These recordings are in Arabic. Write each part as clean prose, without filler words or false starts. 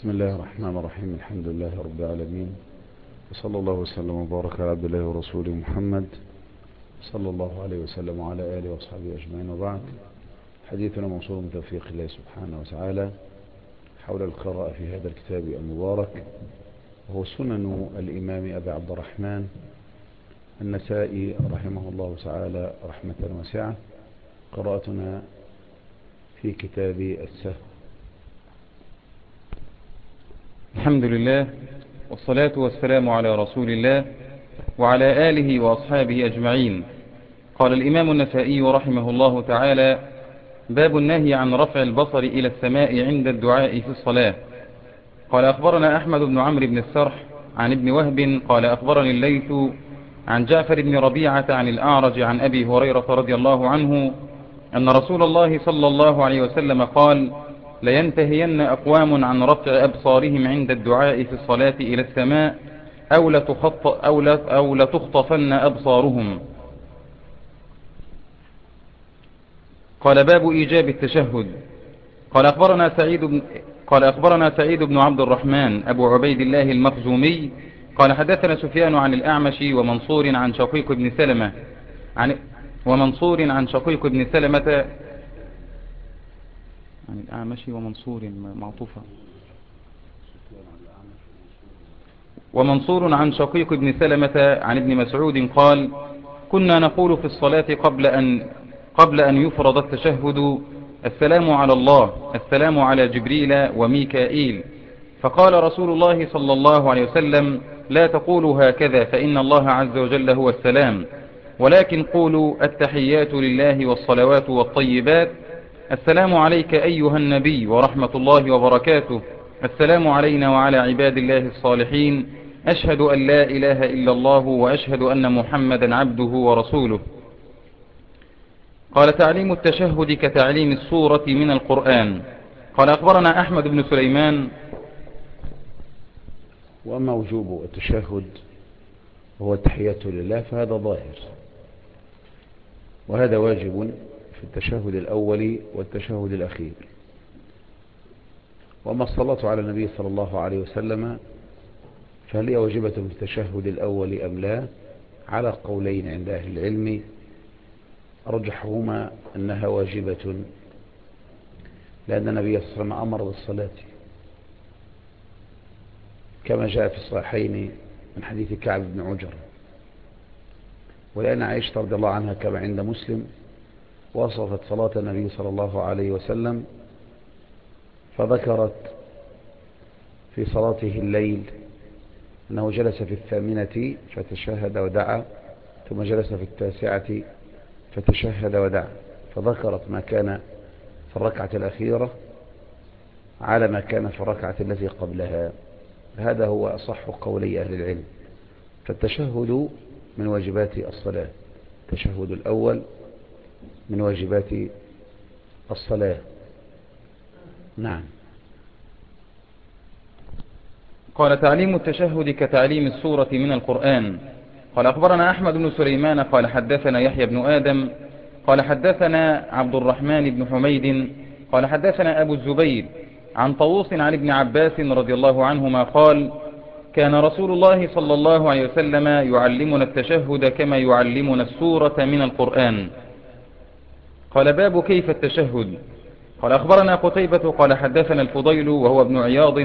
بسم الله الرحمن الرحيم. الحمد لله رب العالمين، وصلى الله وسلم وبارك على عبد الله ورسوله محمد صلى الله عليه وسلم وعلى آله وأصحابه أجمعين، وبعد. حديثنا موصول من توفيق الله سبحانه وتعالى حول القراءة في هذا الكتاب المبارك، وهو سنن الإمام أبي عبد الرحمن النسائي رحمه الله تعالى رحمة واسعة. قراءتنا في كتاب السهو. الحمد لله والصلاة والسلام على رسول الله وعلى آله وأصحابه أجمعين. قال الإمام النسائي رحمه الله تعالى: باب النهي عن رفع البصر إلى السماء عند الدعاء في الصلاة. قال أخبرنا أحمد بن عمرو بن السرح عن ابن وهب قال أخبرني الليث عن جعفر بن ربيعة عن الأعرج عن أبي هريرة رضي الله عنه أن رسول الله صلى الله عليه وسلم قال: لينتهين أقوام عن رفع أبصارهم عند الدعاء في الصلاة إلى السماء أو لتخطفن أبصارهم. قال: باب إيجاب التشهد. قال أخبرنا سعيد بن عبد الرحمن أبو عبيد الله المخزومي قال حدثنا سفيان عن الأعمش ومنصور عن شقيق بن سلمة عن الأعمش ومنصور عن شقيق بن سلمة عن ابن مسعود قال: كنا نقول في الصلاة قبل أن يفرض التشهد: السلام على الله، السلام على جبريل وميكائيل. فقال رسول الله صلى الله عليه وسلم: لا تقولوا هكذا، فإن الله عز وجل هو السلام، ولكن قولوا: التحيات لله والصلوات والطيبات، السلام عليك أيها النبي ورحمة الله وبركاته، السلام علينا وعلى عباد الله الصالحين، أشهد أن لا إله إلا الله وأشهد أن محمدا عبده ورسوله. قال: تعليم التشهد كتعليم السورة من القرآن. قال أخبرنا أحمد بن سليمان. وأما وجوب التشهد وهو التحيات لله فهذا ظاهر، وهذا واجب في التشهد الأول والتشهد الأخير. وأما الصلاة على النبي صلى الله عليه وسلم فهل هي واجبة في التشهد الأول أم لا؟ على قولين عند أهل العلم، أرجحهما أنها واجبة، لأن النبي صلى الله عليه وسلم أمر بالصلاة كما جاء في الصحيحين من حديث كعب بن عجر، ولأن عائشة رضي الله عنها كما عند مسلم وصفت صلاة النبي صلى الله عليه وسلم فذكرت في صلاته الليل أنه جلس في 8 فتشهد ودعا، ثم جلس في 9 فتشهد ودعا، فذكرت ما كان في الركعة الأخيرة على ما كان في الركعة التي قبلها. هذا هو أصح قولي أهل العلم. فالتشهد من واجبات الصلاة، التشهد الأول من واجبات الصلاة. نعم. قال: تعليم التشهد كتعليم السورة من القرآن. قال أخبرنا أحمد بن سليمان قال حدثنا يحيى بن آدم قال حدثنا عبد الرحمن بن حميد قال حدثنا أبو الزبير عن طاووس عن ابن عباس رضي الله عنهما قال: كان رسول الله صلى الله عليه وسلم يعلمنا التشهد كما يعلمنا السورة من القرآن. قال: باب كيف التشهد. قال أخبرنا قتيبة قال حدثنا الفضيل وهو ابن عياض.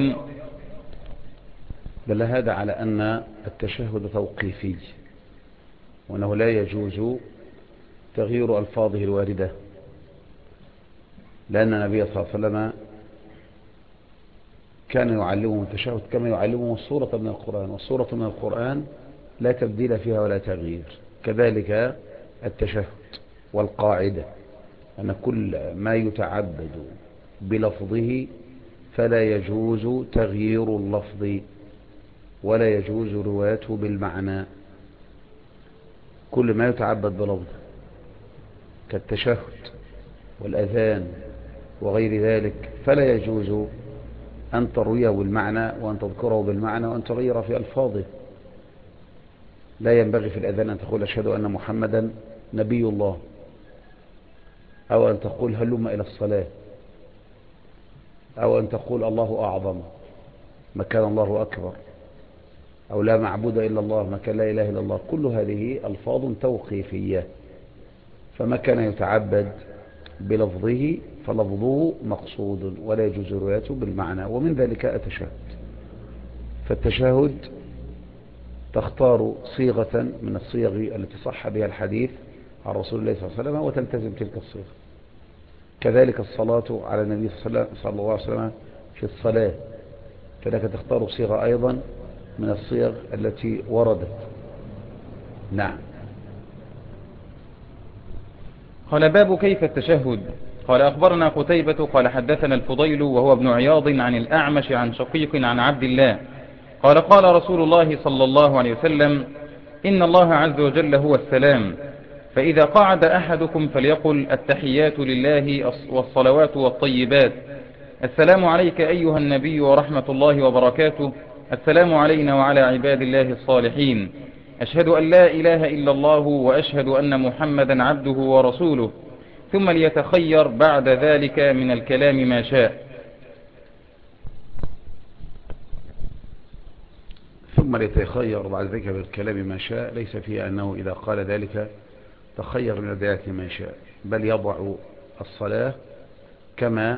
دل هذا على أن التشهد توقيفي، وأنه لا يجوز تغيير ألفاظه الواردة، لأن النبي صلى الله عليه وسلم كان يعلمهم التشهد كما يعلمهم السورة من القرآن، والسورة من القرآن لا تبديل فيها ولا تغيير. كذلك التشهد، والقاعدة أن كل ما يتعبد بلفظه فلا يجوز تغيير اللفظ ولا يجوز روايته بالمعنى. كل ما يتعبد بلفظ كالتشهد والأذان وغير ذلك فلا يجوز أن ترويه بالمعنى وأن تذكره بالمعنى وأن تغير في ألفاظه. لا ينبغي في الأذان أن تقول أشهد أن محمدا نبي الله، أو أن تقول هلم إلى الصلاة، أو أن تقول الله أعظم، مكان الله أكبر، أو لا معبود إلا الله مكان لا إله إلا الله. كل هذه ألفاظ توقيفية، فما كان يتعبد بلفظه فلفظه مقصود ولا يجوز روايته بالمعنى، ومن ذلك التشهد. فالتشهد تختار صيغة من الصيغ التي صح بها الحديث عن رسول الله صلى الله عليه وسلم وتلتزم تلك الصيغة. كذلك الصلاة على النبي صلى الله عليه وسلم في الصلاة، فلك تختار صيغة أيضا من الصيغ التي وردت. نعم. قال باب كيف التشهد. قال أخبرنا قتيبة قال حدثنا الفضيل وهو ابن عياض عن الأعمش عن شقيق عن عبد الله قال قال رسول الله صلى الله عليه وسلم إن الله عز وجل هو السلام، فإذا قعد أحدكم فليقل التحيات لله والصلوات والطيبات، السلام عليك أيها النبي ورحمة الله وبركاته، السلام علينا وعلى عباد الله الصالحين، أشهد أن لا إله إلا الله وأشهد أن محمدا عبده ورسوله، ثم ليتخير بعد ذلك من الكلام ما شاء. ثم ليتخير بعد ذلك بالكلام ما شاء، ليس فيه أنه إذا قال ذلك تخير من الآيات ما شاء، بل يضع الصلاة كما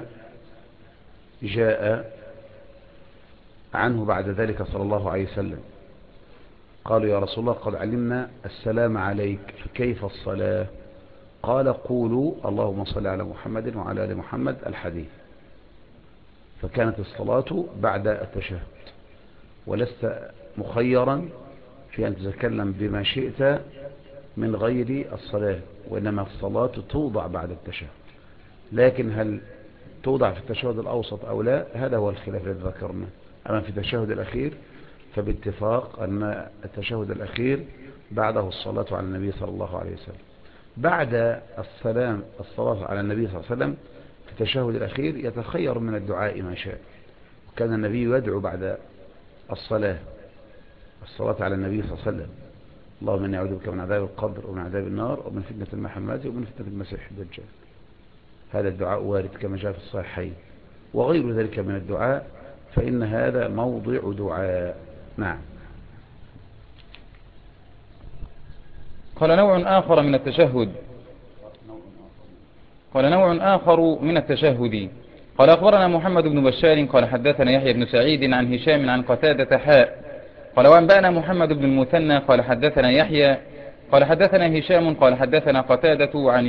جاء عنه بعد ذلك صلى الله عليه وسلم. قالوا يا رسول الله قد علمنا السلام عليك فكيف الصلاة؟ قال قولوا اللهم صل على محمد وعلى آل محمد الحديث. فكانت الصلاة بعد التشهد، ولست مخيرا في أن تتكلم بما شئت من غير الصلاة، وإنما الصلاة توضع بعد التشهد. لكن هل توضع في التشهد الأوسط أو لا، هذا هو الخلاف الذي ذكرنا. أما في التشهد الأخير فباتفاق أن التشهد الأخير بعده الصلاة على النبي صلى الله عليه وسلم. بعد الصلاة على النبي صلى الله عليه وسلم في التشهد الأخير يتخير من الدعاء ما شاء. وكان النبي يدعو بعد الصلاة على النبي صلى الله عليه وسلم اللهم إني أعوذ بك من عذاب القبر ومن عذاب النار ومن فتنة المحمات ومن فتنة المسيح الدجال. هذا الدعاء وارد كما جاء في الصحيحين، وغير ذلك من الدعاء فإن هذا موضع دعاء. نعم. قال نوع آخر من التشهد. قال أخبرنا محمد بن بشار قال حدثنا يحيى بن سعيد عن هشام عن قتادة قال وأنبأنا محمد بن المثنى قال حدثنا يحيى قال حدثنا هشام قال حدثنا قتادة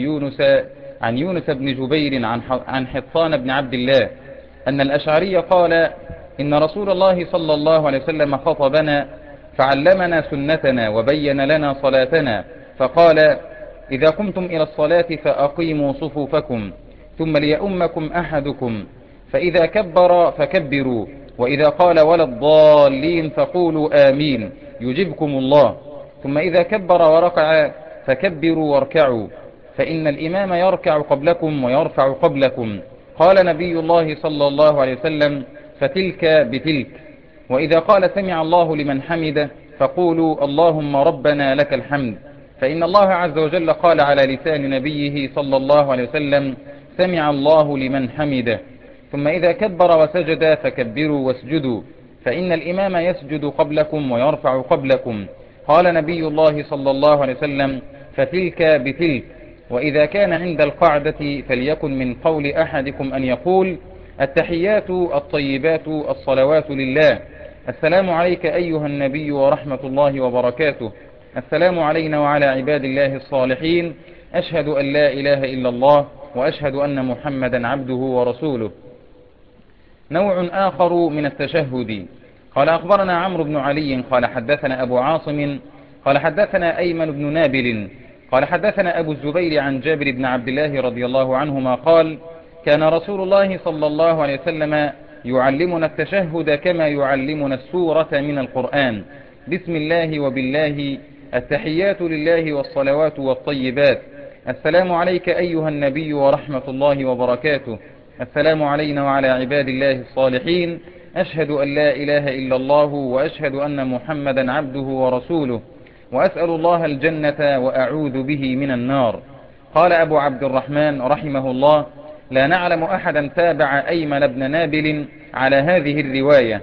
عن يونس بن جبير عن حطان بن عبد الله أن الأشعري قال إن رسول الله صلى الله عليه وسلم خطبنا فعلمنا سنتنا وبين لنا صلاتنا، فقال إذا قمتم إلى الصلاة فأقيموا صفوفكم ثم ليؤمكم أحدكم، فإذا كبر فكبروا، وإذا قال ولا الضالين فقولوا آمين يجبكم الله، ثم إذا كبر وركع فكبروا واركعوا، فإن الإمام يركع قبلكم ويرفع قبلكم. قال نبي الله صلى الله عليه وسلم فتلك بتلك. وإذا قال سمع الله لمن حمده فقولوا اللهم ربنا لك الحمد، فإن الله عز وجل قال على لسان نبيه صلى الله عليه وسلم سمع الله لمن حمده. ثم إذا كبر وسجد فكبروا واسجدوا، فإن الإمام يسجد قبلكم ويرفع قبلكم. قال نبي الله صلى الله عليه وسلم فتلك بتلك. وإذا كان عند القعدة فليكن من قول أحدكم أن يقول التحيات الطيبات الصلوات لله، السلام عليك أيها النبي ورحمة الله وبركاته، السلام علينا وعلى عباد الله الصالحين، أشهد أن لا إله إلا الله وأشهد أن محمدا عبده ورسوله. نوع آخر من التشهد. قال أخبرنا عمرو بن علي قال حدثنا أبو عاصم قال حدثنا أيمن بن نابل قال حدثنا أبو الزبير عن جابر بن عبد الله رضي الله عنهما قال كان رسول الله صلى الله عليه وسلم يعلمنا التشهد كما يعلمنا السورة من القرآن، بسم الله وبالله، التحيات لله والصلوات والطيبات، السلام عليك أيها النبي ورحمة الله وبركاته، السلام علينا وعلى عباد الله الصالحين، أشهد أن لا إله إلا الله وأشهد أن محمدا عبده ورسوله، وأسأل الله الجنة وأعوذ به من النار. قال أبو عبد الرحمن رحمه الله لا نعلم أحدا تابع أيمن بن نابل على هذه الرواية،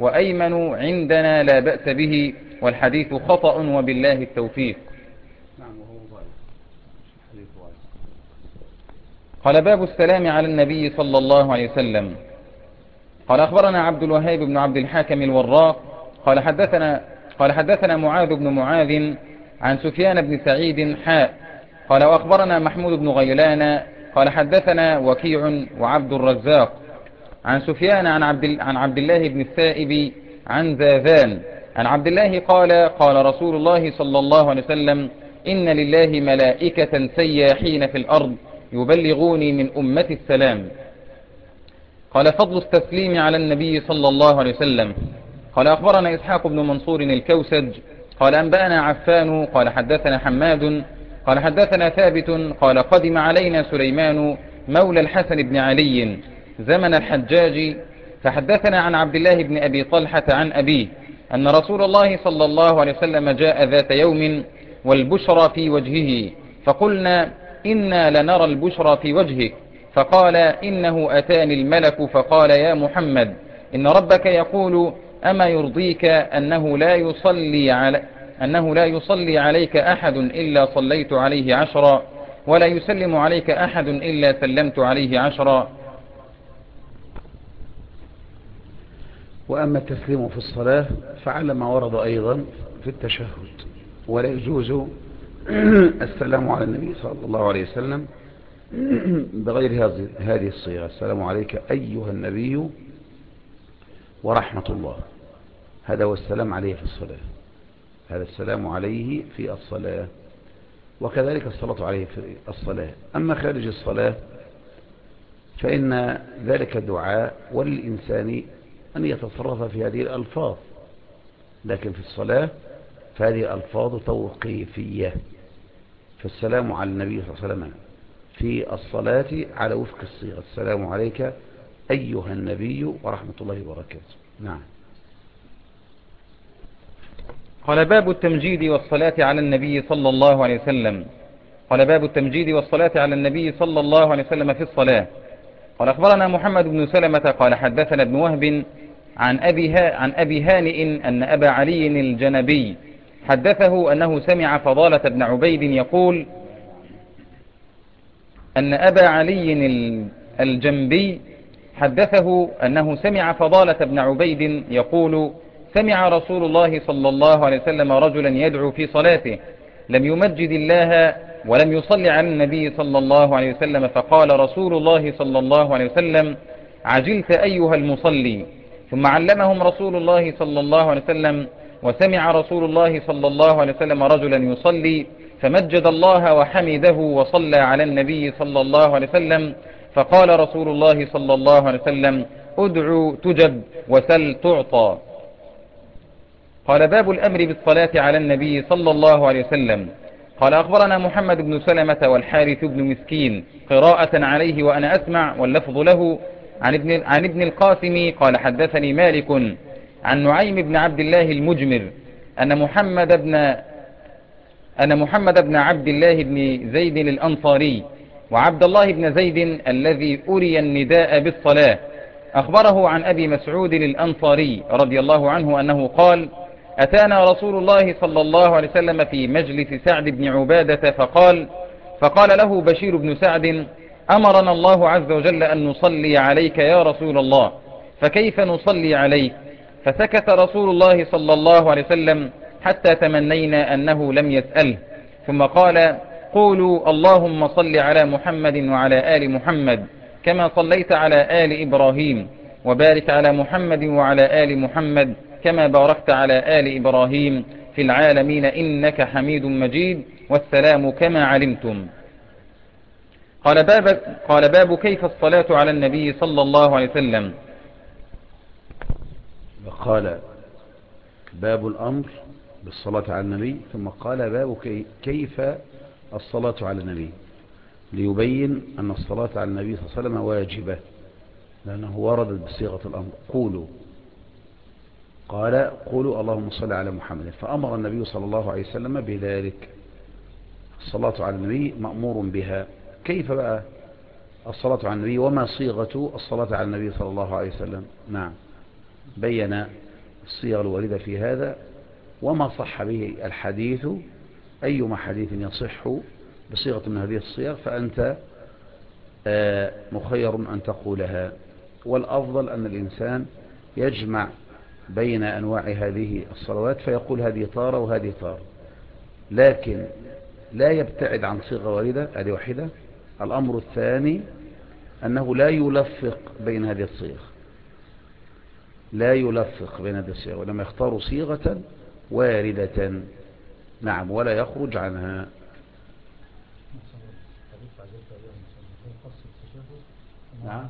وأيمن عندنا لا بأس به، والحديث خطأ وبالله التوفيق. نعم وهو ضعيف، حديث ضعيف. قال باب السلام على النبي صلى الله عليه وسلم. قال أخبرنا عبد الوهاب بن عبد الحاكم الوراق قال حدثنا معاذ بن معاذ عن سفيان بن سعيد قال وأخبرنا محمود بن غيلان قال حدثنا وكيع وعبد الرزاق عن سفيان عن عبد الله بن السائب عن زاذان عن عبد الله قال رسول الله صلى الله عليه وسلم: إن لله ملائكة سياحين في الأرض يبلغوني من أمة السلام. قال فضل التسليم على النبي صلى الله عليه وسلم. قال أخبرنا إسحاق بن منصور الكوسج قال أنبأنا عفان قال حدثنا حماد قال حدثنا ثابت قال قدم علينا سليمان مولى الحسن بن علي زمن الحجاج فحدثنا عن عبد الله بن أبي طلحة عن أبيه أن رسول الله صلى الله عليه وسلم جاء ذات يوم والبشرى في وجهه، فقلنا: إنا لنرى البشرى في وجهك. فقال: إنه أتاني الملك فقال: يا محمد، إن ربك يقول: أما يرضيك أنه لا يصلي عليك أحد إلا صليت عليه 10، ولا يسلم عليك أحد إلا سلمت عليه 10. وأما التسليم في الصلاة فعلى ما ورد أيضا في التشهد، ولا يجوز السلام على النبي صلى الله عليه وسلم بغير هذه الصيغة: السلام عليك أيها النبي ورحمة الله. هذا هو السلام عليه في الصلاة، هذا السلام عليه في الصلاة، وكذلك الصلاة عليه في الصلاة. أما خارج الصلاة فإن ذلك دعاء، وللإنسان أن يتصرف في هذه الألفاظ، لكن في الصلاة فهذه الألفاظ توقيفية. فالسلام على النبي صلى الله عليه وسلم في الصلاة على وفق الصيغة: السلام عليك أيها النبي ورحمة الله وبركاته. نعم. قال باب التمجيد والصلاة على النبي صلى الله عليه وسلم. قال باب التمجيد والصلاة على النبي صلى الله عليه وسلم في الصلاة. قال أخبرنا محمد بن سلمة قال حدثنا ابن وهب عن أبي هانئ أن أبا علي الجنبي حدثه أنه سمع فضالة بن عبيد يقول أن أبا علي الجنبي حدثه أنه سمع فضالة بن عبيد يقول: سمع رسول الله صلى الله عليه وسلم رجلا يدعو في صلاته لم يمجد الله ولم يصلي على النبي صلى الله عليه وسلم، فقال رسول الله صلى الله عليه وسلم: عجلت أيها المصلي. ثم علمهم رسول الله صلى الله عليه وسلم: وسمع رسول الله صلى الله عليه وسلم رجلا يصلي فمجد الله وحمده وصلى على النبي صلى الله عليه وسلم، فقال رسول الله صلى الله عليه وسلم: ادعو تجب وسل تعطى. قال باب الأمر بالصلاة على النبي صلى الله عليه وسلم. قال أخبرنا محمد بن سلمة والحارث بن مسكين قراءة عليه وأنا أسمع، واللفظ له عن ابن القاسم قال حدثني مالك عن نعيم بن عبد الله المجمر أن محمد بن عبد الله بن زيد الأنصاري وعبد الله بن زيد الذي أري النداء بالصلاة أخبره عن أبي مسعود الأنصاري رضي الله عنه أنه قال: أتانا رسول الله صلى الله عليه وسلم في مجلس سعد بن عبادة فقال له بشير بن سعد: أمرنا الله عز وجل أن نصلي عليك يا رسول الله، فكيف نصلي عليك؟ فسكت رسول الله صلى الله عليه وسلم حتى تمنينا أنه لم يسأله، ثم قال: قولوا اللهم صل على محمد وعلى آل محمد كما صليت على آل إبراهيم، وبارك على محمد وعلى آل محمد كما باركت على آل إبراهيم في العالمين إنك حميد مجيد، والسلام كما علمتم. قال باب كيف الصلاة على النبي صلى الله عليه وسلم. وقال باب الأمر بالصلاة على النبي، ثم قال باب كيف الصلاة على النبي، ليبين أن الصلاة على النبي صلى الله عليه وسلم واجبة، لأنه وردت بصيغة الأمر: قولوا اللهم صل على محمد، فأمر النبي صلى الله عليه وسلم بذلك. الصلاة على النبي مأمور بها. كيف بقى الصلاة على النبي وما صيغة الصلاة على النبي صلى الله عليه وسلم؟ نعم، بين الصيغ الواردة في هذا وما صح به الحديث، أيما حديث يصح بصيغة من هذه الصيغ فأنت مخير أن تقولها. والأفضل أن الإنسان يجمع بين أنواع هذه الصلوات فيقول هذه طارة وهذه طارة، لكن لا يبتعد عن صيغة واردة، هذه واحدة. الأمر الثاني أنه لا يلفق بين هذه الصيغ، لا يلفق بين هذه الصيغ، وإنما يختار صيغة واردة، نعم، ولا يخرج عنها. نعم.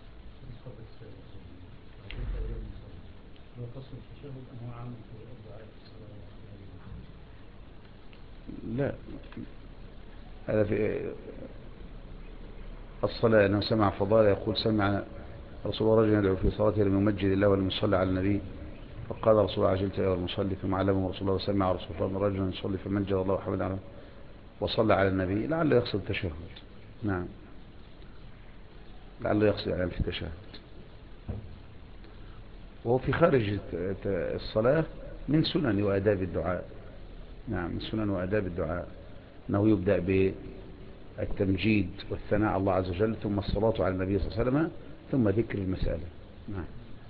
لا، هذا في الصلاة أنه سمع فضالة يقول سمع رسول الله رجل يدعو في صلاته لم يمجد الله ولم يصلي على النبي، فقال رسول الله عجلت يا المصلي، ثم علمه رسول الله وسمع رسول الله رجلا يصلي فمجد الله وحمد عليه وصلى على النبي، لعله يقصد التشهد. نعم، لعله يقصد علامة التشهد، وهو في خارج الصلاة من سنن وآداب الدعاء. نعم، من سنن وآداب الدعاء أنه يبدأ بالتمجيد والثناء على الله عز وجل، ثم الصلاة على النبي صلى الله عليه وسلم، ثم ذكر المسألة. نعم.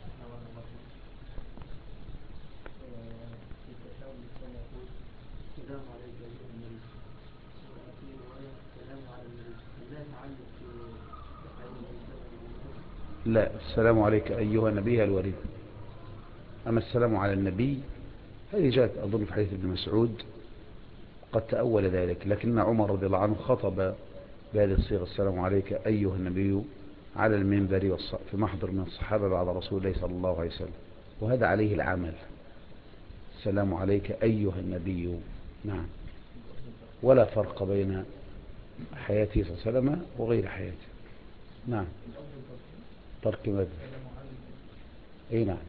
لا، السلام عليك أيها النبي الوريد. أما السلام على النبي هذه جاءت أظن في حديث ابن مسعود قد تأول ذلك، لكن عمر رضي الله عنه خطب بهذه الصيغة السلام عليك أيها النبي على المنبر في محضر من الصحابة بعد رسول الله صلى الله عليه وسلم، وهذا عليه العمل. السلام عليك أيها النبي. نعم، ولا فرق بين حياته صلى الله عليه وسلم وغير حياته. نعم، ترك ماذا؟ اي نعم.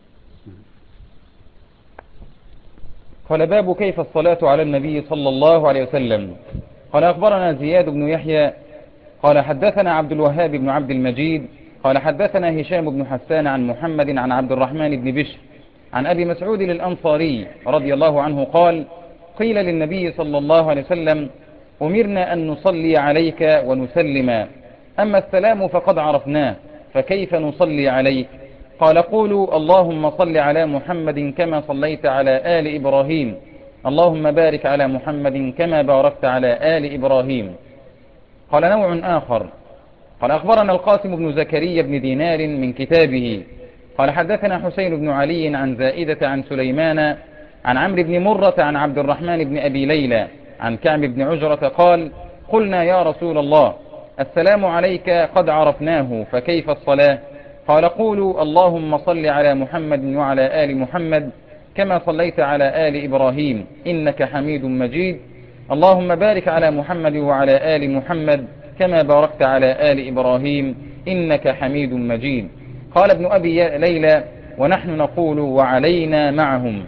قال باب كيف الصلاة على النبي صلى الله عليه وسلم. قال أخبرنا زياد بن يحيى قال حدثنا عبد الوهاب بن عبد المجيد قال حدثنا هشام بن حسان عن محمد عن عبد الرحمن بن بشر عن أبي مسعود الأنصاري رضي الله عنه قال قيل للنبي صلى الله عليه وسلم أمرنا أن نصلي عليك ونسلم، أما السلام فقد عرفناه فكيف نصلي عليك؟ قال قولوا اللهم صل على محمد كما صليت على آل إبراهيم، اللهم بارك على محمد كما باركت على آل إبراهيم. قال نوع آخر قال أخبرنا القاسم بن زكريا بن دينار من كتابه قال حدثنا حسين بن علي عن زائدة عن سليمان عن عمرو بن مرة عن عبد الرحمن بن أبي ليلى عن كعب بن عجرة قال قلنا يا رسول الله السلام عليك قد عرفناه فكيف الصلاة؟ قال قولوا اللهم صل على محمد وعلى آل محمد كما صليت على آل إبراهيم إنك حميد مجيد، اللهم بارك على محمد وعلى آل محمد كما باركت على آل إبراهيم إنك حميد مجيد. قال ابن أبي ليلى ونحن نقول وعلينا معهم.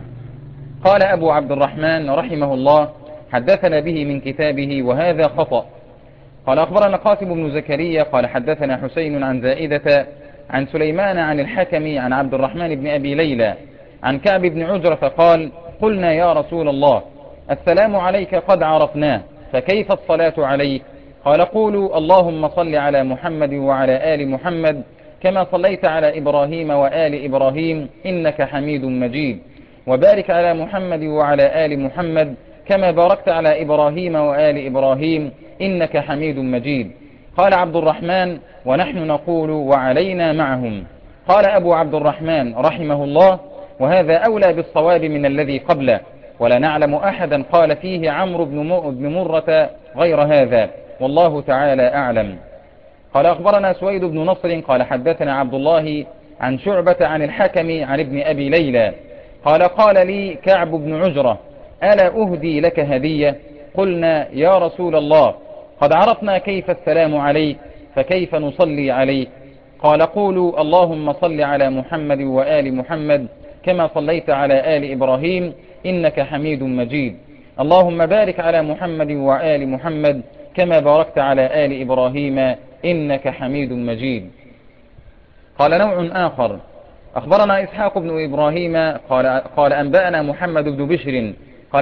قال أبو عبد الرحمن رحمه الله حدثنا به من كتابه وهذا خطأ. قال أخبرنا قاسم بن زكريا قال حدثنا حسين عن زائدة عن سليمان عن الحكم عن عبد الرحمن بن أبي ليلى عن كعب بن عجرة فقال قلنا يا رسول الله السلام عليك قد عرفناه فكيف الصلاة عليك؟ قال قولوا اللهم صل على محمد وعلى آل محمد كما صليت على إبراهيم وآل إبراهيم إنك حميد مجيد، وبارك على محمد وعلى آل محمد كما باركت على إبراهيم وآل إبراهيم إنك حميد مجيد. قال عبد الرحمن ونحن نقول وعلينا معهم. قال أبو عبد الرحمن رحمه الله وهذا أولى بالصواب من الذي قبله، ولا نعلم أحدا قال فيه عمرو بن مرة غير هذا، والله تعالى أعلم. قال أخبرنا سويد بن نصر قال حدثنا عبد الله عن شعبة عن الحكم عن ابن أبي ليلى قال قال لي كعب بن عجرة ألا أهدي لك هدية؟ قلنا يا رسول الله قد عرفنا كيف السلام عليك فكيف نصلي عليك؟ قال قولوا اللهم صل على محمد وآل محمد كما صليت على آل إبراهيم إنك حميد مجيد، اللهم بارك على محمد وآل محمد كما باركت على آل إبراهيم إنك حميد مجيد. قال نوع آخر أخبرنا إسحاق بن إبراهيم قال أنبأنا محمد بن بشر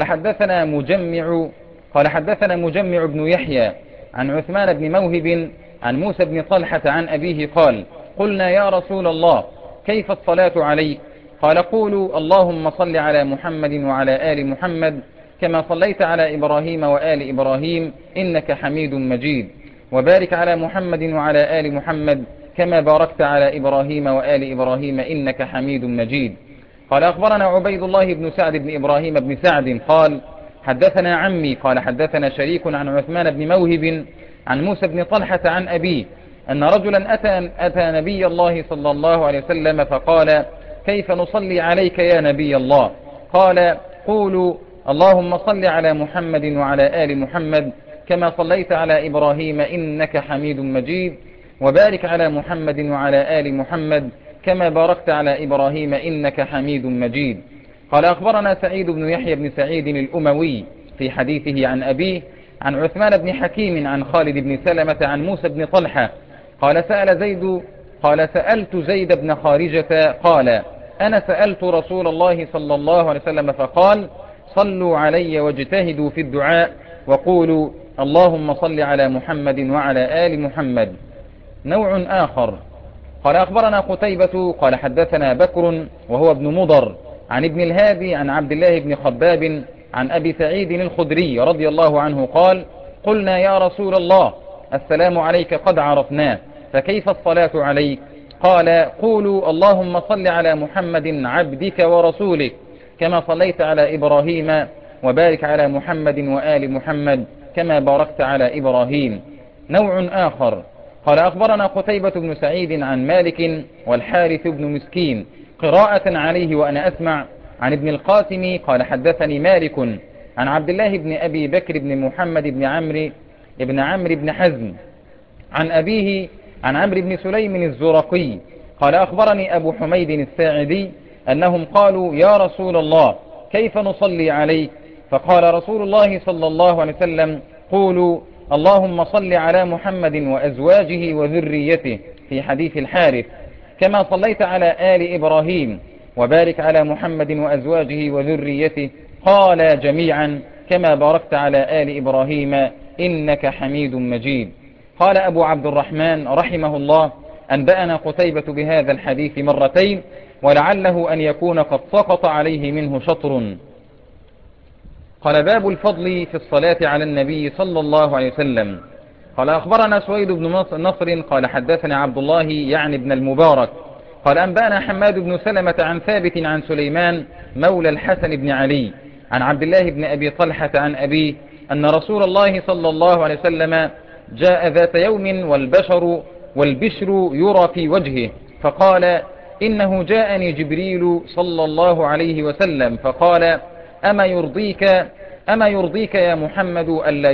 قال حدثنا مجمع بن يحيى عن عثمان بن موهب عن موسى بن طلحة عن أبيه قال قلنا يا رسول الله كيف الصلاة عليك؟ قال قولوا اللهم صل على محمد وعلى آل محمد كما صليت على إبراهيم وآل إبراهيم إنك حميد مجيد، وبارك على محمد وعلى آل محمد كما باركت على إبراهيم وآل إبراهيم إنك حميد مجيد. قال أخبرنا عبيد الله بن سعد بن إبراهيم بن سعد قال حدثنا عمي قال حدثنا شريك عن عثمان بن موهب عن موسى بن طلحة عن أبيه أن رجلا أتى نبي الله صلى الله عليه وسلم فقال كيف نصلي عليك يا نبي الله؟ قال قولوا اللهم صل على محمد وعلى آل محمد كما صليت على إبراهيم إنك حميد مجيد، وبارك على محمد وعلى آل محمد كما باركت على إبراهيم إنك حميد مجيد. قال أخبرنا سعيد بن يحيى بن سعيد الأموي في حديثه عن أبيه عن عثمان بن حكيم عن خالد بن سلمة عن موسى بن طلحة قال سألت زيد بن خارجة قال أنا سألت رسول الله صلى الله عليه وسلم فقال صلوا علي واجتهدوا في الدعاء وقولوا اللهم صل على محمد وعلى آل محمد. نوع آخر قال أخبرنا قتيبة قال حدثنا بكر وهو ابن مضر عن ابن الهادي عن عبد الله بن خباب عن أبي سعيد الخدري رضي الله عنه قال قلنا يا رسول الله السلام عليك قد عرفناه فكيف الصلاة عليك؟ قال قولوا اللهم صل على محمد عبدك ورسولك كما صليت على إبراهيم وبارك على محمد وآل محمد كما باركت على إبراهيم. نوع آخر قال أخبرنا قتيبة بن سعيد عن مالك والحارث بن مسكين قراءة عليه وأنا أسمع عن ابن القاسم قال حدثني مالك عن عبد الله بن أبي بكر بن محمد بن عمرو بن حزم عن أبيه عن عمرو بن سليم الزرقي قال أخبرني أبو حميد الساعدي أنهم قالوا يا رسول الله كيف نصلي عليك؟ فقال رسول الله صلى الله عليه وسلم قولوا اللهم صل على محمد وأزواجه وذريته في حديث الحارث كما صليت على آل إبراهيم وبارك على محمد وأزواجه وذريته قال جميعا كما باركت على آل إبراهيم إنك حميد مجيد. قال أبو عبد الرحمن رحمه الله أنبأنا قتيبة بهذا الحديث مرتين ولعله أن يكون قد سقط عليه منه شطر. قال باب الفضل في الصلاة على النبي صلى الله عليه وسلم. قال أخبرنا سويد بن نصر قال حدثنا عبد الله يعني بن المبارك قال أنبأنا حماد بن سلمة عن ثابت عن سليمان مولى الحسن بن علي عن عبد الله بن أبي طلحة عن أبيه أن رسول الله صلى الله عليه وسلم جاء ذات يوم والبشر يرى في وجهه فقال إنه جاءني جبريل صلى الله عليه وسلم فقال أما يرضيك يا محمد ألا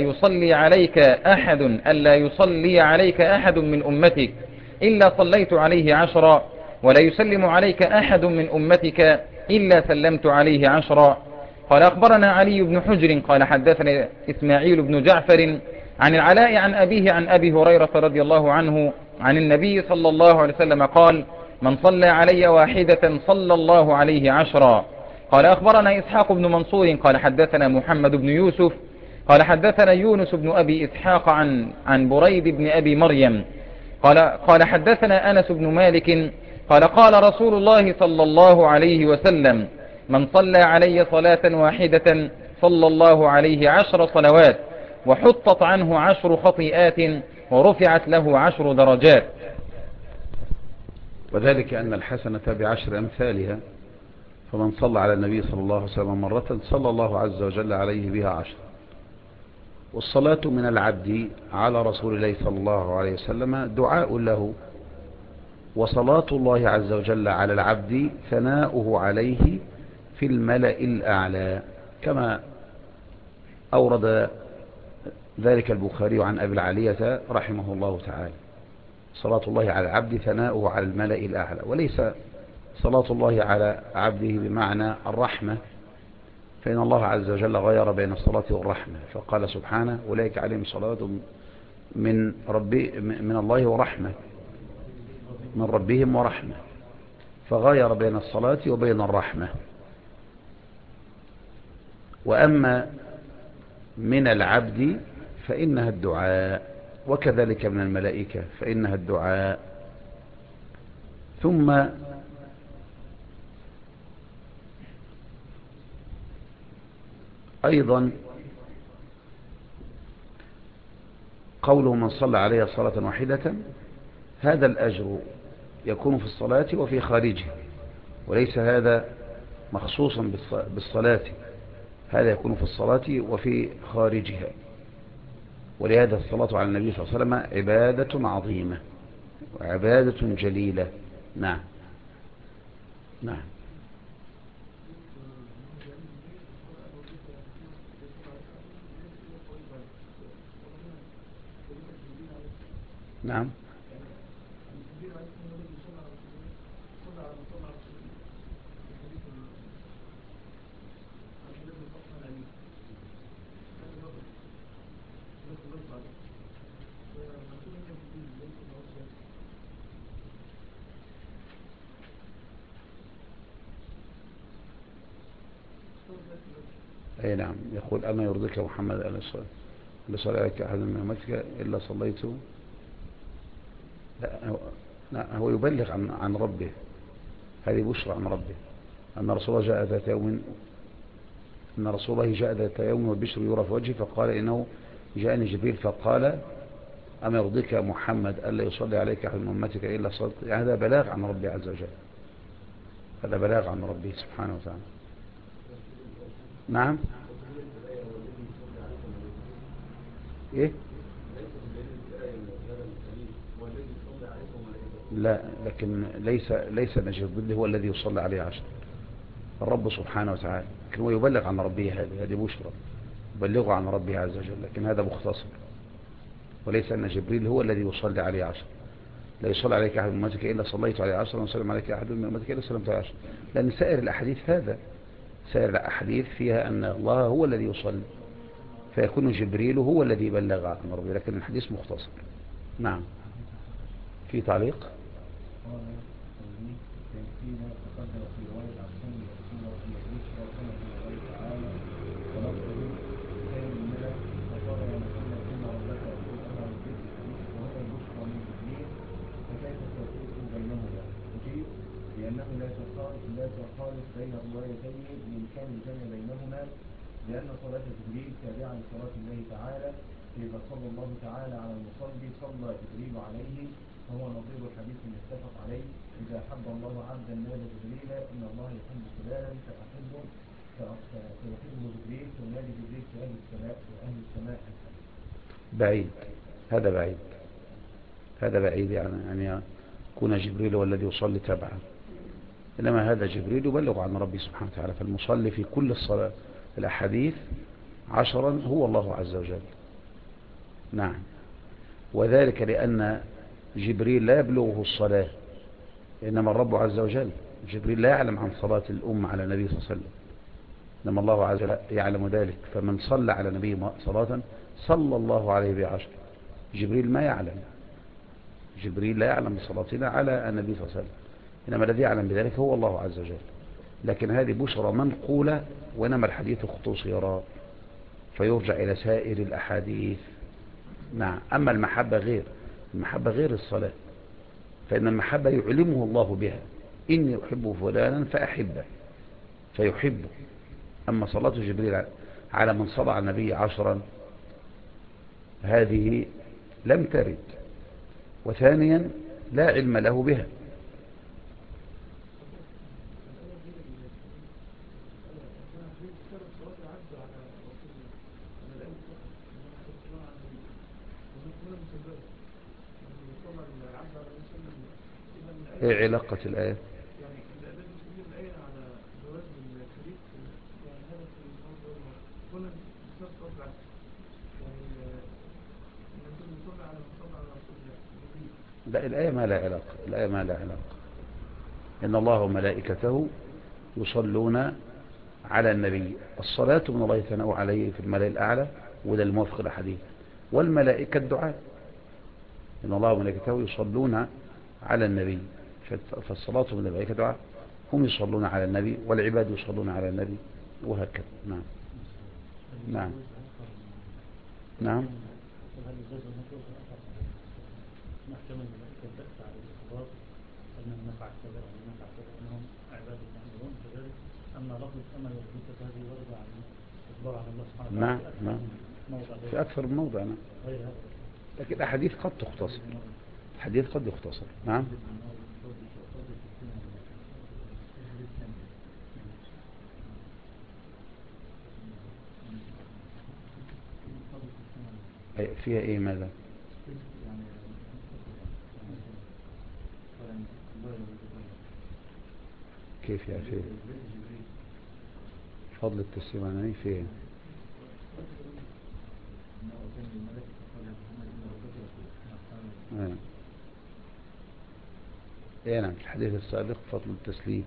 يصلي عليك أحد من أمتك إلا صليت عليه 10 ولا يسلم عليك أحد من أمتك إلا سلمت عليه 10. قال أخبرنا علي بن حجر قال حدثنا إسماعيل بن جعفر عن العلاء عن أبيه عن أبي هريرة رضي الله عنه عن النبي صلى الله عليه وسلم قال من صلى علي واحدة صلى الله عليه 10. قال أخبرنا إسحاق بن منصور قال حدثنا محمد بن يوسف قال حدثنا يونس بن أبي إسحاق عن بريد بن أبي مريم قال حدثنا أنس بن مالك قال قال رسول الله صلى الله عليه وسلم من صلى علي صلاة واحدة صلى الله عليه 10 صلوات وحطت عنه 10 خطيئات ورفعت له 10 درجات. وذلك أن الحسنة ب10 أمثالها، فمن صلى على النبي صلى الله عليه وسلم مرة صلى الله عز وجل عليه بها 10. والصلاة من العبد على رسول الله صلى الله عليه وسلم دعاء له، وصلاة الله عز وجل على العبد ثناؤه عليه في الملأ الأعلى، كما أورد ذلك البخاري عن أبي العالية رحمه الله تعالى. صلاة الله على العبد ثناؤه على الملأ الأعلى، وليس صلاة الله على عبده بمعنى الرحمة، فإن الله عز وجل غير بين الصلاة والرحمة، فقال سبحانه أولئك عليهم صلاة من الله ورحمة، من ربهم ورحمة. فغاير بين الصلاة وبين الرحمة. وأما من العبد فإنها الدعاء، وكذلك من الملائكة فإنها الدعاء. ثم أيضا قوله من صلى عليه صلاة واحدة، هذا الأجر يكون في الصلاة وفي خارجها، وليس هذا مخصوصا بالصلاة، هذا يكون في الصلاة وفي خارجها. ولهذا الصلاة على النبي صلى الله عليه وسلم عبادة عظيمة وعبادة جليلة. نعم نعم. نعم. أي نعم. يقول أما يرضيك محمد ألا صلى عليك أحد من أمتك إلا صليته. لا هو يبلغ عن ربه، هذه بشرى عن ربه، أن رسول الله جاء ذات يوم والبشر يرى في وجهه، فقال إنه جاءني جبريل فقال أما يرضيك محمد ألا يصلي عليك أحد من أمتك إلا صليت. يعني هذا بلاغ عن ربه عز وجل، هذا بلاغ عن ربه سبحانه وتعالى. نعم. إيه؟ لا، لكن ليس جبريل هو الذي يصلي عليه عشر، الرب سبحانه وتعالى، لكن هو يبلغ عن ربه، هذه بشرى يبلغ عن ربه عز وجل، لكن هذا مختصر، وليس أن جبريل هو الذي يصلي عليه عشر. لا يصلي عليك أحد من أمتك إلا صليت عليه عشر، وسلم عليك أحد من أمتك إلا سلمت عليه عشر. لأن سائر الأحاديث فيها أن الله هو الذي يصلي، فيكون جبريل هو الذي بلغ عن ربه، لكن الحديث مختصر. نعم. في تعليق؟ لأنه لا تخالف بين الروايتين بإمكان الجمع بينهما، لأن صلاة جبريل تابعة لصلاة الله تعالى، فإذا صلى الله تعالى على المصلي صلى جبريل عليه، فهو نظير الحديث المتفق عليه: إذا أحب الله عبدا نادى جبريل إن الله يحب فلانا فيحبه جبريل، فينادي جبريل في أهل السماء. بعيد، هذا بعيد يعني يكون جبريل هو الذي يصلي تبعه، إنما هذا جبريل يبلغ عن ربي سبحانه وتعالى. فالمصلي في كل الصلاة الأحاديث عشرا هو الله عز وجل. نعم. وذلك لأن جبريل لا يبلغه الصلاة، إنما الرب عز وجل. جبريل لا يعلم عن صلاة الأمة على النبي صلى الله عليه وسلم، إنما الله عز وجل يعلم ذلك. فمن صلى على نبي صلاة صلى الله عليه بعشر. جبريل ما يعلم، جبريل لا يعلم بصلاتنا على النبي صلى الله عليه وسلم، إنما الذي يعلم بذلك هو الله عز وجل. لكن هذه بشرى منقولة، وإنما الحديث اختصر فيرجع إلى سائر الأحاديث. نعم. أما المحبة غير الصلاة، فإن المحبة يعلمه الله بها: إني أحب فلانا فأحبه فيحبه. أما صلاة جبريل على من صلى على النبي عشرا هذه لم ترد، وثانيا لا علم له بها. ايه علاقة الآية؟ لا، الآية ما لا علاقة. إن الله وملائكته يصلون على النبي. الصلاة من الله ثناء عليه في الملأ الأعلى، وده الموافق الحديث. والملائكة الدعاء. إن الله وملائكته يصلون على النبي، فالصلاة من الملائكة دعاء، هم يصلون على النبي والعباد يصلون على النبي وهكذا. نعم نعم نعم. نعم نعم في أكثر من موضع. نعم لكن الأحاديث قد تختصر، الحديث قد يختصر. نعم فيها ايه ماذا؟ كيف يعني فيه فضل التسليم على النبي فيه؟ ايه نعم في الحديث السابق فضل التسليم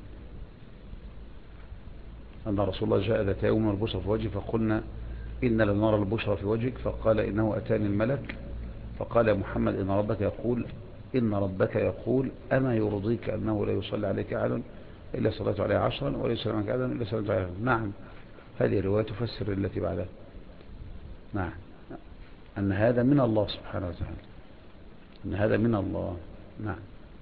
أن رسول الله جاء ذات يوم البشرى في وجهه فقلنا إن لنرى البشرى في وجهك، فقال إنه أتاني الملك فقال يا محمد إن ربك يقول أما يرضيك أنه لا يصلي عليك أحد إلا صليت عليه 10 ولا يسلم عليك أحد إلا سلمت عليه 10. نعم هذه الرواية تفسر التي بعدها. نعم أن هذا من الله سبحانه وتعالى، أن هذا من الله. نعم.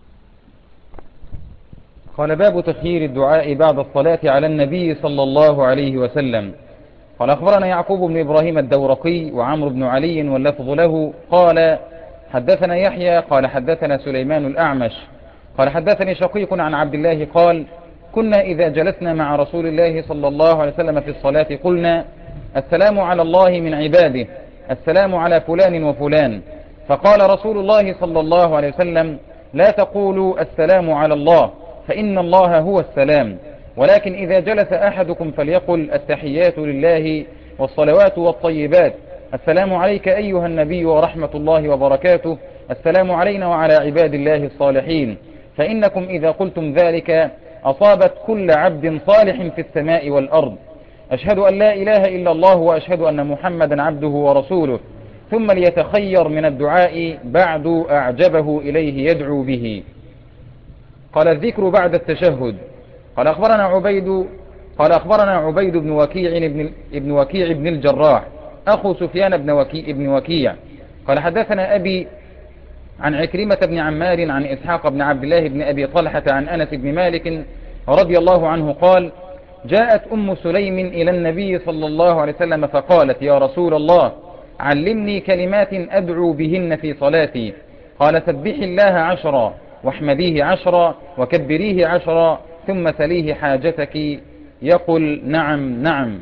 قال باب تخيير الدعاء بعد الصلاة على النبي صلى الله عليه وسلم. قال أخبرنا يعقوب بن إبراهيم الدورقي وعمرو بن علي واللفظ له قال حدثنا يحيى قال حدثنا سليمان الأعمش قال حدثني شقيق عن عبد الله قال كنا إذا جلسنا مع رسول الله صلى الله عليه وسلم في الصلاة قلنا السلام على الله من عباده، السلام على فلان وفلان. فقال رسول الله صلى الله عليه وسلم لا تقولوا السلام على الله فإن الله هو السلام، ولكن إذا جلس أحدكم فليقل التحيات لله والصلوات والطيبات، السلام عليك أيها النبي ورحمة الله وبركاته، السلام علينا وعلى عباد الله الصالحين، فإنكم إذا قلتم ذلك أصابت كل عبد صالح في السماء والأرض. أشهد أن لا إله إلا الله وأشهد أن محمدا عبده ورسوله، ثم ليتخير من الدعاء بعد أعجبه إليه يدعو به. قال الذكر بعد التشهد. قال أخبرنا عبيد بن وكيع بن الجراح أخو سفيان بن وكيع قال حدثنا أبي عن عكرمة بن عمار عن إسحاق بن عبد الله بن أبي طلحة عن أنس بن مالك رضي الله عنه قال جاءت أم سليم إلى النبي صلى الله عليه وسلم فقالت يا رسول الله علمني كلمات أدعو بهن في صلاتي. قال سبح الله 10 واحمديه 10 وكبريه 10 ثم سليه حاجتك يقل نعم نعم.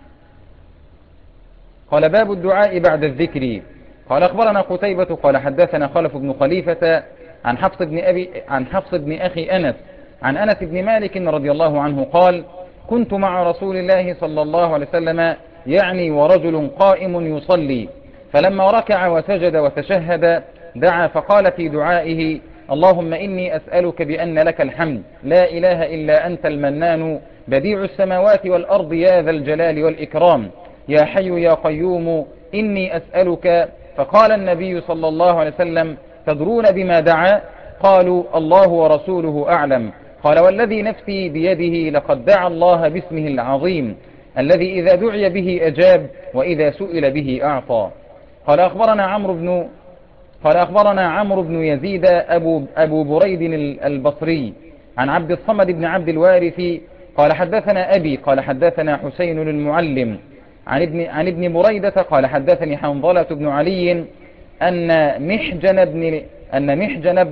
قال باب الدعاء بعد الذكر. قال أخبرنا قتيبة قال حدثنا خلف بن خليفة عن حفص بن أخي أنس عن أنس بن مالك رضي الله عنه قال كنت مع رسول الله صلى الله عليه وسلم يعني ورجل قائم يصلي، فلما ركع وسجد وتشهد دعا فقال في دعائه اللهم إني أسألك بأن لك الحمد لا إله إلا أنت المنان بديع السماوات والأرض يا ذا الجلال والإكرام يا حي يا قيوم إني أسألك. فقال النبي صلى الله عليه وسلم تدرون بما دعا؟ قالوا الله ورسوله أعلم. قال والذي نفسي بيده لقد دعا الله باسمه العظيم الذي إذا دعي به أجاب وإذا سئل به أعطى. قال أخبرنا عمرو بن يزيد أبو بريد البصري عن عبد الصمد بن عبد الوارث قال حدثنا أبي قال حدثنا حسين المعلم عن ابن بريدة قال حدثني حنظلة بن علي أن محجن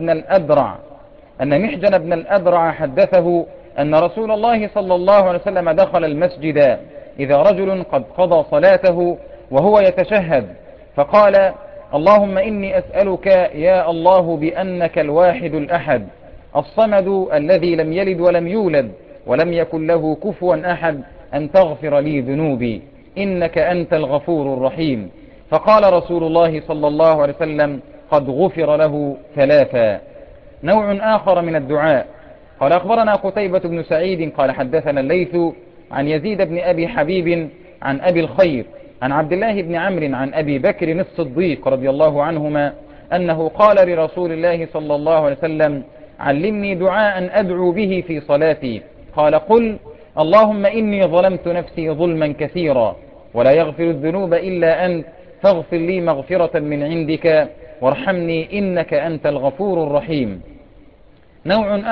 بن الأدرع حدثه أن رسول الله صلى الله عليه وسلم دخل المسجد إذا رجل قد قضى صلاته وهو يتشهد فقال اللهم إني أسألك يا الله بأنك الواحد الأحد الصمد الذي لم يلد ولم يولد ولم يكن له كفوا أحد أن تغفر لي ذنوبي إنك أنت الغفور الرحيم. فقال رسول الله صلى الله عليه وسلم قد غفر له 3. نوع آخر من الدعاء. قال أخبرنا قتيبة بن سعيد قال حدثنا الليث عن يزيد بن أبي حبيب عن أبي الخير عن عبد الله بن عمرو عن أبي بكر الصديق رضي الله عنهما أنه قال لرسول الله صلى الله عليه وسلم علمني دعاء أدعو به في صلاتي. قال قل اللهم إني ظلمت نفسي ظلما كثيرا ولا يغفر الذنوب إلا أنت فاغفر لي مغفرة من عندك وارحمني إنك أنت الغفور الرحيم. نوع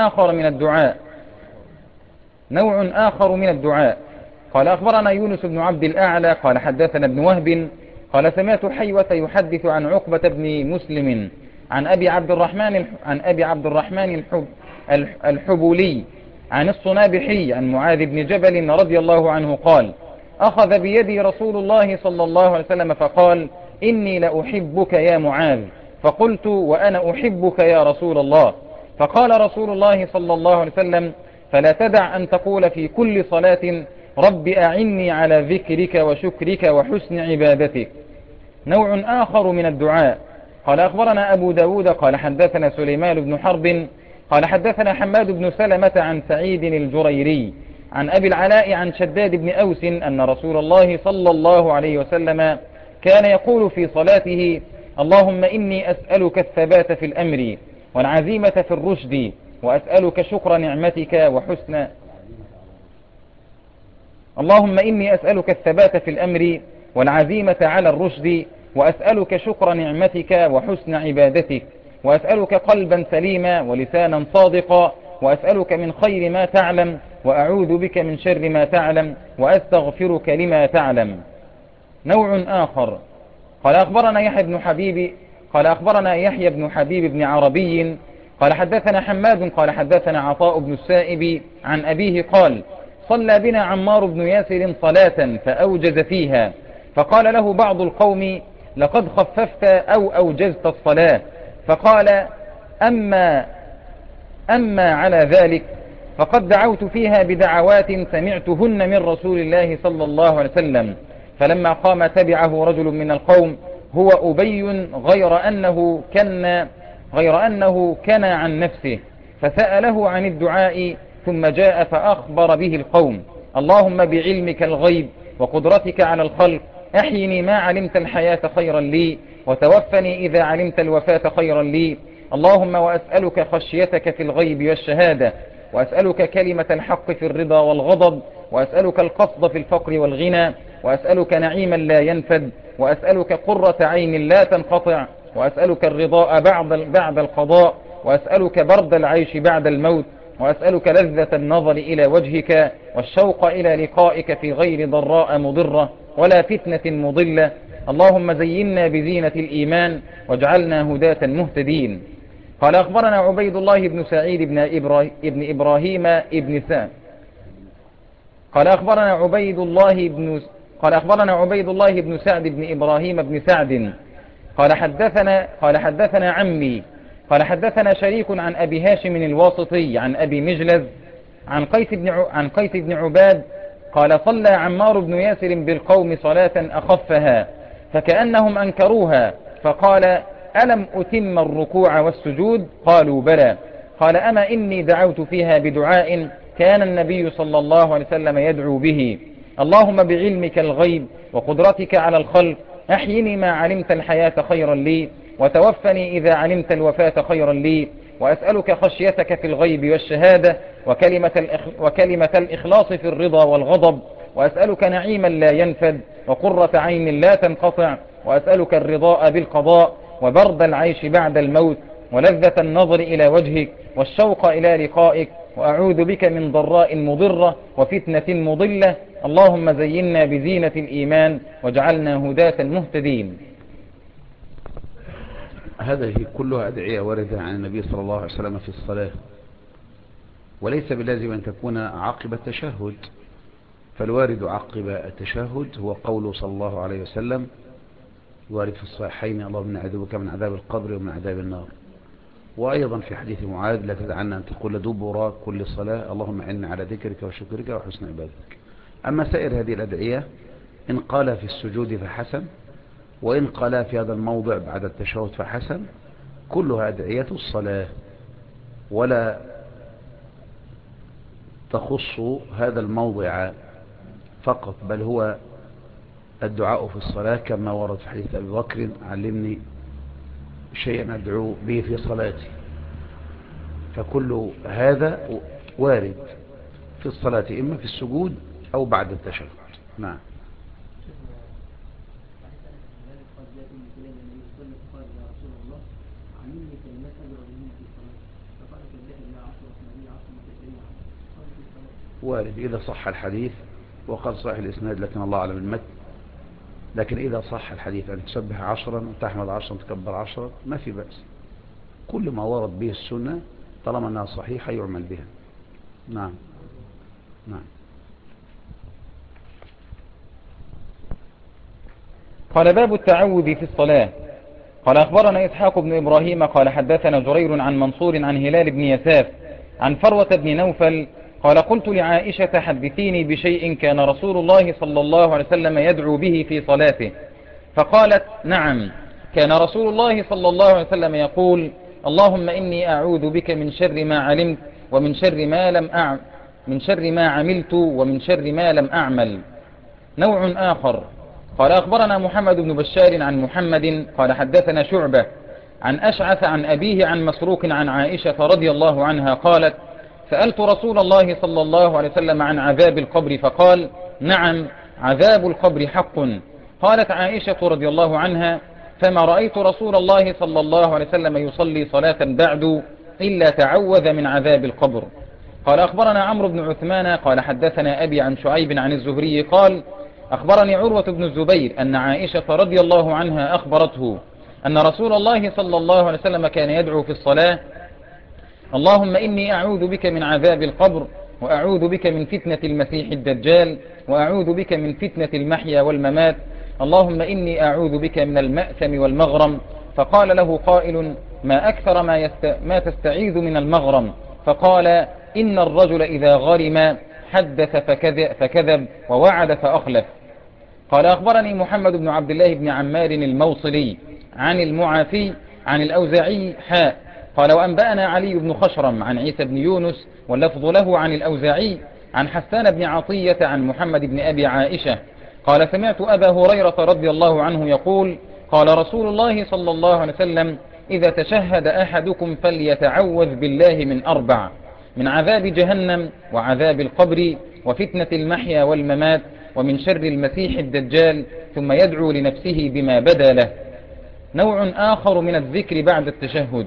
آخر من الدعاء قال أخبرنا يونس بن عبد الأعلى قال حدثنا ابن وهب قال سمعت حيوة يحدث عن عقبة بن مسلم عن أبي عبد الرحمن الحبولي عن الصنابحي عن معاذ بن جبل رضي الله عنه قال أخذ بيدي رسول الله صلى الله عليه وسلم فقال إني لأحبك يا معاذ. فقلت وأنا أحبك يا رسول الله. فقال رسول الله صلى الله عليه وسلم فلا تدع أن تقول في كل صلاة رب أعني على ذكرك وشكرك وحسن عبادتك. نوع آخر من الدعاء قال أخبرنا أبو داود قال حدثنا سليمان بن حرب قال حدثنا حماد بن سلمة عن سعيد الجريري عن أبي العلاء عن شداد بن أوس أن رسول الله صلى الله عليه وسلم كان يقول في صلاته اللهم إني أسألك الثبات في الأمر والعزيمة في الرشد وأسألك شكر نعمتك وحسن اللهم إني أسألك الثبات في الأمر والعزيمة على الرشد وأسألك شكر نعمتك وحسن عبادتك وأسألك قلبا سليما ولسانا صادقا وأسألك من خير ما تعلم وأعوذ بك من شر ما تعلم وأستغفرك لما تعلم. نوع آخر قال أخبرنا يحيى بن حبيب بن عربي قال حدثنا حماد قال حدثنا عطاء بن السائب عن أبيه قال صلى بنا عمار بن ياسر صلاة فأوجز فيها فقال له بعض القوم لقد خففت أو أوجزت الصلاة فقال أما على ذلك فقد دعوت فيها بدعوات سمعتهن من رسول الله صلى الله عليه وسلم. فلما قام تبعه رجل من القوم هو أبي غير أنه كان عن نفسه فسأله عن الدعاء ثم جاء فأخبر به القوم اللهم بعلمك الغيب وقدرتك على الخلق أحيني ما علمت الحياة خيرا لي وتوفني إذا علمت الوفاة خيرا لي اللهم وأسألك خشيتك في الغيب والشهادة وأسألك كلمة الحق في الرضا والغضب وأسألك القصد في الفقر والغنى وأسألك نعيما لا ينفد وأسألك قرة عين لا تنقطع وأسألك الرضاء بعد القضاء وأسألك برد العيش بعد الموت وأسألك لذة النظر إلى وجهك والشوق إلى لقائك في غير ضراء مضرة ولا فتنة مضلة اللهم زينا بزينة الإيمان واجعلنا هداة مهتدين. قال أخبرنا عبيد الله بن سعيد بن إبراهيم ابن سعد قال أخبرنا عبيد الله بن سعد بن إبراهيم بن سعد قال حدثنا عمي قال حدثنا شريك عن أبي هاشم الواسطي عن أبي مجلز عن قيس بن عباد قال صلى عمار بن ياسر بالقوم صلاة أخفها فكأنهم أنكروها فقال ألم أتم الركوع والسجود قالوا بلى قال أما إني دعوت فيها بدعاء كان النبي صلى الله عليه وسلم يدعو به اللهم بعلمك الغيب وقدرتك على الخلق أحيني ما علمت الحياة خيرا لي وتوفني إذا علمت الوفاة خيرا لي وأسألك خشيتك في الغيب والشهادة وكلمة الإخلاص في الرضا والغضب وأسألك نعيما لا ينفد وقرة عين لا تنقطع وأسألك الرضاء بالقضاء وبرد العيش بعد الموت ولذة النظر إلى وجهك والشوق إلى لقائك وأعوذ بك من ضراء مضرة وفتنة مضلة اللهم زينا بزينة الإيمان واجعلنا هداة مهتدين. هذه كلها أدعية واردة عن النبي صلى الله عليه وسلم في الصلاة وليس بلازم أن تكون عقب التشهد فالوارد عقب التشهد هو قوله صلى الله عليه وسلم وارد في الصحيحين اللهم نعوذ بك من عذاب القبر ومن عذاب النار وأيضا في حديث معاذ لا تدعنا أن تقول دبر كل صلاة اللهم إنا على ذكرك وشكرك وحسن عبادتك. أما سائر هذه الأدعية إن قال في السجود فحسن وإن قال في هذا الموضع بعد التشهد فحسن كلها أدعية الصلاة ولا تخص هذا الموضع فقط بل هو الدعاء في الصلاة كما ورد في حديث أبي بكر علمني شيئا أدعو به في صلاتي فكل هذا وارد في الصلاة إما في السجود أو بعد التشهد. نعم. وارد إذا صح الحديث وقال صحيح الإسناد، لكن الله أعلم المتن. لكن إذا صح الحديث أن تسبح 10 وتحمد 10 وتكبر 10 ما في بأس. كل ما ورد به السنة طالما أنها صحيحة يعمل بها. نعم. نعم. قال باب التعوذ في الصلاة. قال أخبرنا إسحاق بن إبراهيم قال حدثنا جرير عن منصور عن هلال بن يساف عن فروة بن نوفل قال قلت لعائشة حدثيني بشيء كان رسول الله صلى الله عليه وسلم يدعو به في صلاته، فقالت نعم، كان رسول الله صلى الله عليه وسلم يقول اللهم إني أعوذ بك من شر ما علمت ومن شر ما لم من شر ما عملت ومن شر ما لم أعمل. نوع آخر. قال أخبرنا محمد بن بشار عن محمد قال حدثنا شعبة عن أشعث عن أبيه عن مسروق عن عائشة رضي الله عنها قالت سألت رسول الله صلى الله عليه وسلم عن عذاب القبر فقال نعم، عذاب القبر حق. قالت عائشة رضي الله عنها فما رأيت رسول الله صلى الله عليه وسلم يصلي صلاة بعد إلا تعوذ من عذاب القبر. قال أخبرنا عمرو بن عثمان قال حدثنا أبي عن شعيب عن الزهري قال أخبرني عروة بن الزبير أن عائشة رضي الله عنها أخبرته أن رسول الله صلى الله عليه وسلم كان يدعو في الصلاة اللهم إني أعوذ بك من عذاب القبر وأعوذ بك من فتنة المسيح الدجال وأعوذ بك من فتنة المحيا والممات، اللهم إني أعوذ بك من المأثم والمغرم. فقال له قائل ما أكثر ما تستعيذ من المغرم؟ فقال إن الرجل إذا غرم حدث فكذب ووعد فأخلف. قال أخبرني محمد بن عبد الله بن عمار الموصلي عن المعافي عن الأوزاعي قال وأنبأنا علي بن خشرم عن عيسى بن يونس واللفظ له عن الأوزاعي عن حسان بن عطية عن محمد بن أبي عائشة قال سمعت أبا هريرة رضي الله عنه يقول قال رسول الله صلى الله عليه وسلم إذا تشهد أحدكم فليتعوذ بالله من 4: من عذاب جهنم وعذاب القبر وفتنة المحيا والممات ومن شر المسيح الدجال، ثم يدعو لنفسه بما بدا له. نوع آخر من الذكر بعد التشهد.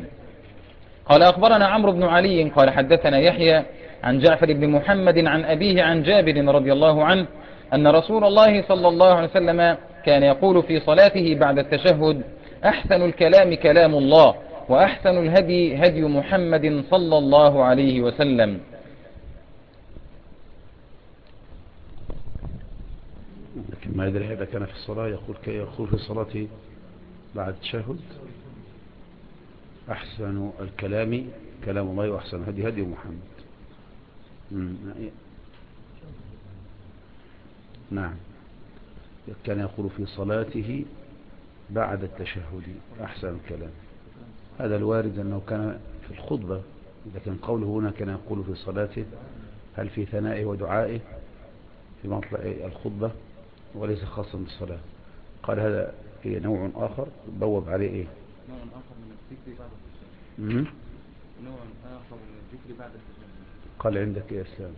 قال أخبرنا عمرو بن علي قال حدثنا يحيى عن جعفر بن محمد عن أبيه عن جابر رضي الله عنه أن رسول الله صلى الله عليه وسلم كان يقول في صلاته بعد التشهد أحسن الكلام كلام الله وأحسن الهدي هدي محمد صلى الله عليه وسلم. لكن ما يدري إذا كان في الصلاة يقول في صلاته بعد التشهد أحسن الكلام كلام الله وأحسن الهدي هدي محمد. نعم، كان يقول في صلاته بعد التشهد أحسن الكلام. هذا الوارد أنه كان في الخطبة، لكن قوله هنا كان يقول في صلاته هل في ثنائه ودعائه في مطلع الخطبة وليس خاصا بالصلاة. قال هذا هي نوع آخر بوب عليه إيه؟ نوع آخر من الذكر بعد التشهد. نوع آخر من الذكر بعد التشهد. قال عندك يا إسلام.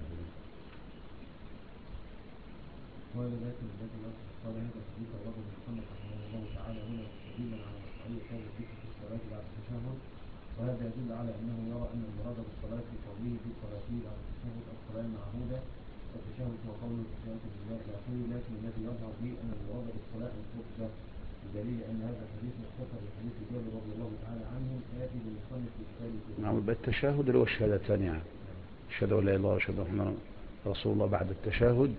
قال لكن قال هذا الحديث رواه محمد رحمه الله تعالى هنا دليلا على مشروعية هذا الذكر في الصلاة بعد التشهد، وهذا يدل على أنه يرى أن المراد بالصلاة في قوله في صلاته بعد التشهد الصلاة المعهودة والتشهد هو قوله التشهد بالله إلى آخره، لكن الذي يظهر به أن المراد بالصلاة الخطبة، بدليل أن هذا الحديث مختصر بحديث جابر رضي الله تعالى عنه آتي بالمصنف في كتابه. نعم، التشهد اللي هو الشهادة الثانية، أشهد أن لا إله إلا الله وأشهد أن رسول الله. بعد التشهد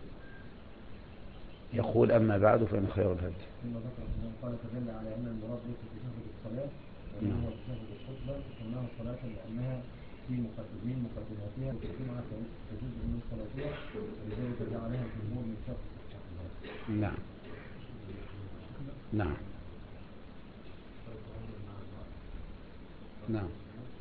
يقول أما بعد فإن خير الهدي. ثم ذكر قال فدل على أن المراد ليس تشهد الصلاة وإنما هو تشهد الخطبة، سماها صلاة لأنها في مقدماتها والجمعة كجزء من صلاتها، ولذلك جعلها الجمهور من شرط. نعم نعم نعم.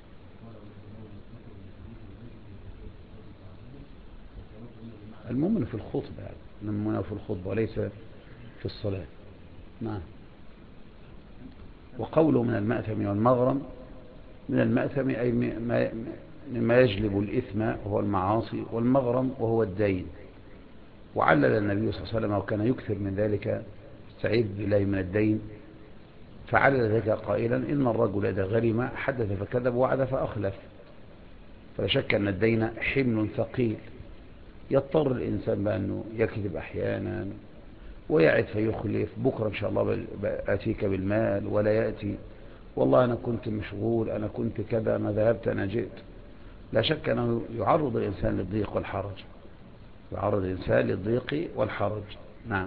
المؤمن في الخطبة، المؤمن في الخطبة وليس في الصلاة. نعم. وقوله من المأثم والمغرم من المأثم أي مما يجلب الإثم وهو المعاصي، والمغرم وهو الدين. وعلل النبي صلى الله عليه وسلم وكان يكثر من ذلك استعيذ بالله من الدين، فعلل ذلك قائلا إن الرجل إذا غرم حدث فكذب وعد فأخلف. فلا شك أن الدين حمل ثقيل يضطر الإنسان بأنه يكذب أحيانا ويعد فيخلف، بكرة إن شاء الله أتيك بالمال ولا يأتي، والله أنا كنت مشغول، أنا كنت كذا، أنا ذهبت، أنا جئت. لا شك أنه يعرض الإنسان للضيق والحرج، يعرض الإنسان للضيق والحرج. نعم.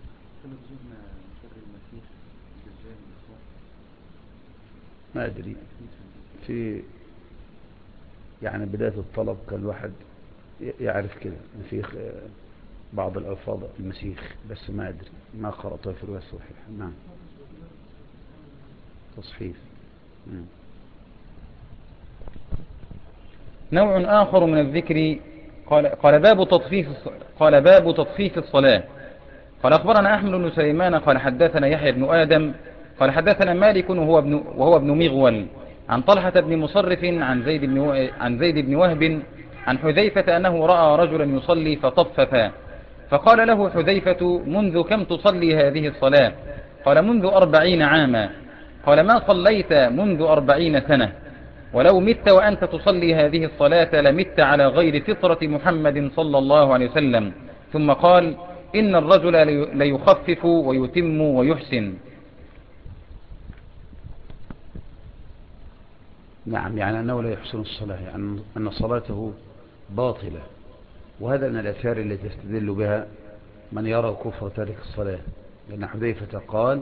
ما أدري في يعني بداية الطلب كان الواحد يعرف كده في بعض الألفاظ المسيخ، بس ما أدري، ما قرأتها في الرواية الصحيحة. نعم. تصحيف. نوع آخر من الذكر قال باب تطفيف الصلاة. قال أخبرنا أحمد بن سليمان قال حدثنا يحيى بن آدم قال حدثنا مالك وهو ابن مغول عن طلحة بن مصرف عن زيد بن وهب عن حذيفة أنه رأى رجلا يصلي فطفف، فقال له حذيفة منذ كم تصلي هذه الصلاة؟ قال منذ 40 عاما. قال ما صليت منذ 40 سنة، ولو مت وأنت تصلي هذه الصلاة لمت على غير فطرة محمد صلى الله عليه وسلم. ثم قال إن الرجل ليخفف ويتم ويحسن. نعم، يعني أنه لا يحسن الصلاة، يعني أن صلاته باطلة. وهذا من الآثار التي يستدل بها من يرى كفر تارك الصلاة، لأن حذيفة قال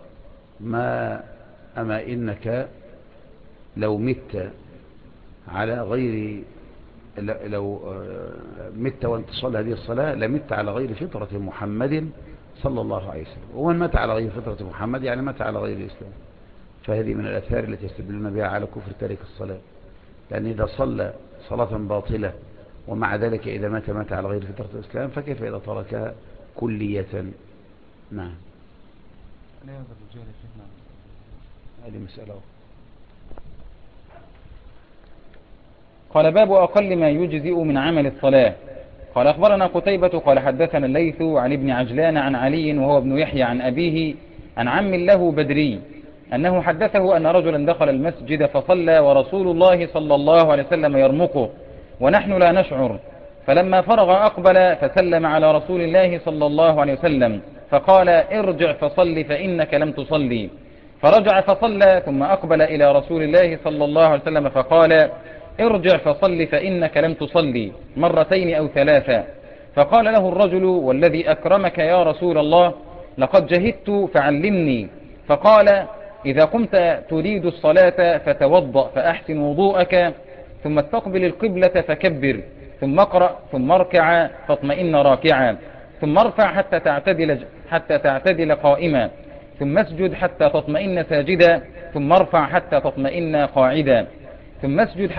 أما إنك لو مت على غير لو مت وانت تصلي هذه الصلاة لمت على غير فطرة محمد صلى الله عليه وسلم. ومن مات على غير فطرة محمد يعني مات على غير الإسلام. فهذه من الآثار التي يستدلون بها على كفر تارك الصلاة، لأن إذا صلى صلاة باطلة ومع ذلك إذا مات على غير فطرة الإسلام، فكيف إذا تركها كلية؟ نعم. هذه مسألة. قال باب أقل ما يجزئ من عمل الصلاة. قال أخبرنا قتيبة قال حدثنا الليث عن ابن عجلان عن علي وهو ابن يحيى عن أبيه عن عم له بدري أنه حدثه أن رجلا دخل المسجد فصلى ورسول الله صلى الله عليه وسلم يرمقه ونحن لا نشعر، فلما فرغ أقبل فسلم على رسول الله صلى الله عليه وسلم فقال ارجع فصل فإنك لم تصلي، فرجع فصلى ثم أقبل إلى رسول الله صلى الله عليه وسلم فقال ارجع فصل فإنك لم تصلي مرتين أو ثلاثا، فقال له الرجل والذي أكرمك يا رسول الله لقد جهدت فعلمني، فقال إذا قمت تريد الصلاة فتوضأ فأحسن وضوءك ثم استقبل القبلة فكبر ثم اقرأ ثم اركع فاطمئن راكعا ثم ارفع حتى تعتدل قائما ثم اسجد حتى تطمئن ساجدا ثم ارفع حتى تطمئن قاعدا ثم اسجد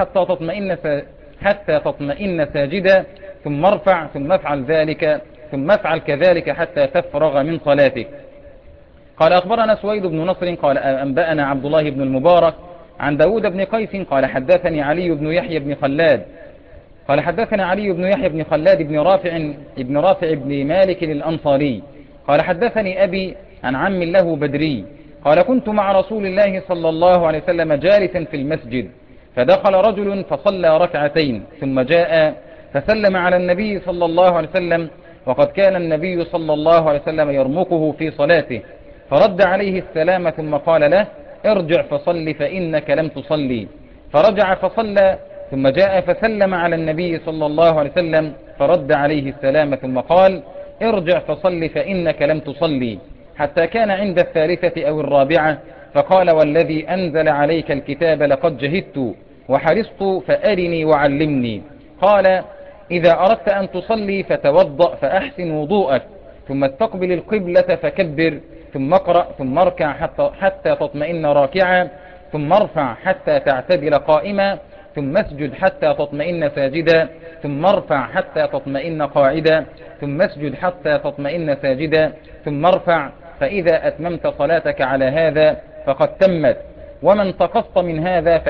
حتى تطمئن ساجدا ثم ارفع ثم افعل كذلك حتى تفرغ من صلاتك. قال أخبرنا سويد بن نصر قال أنبأنا عبد الله بن المبارك عن داود بن قيس قال حدثني علي بن يحيى بن خلاد قال حدثنا علي بن يحيى بن خلاد بن رافع بن مالك الأنصاري قال حدثني أبي عن عم له بدري قال كنت مع رسول الله صلى الله عليه وسلم جالسا في المسجد فدخل رجل فصلى ركعتين ثم جاء فسلم على النبي صلى الله عليه وسلم وقد كان النبي صلى الله عليه وسلم يرمقه في صلاته، فرد عليه السلام ثم قال له ارجع فصل فإنك لم تصلي، فرجع فصلى ثم جاء فسلم على النبي صلى الله عليه وسلم فرد عليه السلام ثم قال ارجع فصل فإنك لم تصلي، حتى كان عند الثالثة أو الرابعة فقال والذي أنزل عليك الكتاب لقد جهدت وحرصت فأرني وعلمني. قال إذا أردت أن تصلي فتوضأ فأحسن وضوءك ثم استقبل القبلة فكبر ثم اقرأ ثم اركع حتى تطمئن راكعا ثم ارفع حتى تعتدل قائما ثم اسجد حتى تطمئن ساجدا ثم ارفع حتى تطمئن قاعدا ثم اسجد حتى تطمئن ساجدا ثم ارفع، فإذا أتممت صلاتك على هذا فقد تمت، وما انتقصت من هذا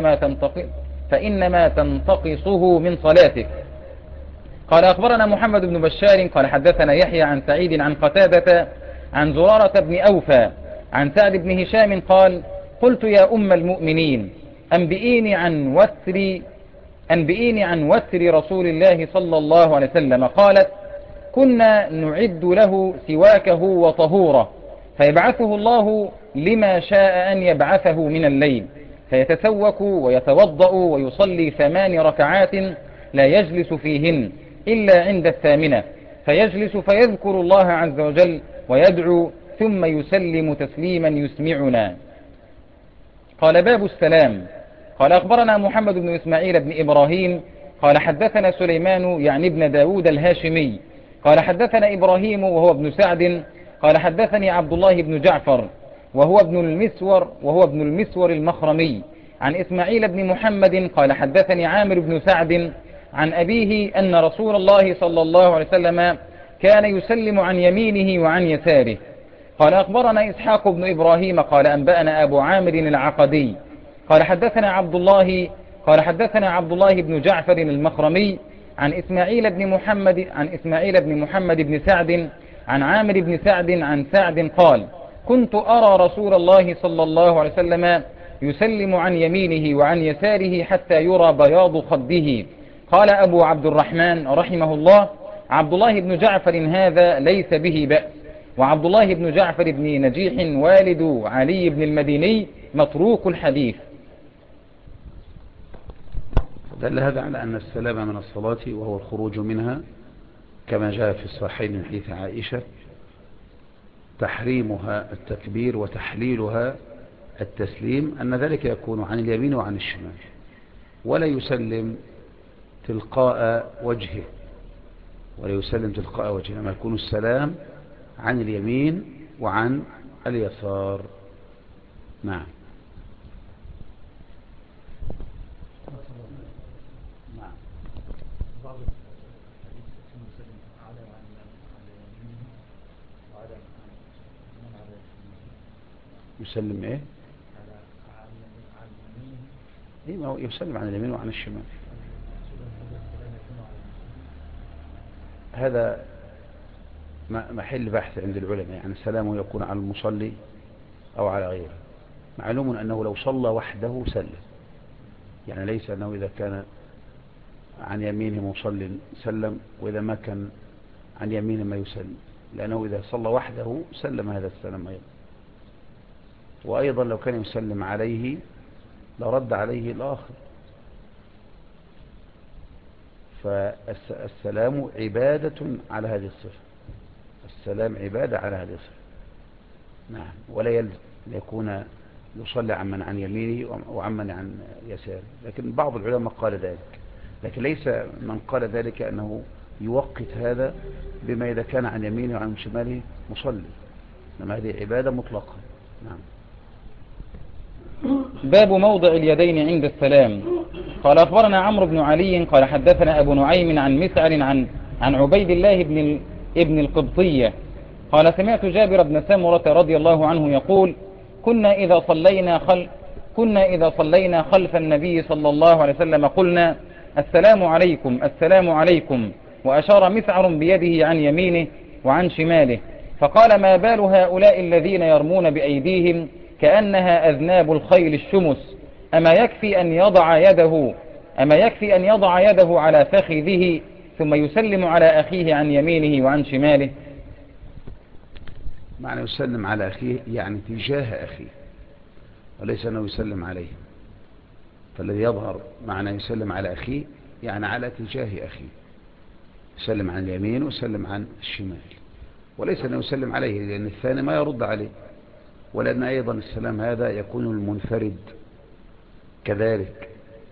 فإنما تنتقصه من صلاتك. قال أخبرنا محمد بن بشار قال حدثنا يحيى عن سعيد عن قتادة عن زرارة بن أوفى عن سعد بن هشام قال قلت يا أم المؤمنين أنبئيني عن وتر رسول الله صلى الله عليه وسلم. قالت كنا نعد له سواكه وطهوره فيبعثه الله لما شاء أن يبعثه من الليل فيتسوك ويتوضأ ويصلي 8 ركعات لا يجلس فيهن إلا عند 8 فيجلس فيذكر الله عز وجل ويدعو ثم يسلم تسليما يسمعنا. قال باب السلام. قال أخبرنا محمد بن إسماعيل بن إبراهيم قال حدثنا سليمان يعني ابن داود الهاشمي قال حدثنا إبراهيم وهو ابن سعد قال حدثني عبد الله بن جعفر وهو ابن المسور المخرمي عن إسماعيل بن محمد قال حدثني عامر بن سعد عن أبيه أن رسول الله صلى الله عليه وسلم كان يسلم عن يمينه وعن يساره. قال أخبرنا إسحاق بن إبراهيم قال أنبأنا أبو عامر العقدي قال حدثنا عبد الله بن جعفر المخرمي عن إسماعيل بن محمد بن سعد عن عامر بن سعد عن سعد قال كنت أرى رسول الله صلى الله عليه وسلم يسلم عن يمينه وعن يساره حتى يرى بياض خده. قال أبو عبد الرحمن رحمه الله عبد الله بن جعفر هذا ليس به بأس وعبد الله بن جعفر بن نجيح والد علي بن المديني متروك الحديث. دل هذا على أن السلام من الصلاة وهو الخروج منها كما جاء في الصحيحين من حديث عائشة تحريمها التكبير وتحليلها التسليم أن ذلك يكون عن اليمين وعن الشمال ولا يسلم تلقاء وجهه لما يكون السلام عن اليمين وعن اليسار. نعم. يسلم ايه؟ ايه ما هو يسلم عن اليمين وعن الشمال. هذا محل بحث عند العلماء يعني السلام يكون على المصلي او على غيره. معلوم انه لو صلى وحده سلم يعني ليس انه اذا كان عن يمينه مصلي سلم واذا ما كان عن يمينه ما يسلم لانه اذا صلى وحده سلم هذا السلام ايضا وأيضا لو كان يسلم عليه لرد عليه الآخر. فالسلام عبادة على هذه الصفة. السلام عبادة على هذه الصفة. نعم. ولا يلزم يكون يصلي عمن عن يمينه وعمن عن يساره لكن بعض العلماء قال ذلك لكن ليس من قال ذلك أنه يوقت هذا بما إذا كان عن يمينه وعن شماله مصلي إنما هذه عبادة مطلقة. نعم. باب موضع اليدين عند السلام. قال أخبرنا عمرو بن علي قال حدثنا أبو نعيم عن مسعر عن عبيد الله ابن القبطية قال سمعت جابر بن سمرة رضي الله عنه يقول كنا إذا صلينا خلف النبي صلى الله عليه وسلم قلنا السلام عليكم وأشار مسعر بيده عن يمينه وعن شماله فقال ما بال هؤلاء الذين يرمون بأيديهم كأنها أذناب الخيل الشمس أما يكفي أن يضع يده على فخذه ثم يسلم على أخيه عن يمينه وعن شماله. معنى يسلم على أخيه يعني تجاه أخيه وليس أنه يسلم عليه فالذي يظهر معنى يسلم على أخيه يعني على تجاه أخيه يسلم عن اليمين ويسلم عن الشمال وليس أنه يسلم عليه لأن الثاني ما يرد عليه ولأن أيضا السلام هذا يكون المنفرد كذلك.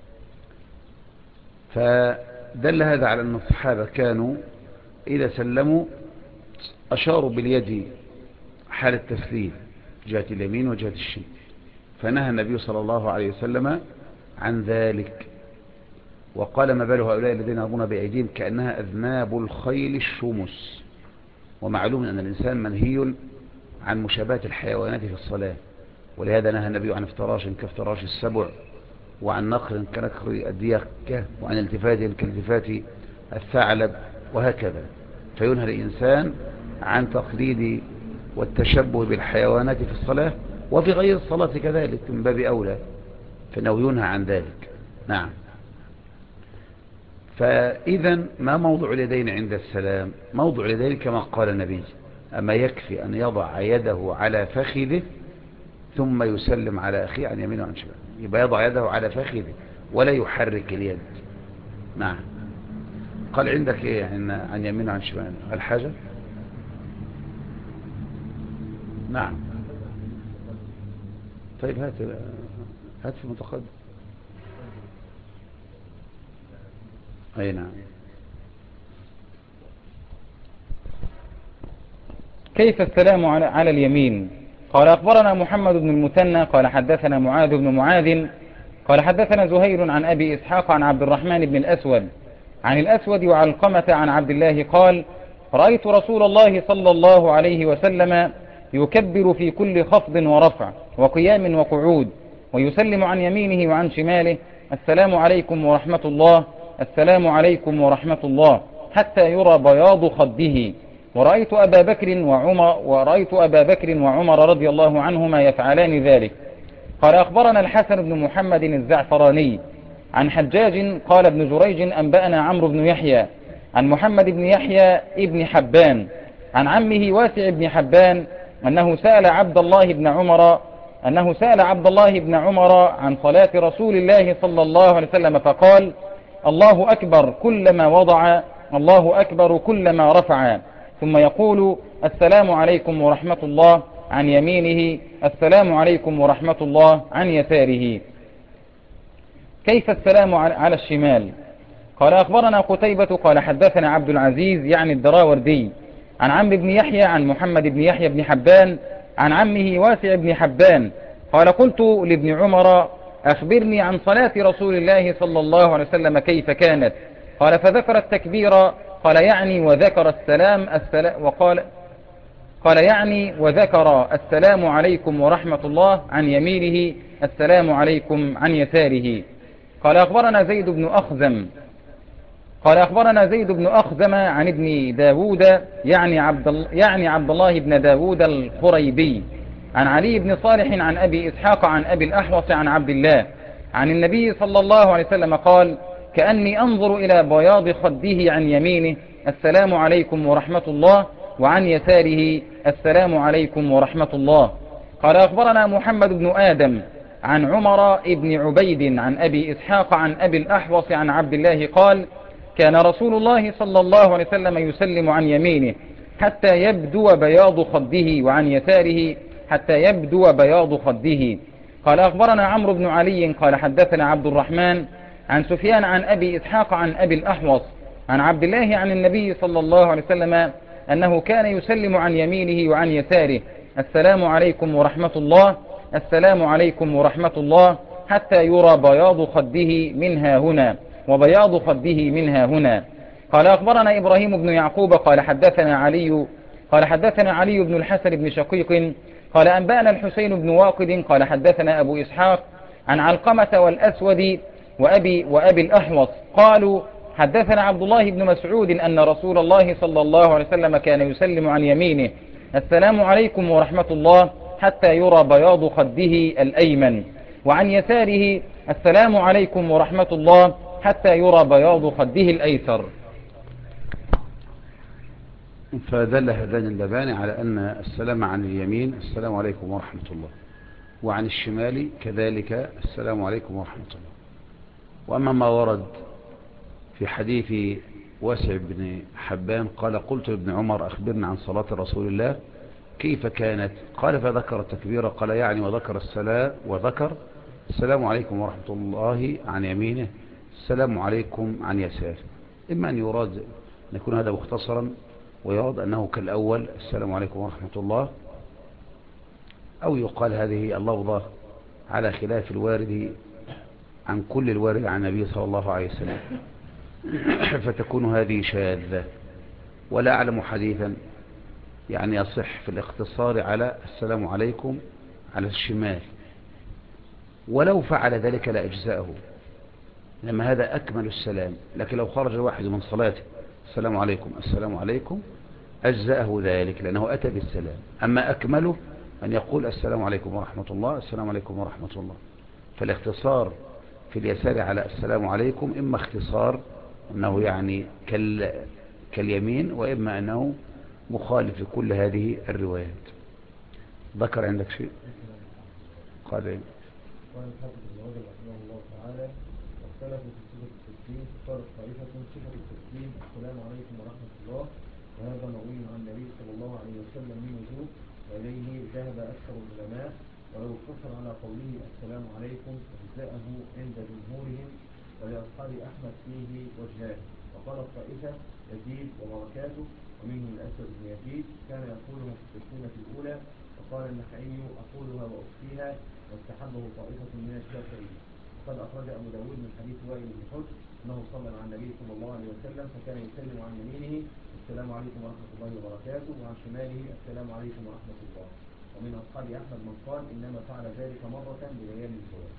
فدل هذا على أن الصحابة كانوا إذا سلموا أشاروا باليد حال التسليم جهة اليمين وجهة الشمال فنهى النبي صلى الله عليه وسلم عن ذلك وقال ما بال هؤلاء الذين يرمون بأيديهم كأنها أذناب الخيل الشمس. ومعلوم أن الإنسان منهي عن مشابهة الحيوانات في الصلاة ولهذا نهى النبي عن افتراش كافتراش السبع، وعن نقر كنقر الديكة، وعن التفات كالتفات الثعلب، وهكذا. فينهى الإنسان عن تقليد والتشبه بالحيوانات في الصلاة، وفي غير الصلاة كذلك من باب أولى، فإنه ينهى عن ذلك. نعم. فإذا ما موضع اليدين عند السلام؟ موضع اليدين كما قال النبي: أما يكفي أن يضع يده على فخذه ثم يسلم على أخيه عن يمينه وعن شماله. يبقى يضع يده على فخذه ولا يحرك اليد. نعم. قال عندك إيه عن يمينه وعن شماله؟ الحاجة. نعم. طيب هات في المتقدم. أي نعم. كيف السلام على اليمين؟ قال أخبرنا محمد بن المثنى قال حدثنا معاذ بن معاذ قال حدثنا زهير عن أبي إسحاق عن عبد الرحمن بن الأسود عن الأسود وعلقمة عن عبد الله قال: رأيت رسول الله صلى الله عليه وسلم يكبر في كل خفض ورفع وقيام وقعود، ويسلم عن يمينه وعن شماله: السلام عليكم ورحمة الله، السلام عليكم ورحمة الله، حتى يرى بياض خده. ورأيت أبا بكر وعمر رضي الله عنهما يفعلان ذلك. قال أخبرنا الحسن بن محمد الزعفراني عن حجاج قال ابن جريج أنبأنا عمرو بن يحيى عن محمد بن يحيى ابن حبان عن عمه واسع بن حبان أنه سأل عبد الله بن عمر عن صلاة رسول الله صلى الله عليه وسلم فقال: الله أكبر كلما وضع، الله أكبر كلما رفع، ثم يقول: السلام عليكم ورحمة الله عن يمينه، السلام عليكم ورحمة الله عن يساره. كيف السلام على الشمال؟ قال أخبرنا قتيبة قال حدثنا عبد العزيز يعني الدراوردي عن عمرو بن يحيى عن محمد بن يحيى بن حبان عن عمه واسع بن حبان قال: قلت لابن عمر: أخبرني عن صلاة رسول الله صلى الله عليه وسلم كيف كانت؟ قال: فذكر التكبير، قال يعني وذكر السلام عليكم ورحمة الله عن يمينه، السلام عليكم عن يساره. قال أخبرنا زيد بن أخزم عن ابن داود يعني عبد الله بن داود الخريبي عن علي بن صالح عن أبي إسحاق عن أبي الأحوص عن عبد الله عن النبي صلى الله عليه وسلم قال: كأني أنظر إلى بياض خده عن يمينه السلام عليكم ورحمة الله، وعن يساره السلام عليكم ورحمة الله. قال أخبرنا محمد بن آدم عن عمر بن عبيد عن أبي إسحاق عن أبي الأحوص عن عبد الله قال: كان رسول الله صلى الله عليه وسلم يسلم عن يمينه حتى يبدو بياض خده، وعن يساره حتى يبدو بياض خده. قال أخبرنا عمرو بن علي قال حدثنا عبد الرحمن عن سفيان عن أبي إسحاق عن أبي الأحوص عن عبد الله عن النبي صلى الله عليه وسلم أنه كان يسلم عن يمينه وعن يساره: السلام عليكم ورحمة الله، السلام عليكم ورحمة الله، حتى يرى بياض خده منها هنا وبياض خده منها هنا. قال أخبرنا إبراهيم بن يعقوب قال حدثنا علي بن الحسن بن شقيق قال أنبأنا الحسين بن واقد قال حدثنا أبو إسحاق عن علقمة والأسود وأبي الأحوص قالوا: حدثنا عبد الله بن مسعود أن رسول الله صلى الله عليه وسلم كان يسلم عن يمينه: السلام عليكم ورحمة الله، حتى يرى بياض خده الأيمن، وعن يساره: السلام عليكم ورحمة الله، حتى يرى بياض خده الأيسر. فدل هذان اللبان على أن السلام عن اليمين السلام عليكم ورحمة الله، وعن الشمال كذلك السلام عليكم ورحمة الله. وأما ما ورد في حديث واسع بن حبان قال: قلت لابن عمر: أخبرنا عن صلاة رسول الله كيف كانت؟ قال: فذكر التكبير، قال يعني وذكر السلام عليكم ورحمة الله عن يمينه، السلام عليكم عن يساره. إما أن يراد أن يكون هذا مختصرا ويراد أنه كالأول السلام عليكم ورحمة الله، أو يقال هذه اللفظة على خلاف الوارد عن كل الوارد عن النبي صلى الله عليه وسلم، فتكون هذه شاذة. ولا أعلم حديثا يعني يصح في الاختصار على السلام عليكم على الشمال، ولو فعل ذلك لأجزاءه، لما هذا أكمل السلام. لكن لو خرج الواحد من صلاته السلام عليكم السلام عليكم أجزاءه ذلك، لأنه أتى بالسلام. أما أكمله أن يقول السلام عليكم ورحمة الله السلام عليكم ورحمة الله. فالاختصار في اليسار على السلام عليكم إما اختصار أنه يعني كاليمين، وإما أنه مخالف لكل هذه الروايات. ذكر عندك شيء؟ قال إيه؟ قال الحافظ ابن رجب رحمه الله تعالى: واختلفوا في صفة التسليم، فقالت طائفة صفة التسليم السلام عليكم ورحمة الله، وهذا مروي عن النبي صلى الله عليه وسلم من وجوه، وإليه ذهب أكثر العلماء، ولو اقتصر على قوله السلام عليكم أجزاءه عند جمهورهم، ولأصحاب أحمد فيه وجهان. وقال الطائفة يزيد وبركاته، ومنهم الأسود بن يزيد كان يقولها في التسليمة الأولى، وقال النخعي أقولها وأخفيها، واستحبه طائفة من الشافعية. وقد أخرج أبو داود من حديث وائل بن حجر أنه صلى مع النبي صلى الله عليه وسلم فكان يسلم عن يمينه السلام عليكم ورحمة الله وبركاته، وعن شماله السلام عليكم ورحمة الله. ومن أصحاب أحمد من قال إنما فعل ذلك مرة ببيان الجواز.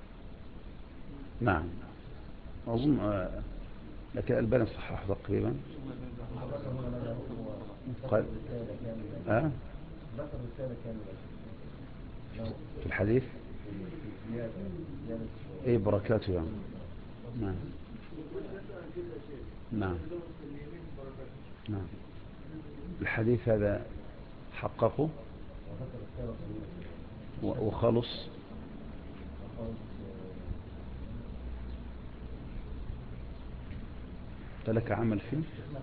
نعم، أظن لكن الألباني صححه تقريبا. قال ذكر رسالة كاملة في الحديث اي بركاته يعني. نعم نعم نعم. الحديث هذا حققه وخلص فلك عمل فيه.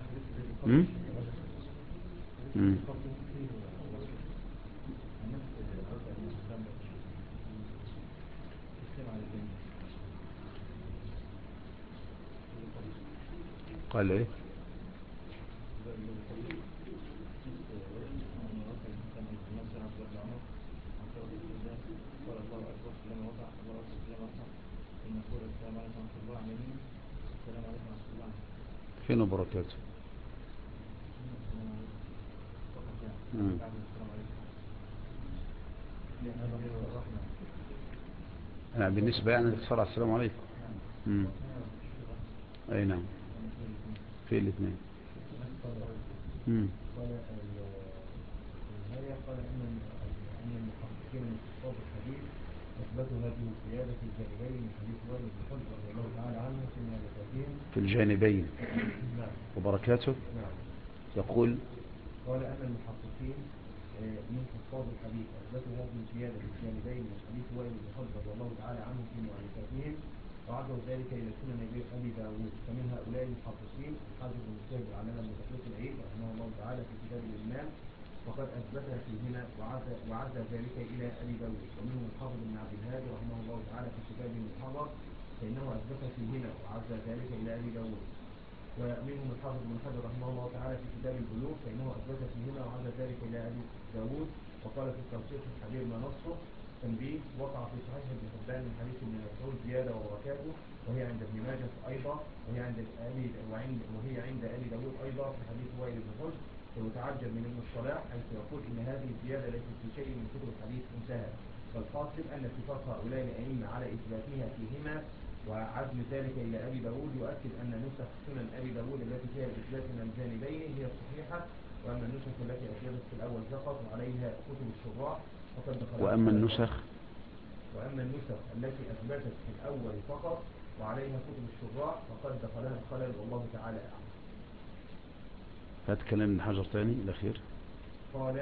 قال ايه؟ فين بركاته؟ بالنسبة يعني الاتصال على السلام عليكم. اي نعم، في الاثنين. قال ان المحققين من كتاب الحديث اثبتوا هذه الزياده في الجانبين من حديث وائل بن حجر رضي الله تعالى عنه في مؤلفاتهم في الجانبين. نعم. وبركاته. نعم. يقول قال ان المحققين من كتاب الحديث اثبتوا هذه الزياده في الجانبين من حديث وائل بن حجر رضي الله تعالى عنه في مؤلفاتهم، وعدوا ذلك الى سنن ابي داوود. فمن هؤلاء المحققين الحافظ بن مسهب العلامه بن تقي العيد رحمه الله تعالى في كتاب الايمان، وقد اثبتها فيهما وعزى ذلك الى ابي داوود. ومنهم الحافظ بن عبد الهادي رحمه الله تعالى في كتابه المحرر فانه اثبت فيهما وعزى ذلك الى ابي داوود. ومنهم الحافظ بن حجر رحمه الله تعالى في كتاب البلوغ فانه اثبت فيهما وعزى ذلك الى ابي داوود. وقال في التوثيق الحبير ما نصه تنبيه: وقع في صحيح ابن حبان من حديث ابن مسعود زياده وبركاته، وهي عند ابن ماجه ايضا، وهي عند ابي داوود ايضا في حديث وائل بن حجر. ويتعجب من ابن الصلاح حيث يقول ان هذه الزياده ليست في شيء من كتب الحديث انتهى. فالقاصد ان اتفاق هؤلاء الائمه على اثباتها فيهما وعزم ذلك الى ابي داوود يؤكد ان نسخ سنن ابي داوود التي فيها الاثبات من الجانبين هي الصحيحه، واما النسخ التي اثبتت في الاول فقط وعليها كتب الشراح فقد دخلت. واما النسخ التي اثبتت في الاول فقط وعليها كتب الشراح فقد دخلها الخلل والله تعالى اعلم. هات كلام ابن حجر ثاني الاخير. قال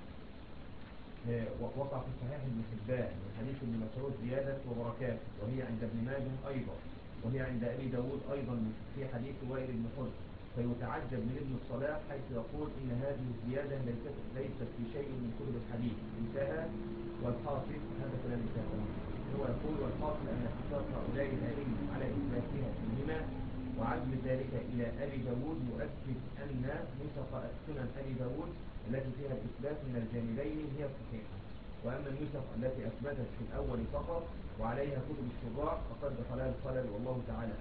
وقع في صحيح ابن حبان من حديث ابن مسعود زيادة وبركاته، وهي عند ابن ماجه أيضا، وهي عند أبي داود أيضا في حديث وائل بن حجر. فيتعجب من ابن الصلاح حيث يقول إن هذه الزيادة ليست في شيء من كتب الحديث انتهى. والحاصل هذا كلام انتهى. هو يقول والحاصل أن اتفاق هؤلاء الأئمة على إثباتها فيهما وعزم ذلك إلى أبي داود يؤكد أن نسخ سنن أبي داود التي فيها الإثبات من الجانبين هي الصحيحة، وأما النسخ التي أثبتت في الأول فقط وعليها كتب الشراح فقد دخلها الخلل والله تعالى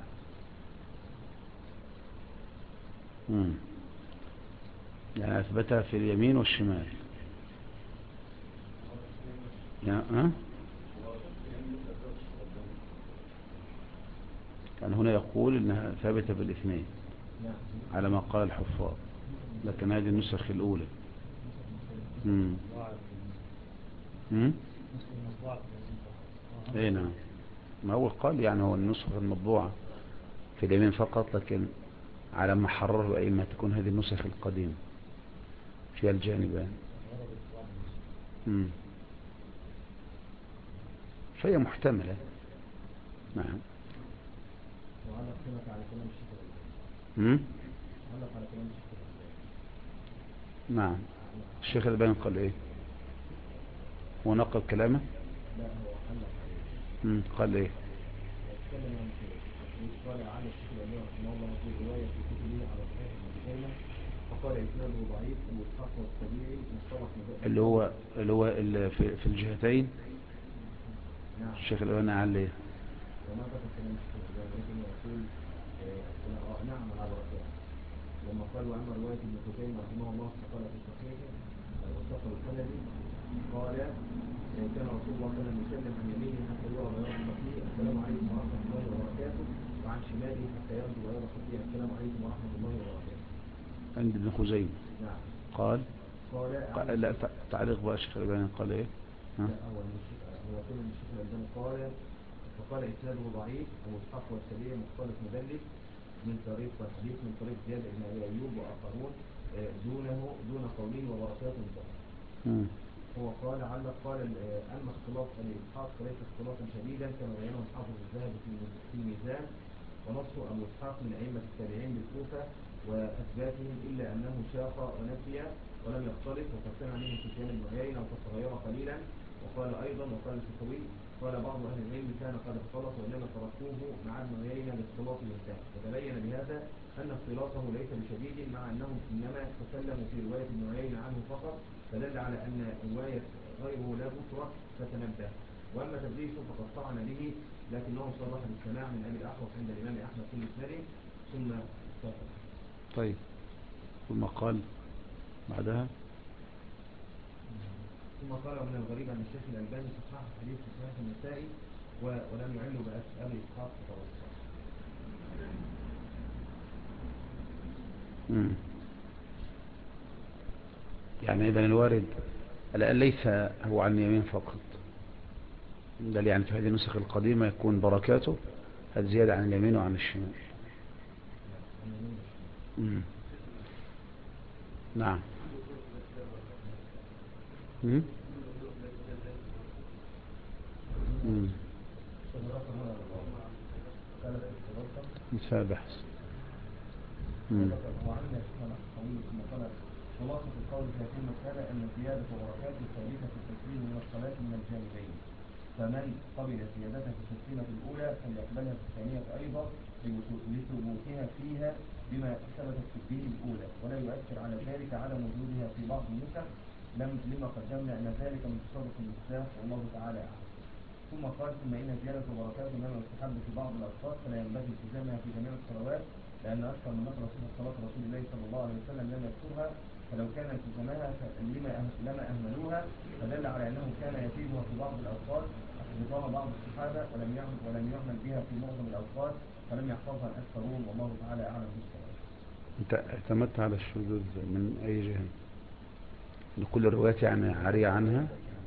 أعلم. يعني أثبتها في اليمين والشمال. ها؟ يعني هنا يقول انها ثابتة بالاثنين على ما قال الحفاظ، لكن هذه النسخ الاولى. اي نعم، ما هو قال يعني هو النسخ المطبوعة في اليمين فقط، لكن على ما حرره أئمة تكون هذه النسخ القديمة فيها الجانبان. فهي محتملة. نعم. وعلق كلمة على كلام الشيخ علق على كلام الشيخ نعم. الشيخ الألباني قال ايه؟ هو نقل كلامه؟ لا، هو علق عليه. قال ايه؟ اتكلم عن قال عن الشيخ الألباني رحمه الله في رواية في كتبه على صحيح ابن خزيمة، فقال إسناده ضعيف وإسحاق والطبيعي مصطلح اللي هو في الجهتين. نعم. الشيخ الألباني قال ايه؟ وما ذكر كلام الشيخ الألباني، لكن يقول نعم على رأسه لما قال وأما رواية ابن خزيمة رحمه الله فقال في صحيحه والسفر السندي قال كان رسول الله صلى الله عليه وسلم عن يمينه حتى يرى بياض خفيه السلام عليكم ورحمة الله وبركاته، وعن شماله حتى يبدو بياض خفيه السلام عليكم ورحمة الله وبركاته. عند ابن خزيمة. نعم. قال لا، لا تعليق بقى الشيخ الألباني قال ايه؟ لا، هو يقول ان الشيخ الألباني قال فقال إسناده ضعيف وإسحاق والسبيع مختلف مدلس من طريق الحديث من طريق زياد بن أبي أيوب وآخرون دون قوله وبركاته فقط. هو قال قال أما اختلاط الإسحاق فليس اختلاطا شديدا كما بينه الحافظ الذهبي في الميزان، ونصه أبو إسحاق من أئمة التابعين بالكوفة وأثباتهم إلا أنه شاق ونفي ولم يختلط، وقد سمع منه سفيان بن عيينة وقد تغير قليلا. وقال أيضا وقال الفتوي قال بعض أهل العلم كان قد اختلط وإنما تركوه مع ابن عيينة لاختلاط الإنسان، فتبين بهذا أن اختلاطه ليس بشديد مع أنهم إنما تكلموا في رواية ابن عيينة عنه فقط، فدل على أن رواية غيره لا تترك فتنبه. وأما تدليسه فقد طعن به لكنه صرح بالسماع من أبي الأحوص عند الإمام أحمد في مسنده ثم سكت. طيب، ثم قال بعدها ثم قال من الغريب أن الشيخ الألباني صحح حديث في صحيح النسائي ولم يعله بأبي إسحاق فتوسط. يعني إذن الوارد ليس هو عن اليمين فقط، بل يعني في هذه النسخ القديمة يكون بركاته هذا زيادة عن اليمين وعن الشمال. نعم. مثال بحث. وعندنا شيخنا الطويل ثم قال خلاصة القول في هذه المسألة أن زيادة بركاته ثابتة في التسليم من الصلاة من الجانبين، فمن قبل زيادتها في التسليمة الأولى فليقبلها في الثانية أيضا لثبوتها فيها بما ثبتت به الأولى، ولا يؤثر على ذلك عدم وجودها في بعض النسخ لما قدمنا أن ذلك من تصرف المفتاح والله تعالى أعلم. ثم قال ثم إن زيادة بركاته إنما يستحب في بعض الأوقات فلا ينبغي التزامها في جميع الصلوات، لأن أكثر من نقل صفة صلاة رسول الله صلى الله عليه وسلم لم يذكرها، فلو كان التزامها لما أهملوها، فدل على أنه كان يزيدها في بعض الأوقات نظام بعض الصحابة ولم يعمل بها في معظم الأوقات فلم يحفظها الأكثرون والله تعالى أعلم بالصواب. أنت اعتمدت على الشذوذ من أي جهة؟ لكل الروايات يعني عارية عنها؟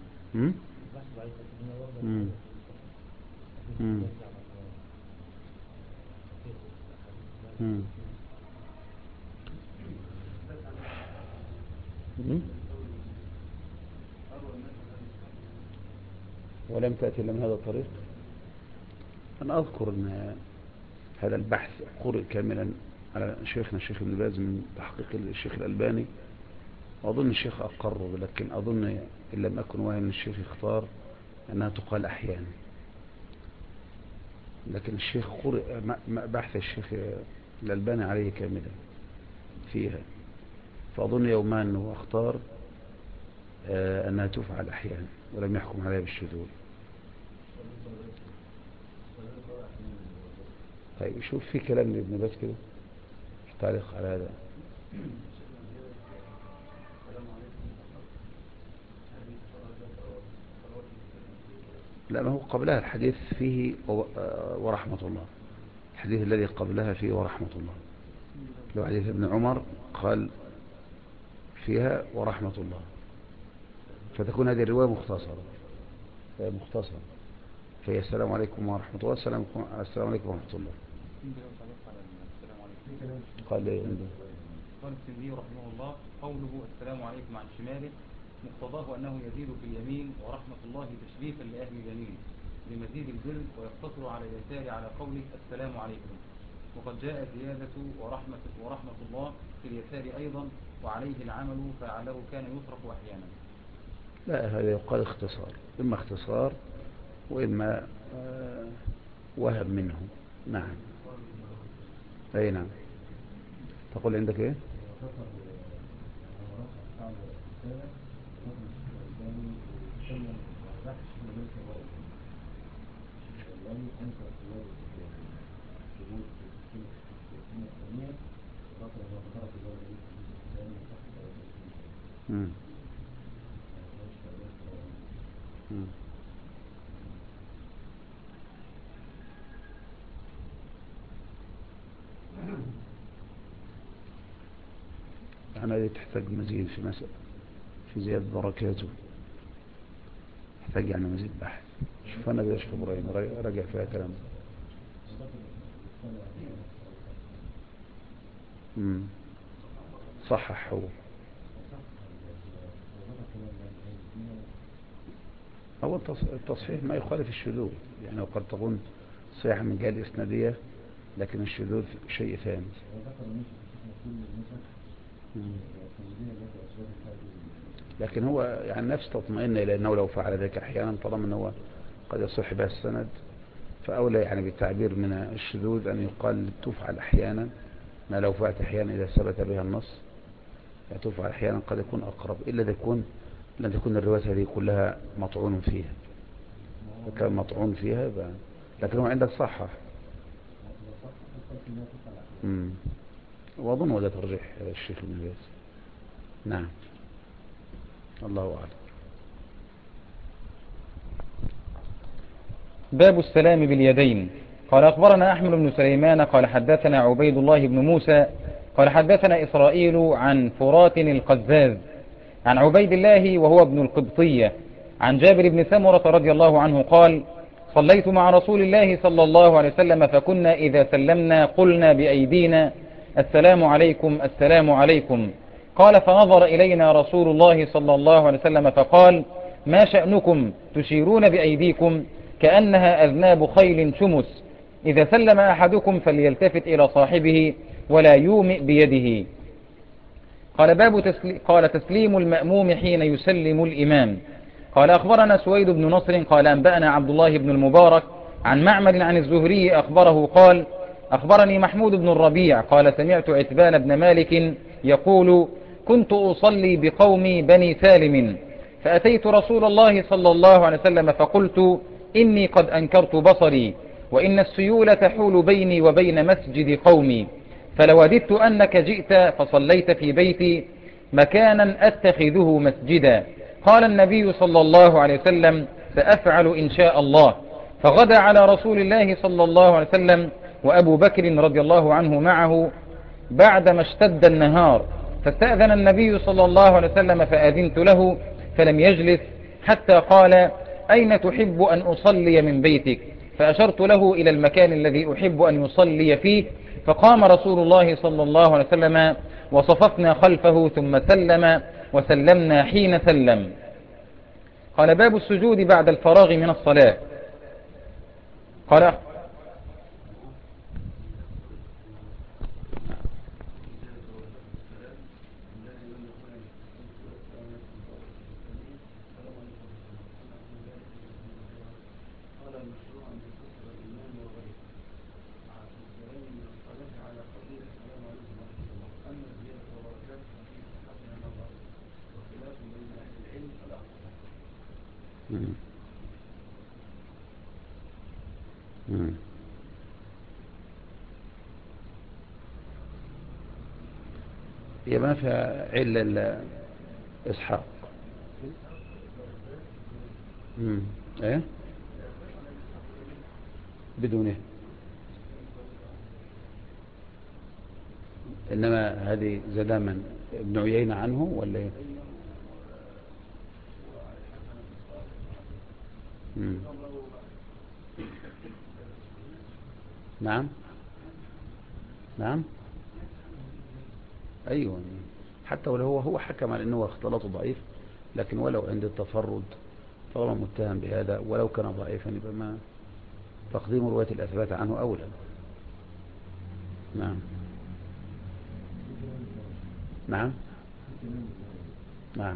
ولم تأتي إلا من هذا الطريق. أنا أذكر أن هذا البحث قرئ كاملا على شيخنا الشيخ ابن باز من تحقيق الشيخ الألباني، وأظن الشيخ أقر، لكن أظن إن لم أكن واهم الشيخ اختار أنها تقال أحيانا، لكن الشيخ قرئ بحث الشيخ الألباني عليه كاملا فيها، فأظن يوما أنه اختار أنها تفعل أحيانا ولم يحكم عليها بالشذوذ. طيب شوف في كلام لابن باز كده في تعليق على هذا. لا، ما هو قبلها الحديث فيه ورحمة الله. الحديث الذي قبلها فيه ورحمة الله، لو حديث ابن عمر قال فيها ورحمة الله، فتكون هذه الرواية مختصرة، فهي السلام عليكم ورحمة الله، السلام عليكم ورحمة الله. قال لي قال الترمذي رحمه الله قوله السلام عليكم عن شماله مقتضاه أنه يزيد في اليمين ورحمة الله تشريفا لأهل اليمين لمزيد البر، ويقتصر على اليسار على قوله السلام عليكم. وقد جاء زيادة ورحمة الله في اليسار أيضا، وعليه العمل فعله كان يترك أحيانا. لا، هذا يقال اختصار، إما اختصار وإما وهم منه. نعم. أي نعم. تقول عندك إيه؟ أنا تحتاج مزيد في مسألة في زيادة بركاته، تحتاج يعني مزيد بحث. شوف أنا بيش في إبراهيم رجع فيها كلام. صحح هو التصحيح ما يخالف الشذوذ، يعني وقد تكون صحيحة من جهة الإسنادية، لكن الشذوذ شيء ثاني. لكن هو يعني نفس تطمئن إلى أنه لو فعل ذلك أحيانا، طالما أنه قد يصح بها السند، فأولى يعني بالتعبير من الشذوذ أن يقال تفعل أحيانا، ما لو فعلت أحيانا إذا ثبت بها النص، تفعل أحيانا قد يكون أقرب، إلا لن تكون الرواية هذه كلها مطعون فيها. فكان مطعون فيها لكن هو عندك صحة. وأظن وده ترجيح الشيخ ابن باز. نعم، الله أعلم. باب السلام باليدين. قال أخبرنا أحمد بن سليمان قال حدثنا عبيد الله بن موسى قال حدثنا إسرائيل عن فرات القزاز عن عبيد الله وهو ابن القبطية عن جابر بن سمرة رضي الله عنه قال صليت مع رسول الله صلى الله عليه وسلم، فكنا إذا سلمنا قلنا بأيدينا السلام عليكم السلام عليكم. قال فنظر إلينا رسول الله صلى الله عليه وسلم فقال ما شأنكم تشيرون بأيديكم كأنها أذناب خيل شمس، إذا سلم أحدكم فليلتفت إلى صاحبه ولا يومئ بيده. قال تسليم المأموم حين يسلم الإمام. قال أخبرنا سويد بن نصر قال أنبأنا عبد الله بن المبارك عن معمر عن الزهري أخبره قال أخبرني محمود بن الربيع قال سمعت عتبان بن مالك يقول كنت أصلي بقومي بني سالم، فأتيت رسول الله صلى الله عليه وسلم فقلت إني قد أنكرت بصري، وإن السيول تحول بيني وبين مسجد قومي، فلوددت أنك جئت فصليت في بيتي مكانا أتخذه مسجدا. قال النبي صلى الله عليه وسلم سأفعل إن شاء الله. فغدا على رسول الله صلى الله عليه وسلم وأبو بكر رضي الله عنه معه بعدما اشتد النهار، فاستأذن النبي صلى الله عليه وسلم فأذنت له فلم يجلس حتى قال أين تحب أن أصلي من بيتك؟ فأشرت له إلى المكان الذي أحب أن يصلي فيه، فقام رسول الله صلى الله عليه وسلم وصففنا خلفه ثم سلم وسلمنا حين سلم. قال باب السجود بعد الفراغ من الصلاة. قال هي ما فيها علة إلا إسحاق. ايه بدونه. إنما هذه زاد من ابن عيينة عنه ولا إيه؟ نعم نعم أيوة. حتى ولو هو حكم على أنه اختلاطه ضعيف، لكن ولو عند التفرد طالما متهم بهذا ولو كان ضعيفا يبقى ما تقديم رواية الأثبات عنه أولى. نعم نعم نعم.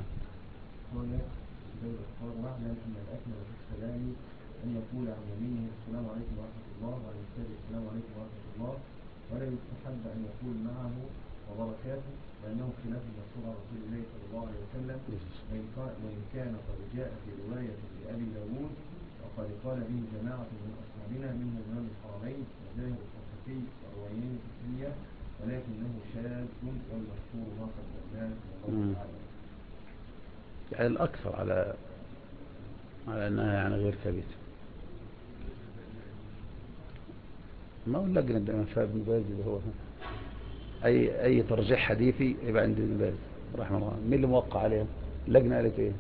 واعلم أن الأكمل في السلام أن يقول عن يمينه السلام عليكم ورحمة الله، وعن يساره السلام عليكم ورحمة الله، ولا يستحب أن يقول معه وبركاته، لأنه خلاف المشهور عن رسول الله صلى الله عليه وسلم، وإن كان قد جاء في رواية لأبي داود وقد قال به جماعة من أصحابنا منهم إمام الحرمين وزاهر الصحفي ورويين الكفرية، ولكنه شاذ والمشهور ما قدمناه والله تعالى. يعني الأكثر على أنها يعني غير ثابتة. ما هو اللجنة ده من فاب ابن باز اللي هو أي ترجيح حديثي يبقى عند ابن باز رحمه الله. مين اللي موقع عليها؟ اللجنة قالت إيه؟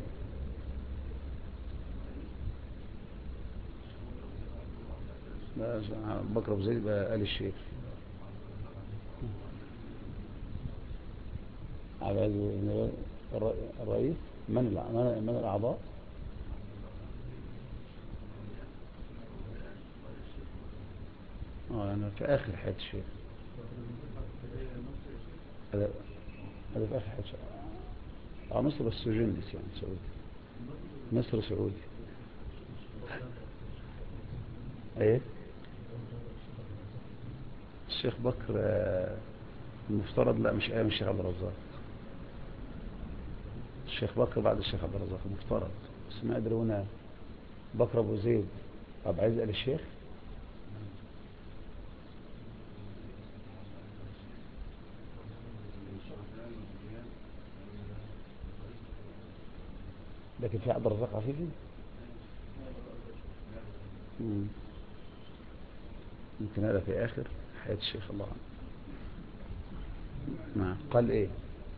بكر أبو زيد بقى قال الشيخ عبد العزيز بن باز الرئيس. من الأعضاء؟ أنا في آخر حياة الشيخ. هذا في آخر حياة الشيخ. مصر بس جندس يعني سعودي. مصر سعودي. ايه الشيخ بكر المفترض لا مش ايام الشيخ عبد الرزاق. الشيخ بكر بعد الشيخ عبد الرزاق المفترض، بس ما ادري هنا بكر ابو زيد عبد العزيز قال الشيخ. لكن في عبد الرزاق عفيفي يمكن هذا في آخر حياة الشيخ الله عنه. نعم. قال ايه؟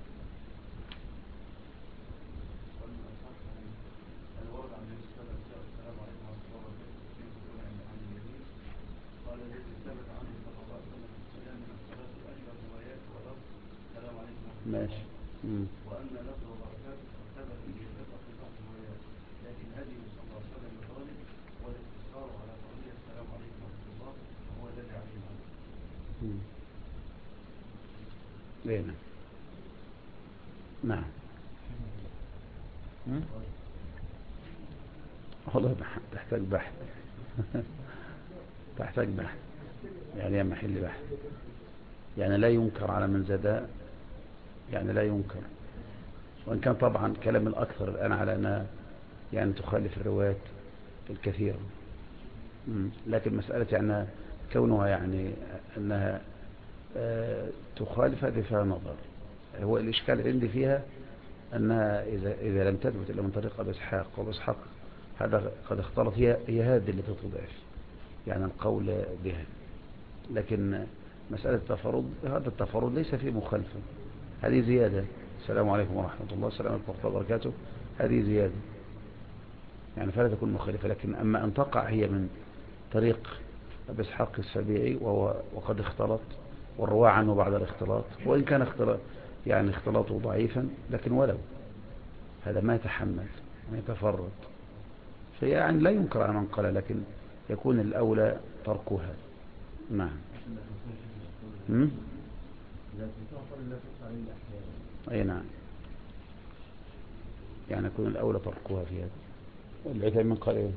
ماشي. وأن نفر وبركاته ثبت به الثقة في بعض الروايات، لكن هذه صلى الله عليه وسلم لطالب والاقتصار على قضية السلام عليكم ورحمة الله وهو الذي عليه الأمر. نعم نعم. والله تحتاج بحث. تحتاج بحث يعني محل بحث. يعني لا ينكر على من زاد، يعني لا ينكر، وإن كان طبعا كلام الأكثر الآن على أنها يعني تخالف الروايات الكثيرة، لكن مسألة يعني كونها يعني أنها تخالف هذه فيها نظر. هو الإشكال عندي فيها أنها إذا لم تثبت إلا من طريق أبي إسحاق، وأبي إسحاق هذا قد اختلط، هي هذه اللي تضعف يعني القول بها. لكن مسألة التفرد، هذا التفرد ليس فيه مخالفة، هذه زيادة. السلام عليكم ورحمة الله، السلام عليكم ورحمة الله وبركاته، هذه زيادة يعني فلا تكون مخالفة. لكن أما أن تقع هي من طريق أبي إسحاق السبيعي وقد اختلط والرواة عنه بعد الاختلاط، وإن كان يعني اختلاطه ضعيفا، لكن ولو هذا ما يتحمل ما يتفرد، فيعني لا ينكر على من قال، لكن يكون الأولى تركها. نعم. أي نعم، يعني يكون الأولى تركها في هذا. والعثيمين قال إيه؟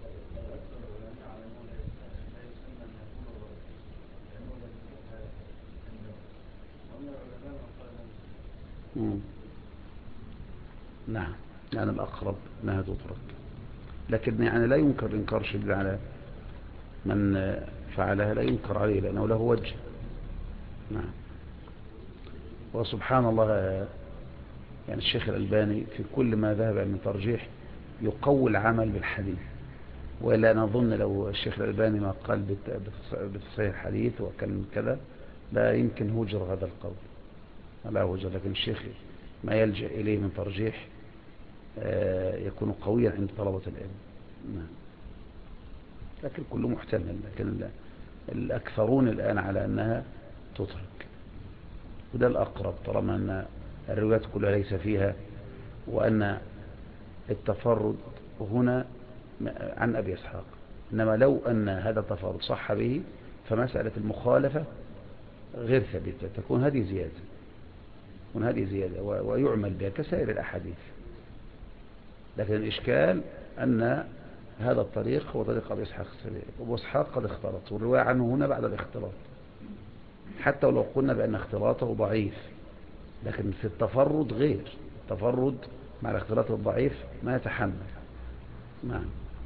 نعم، يعني الأقرب أنها تترك، لكن يعني لا ينكر إنكار شديد على من فعلها، لا ينكر عليه لأنه له وجه. نعم. وسبحان الله يعني الشيخ الألباني في كل ما ذهب من ترجيح يقوي العمل بالحديث، ولا نظن لو الشيخ الألباني ما قال بتصحيح الحديث وكان كذا لا يمكن هجر هذا القول، لا هجر، لكن الشيخ ما يلجأ إليه من ترجيح يكون قويا عند طلبة العلم. نعم. لكن كله محتمل، لكن الأكثرون الآن على أنها تترك، وده الأقرب طالما أن الروايات كلها ليس فيها، وأن التفرد هنا عن أبي إسحاق. إنما لو أن هذا التفرد صح به فمسألة المخالفة غير ثابتة، تكون هذه زيادة ويعمل بها كسائر الأحاديث. لكن الإشكال أن هذا الطريق هو طريق أبي إسحاق السبيعي، وأبو إسحاق قد اختلط، والرواية عنه هنا بعد الاختلاط، حتى ولو قلنا بأن اختلاطه ضعيف، لكن في التفرد غير، التفرد مع الاختلاط الضعيف ما يتحمل. نعم.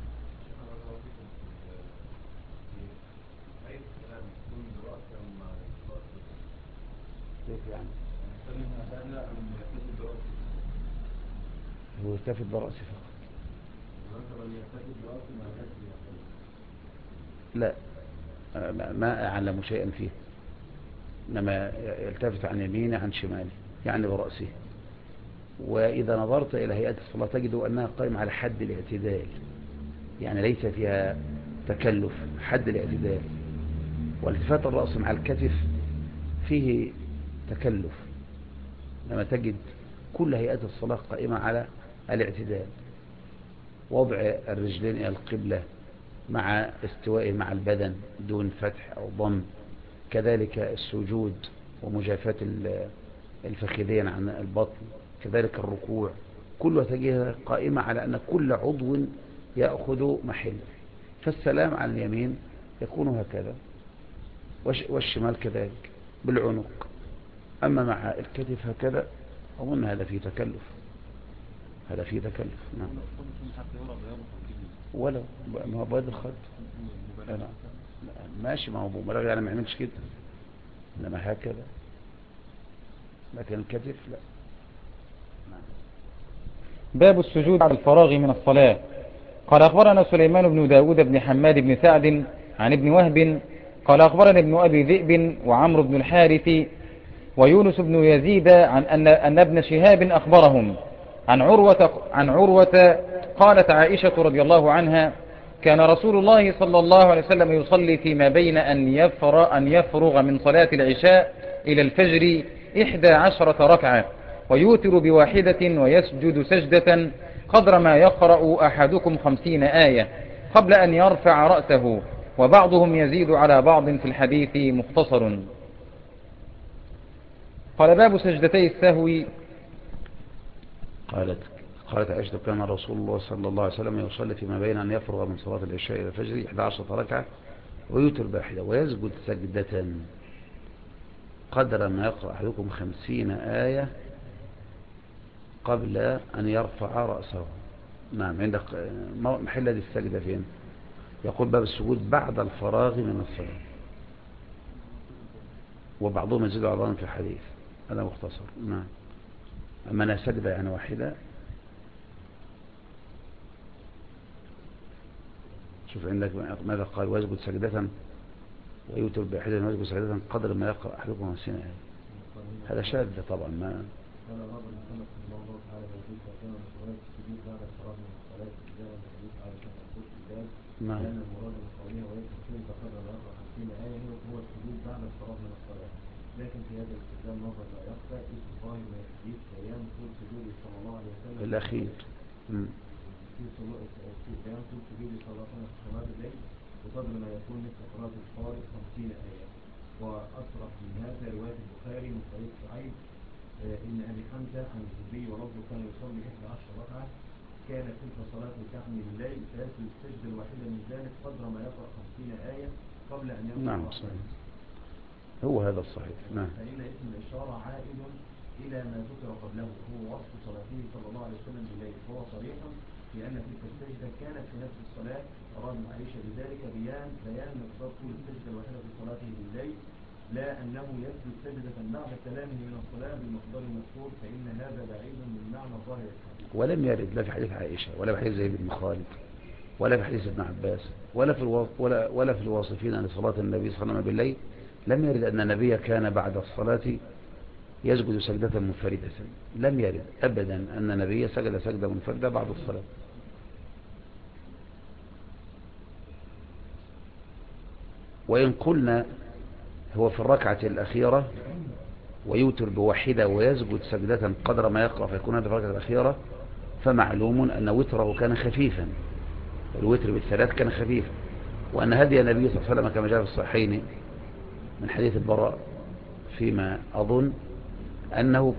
كيف يعني؟ هو يلتفت برأسه فقط. لا، ما أعلم شيئا فيه، إنما يلتفت عن يمينه عن شماله، يعني برأسه. وإذا نظرت إلى هيئة الصلاة تجد أنها قائمة على حد الاعتدال، يعني ليس فيها تكلف، حد الاعتدال. والتفات الرأس مع الكتف فيه تكلف، لما تجد كل هيئات الصلاة قائمة على الاعتدال، وضع الرجلين إلى القبلة مع استوائه مع البدن دون فتح أو ضم، كذلك السجود ومجافاة الفخذين عن البطن، كذلك الركوع، كلها تجدها قائمة على أن كل عضو يأخذ محل. فالسلام عن اليمين يكون هكذا، والشمال كذلك بالعنق. أما مع الكتف هكذا أظن هذا فيه تكلف، نعم. ولا ما هو بيد الخد ماشي، ما هو مبالغ يعني ما يعملش كده، إنما هكذا، لكن الكتف لا. نعم. باب السجود بعد الفراغ من الصلاة. قال أخبرنا سليمان بن داود بن حماد بن سعد عن ابن وهب قال أخبرنا ابن أبي ذئب وعمرو بن الحارث ويونس بن يزيد أن ابن شهاب أخبرهم عن عروة قالت عائشة رضي الله عنها كان رسول الله صلى الله عليه وسلم يصلي فيما بين أن يفرغ من صلاة العشاء إلى الفجر 11 ركعة، ويوتر بواحدة ويسجد سجدة قدر ما يقرأ أحدكم 50 آية قبل أن يرفع رأسه، وبعضهم يزيد على بعض في الحديث مختصر. قال باب سجدتي السهو. قالت عائشة كان رسول الله صلى الله عليه وسلم يصلي فيما بين أن يفرغ من صلاة العشاء إلى الفجر 11 ركعة ويوتر باحدة ويسجد سجدة قدر ما يقرأ أحدكم 50 آية قبل أن يرفع رأسه. نعم. عندك محل هذه السجدة فين؟ يقول باب السجود بعد الفراغ من الصلاة، وبعضهم يزيد على بعض في الحديث، هذا مختصر. نعم. أما أنا سجدة يعني واحدة، شوف عندك ماذا قال ويسجد سجدة ويوتر بأحدة ويسجد سجدة قدر ما يقرأ أحدكم 50 آية. هذا شاذ طبعا. ما نعم. لأن المراد من قولها ويسجد قدر ما يقرأ 50 آية هو السجود بعد الفراغ من الصلاة. لكن في هذا الاستدلال نظر لا يخفى اسم ظاهر من الحديث بيان طول سجوده صلى الله عليه وسلم الأخير في بيان طول سجوده صلى الله عليه وسلم في صلاة الليل وقدر ما يكون مثل قراءة القارئ 50 آية. وأصرح من هذا رواية البخاري من طريق سعيد إن أبي حمزة عن الزبي ولفظه كان يصلي 11 ركعة، كانت تلك صلاة تحمل الليل فيسجد السجدة الواحدة من ذلك قدر ما يقرأ 50 آية قبل أن يقرأ. نعم صحيح، هو هذا الصحيح. نعم. فإن اسم الإشارة عائد إلى ما ذكر قبله هو وصف صلاته صلى الله عليه وسلم بالليل، فهو صريح في أن تلك السجدة كانت في نفس الصلاة. أراد عائشة بذلك بيان مقدار طول السجدة الواحدة في صلاته بالليل، لا أنه يسجد سجدة بعد كلامه من الصلاة بالمقدار المذكور، فإن هذا بعيد من معنى ظاهر الحديث. ولم يرد لا في حديث عائشة ولا في حديث زيد بن خالد ولا في حديث ابن عباس ولا في الواصفين لصلاة النبي صلى الله عليه وسلم بالليل لم يرد أن النبي كان بعد الصلاة يسجد سجدة منفردة. لم يرد أبدا أن النبي سجد سجدة منفردة بعد الصلاة. وإن قلنا هو في الركعة الأخيرة ويوتر بواحدة ويسجد سجدة قدر ما يقرأ فيكون هذا في الركعة الأخيرة، فمعلوم أن وتره كان خفيفا، الوتر بالثلاث كان خفيفا، وأن هدي النبي صلى الله عليه وسلم كما جاء في الصحيحين من حديث البراء فيما أظن أنه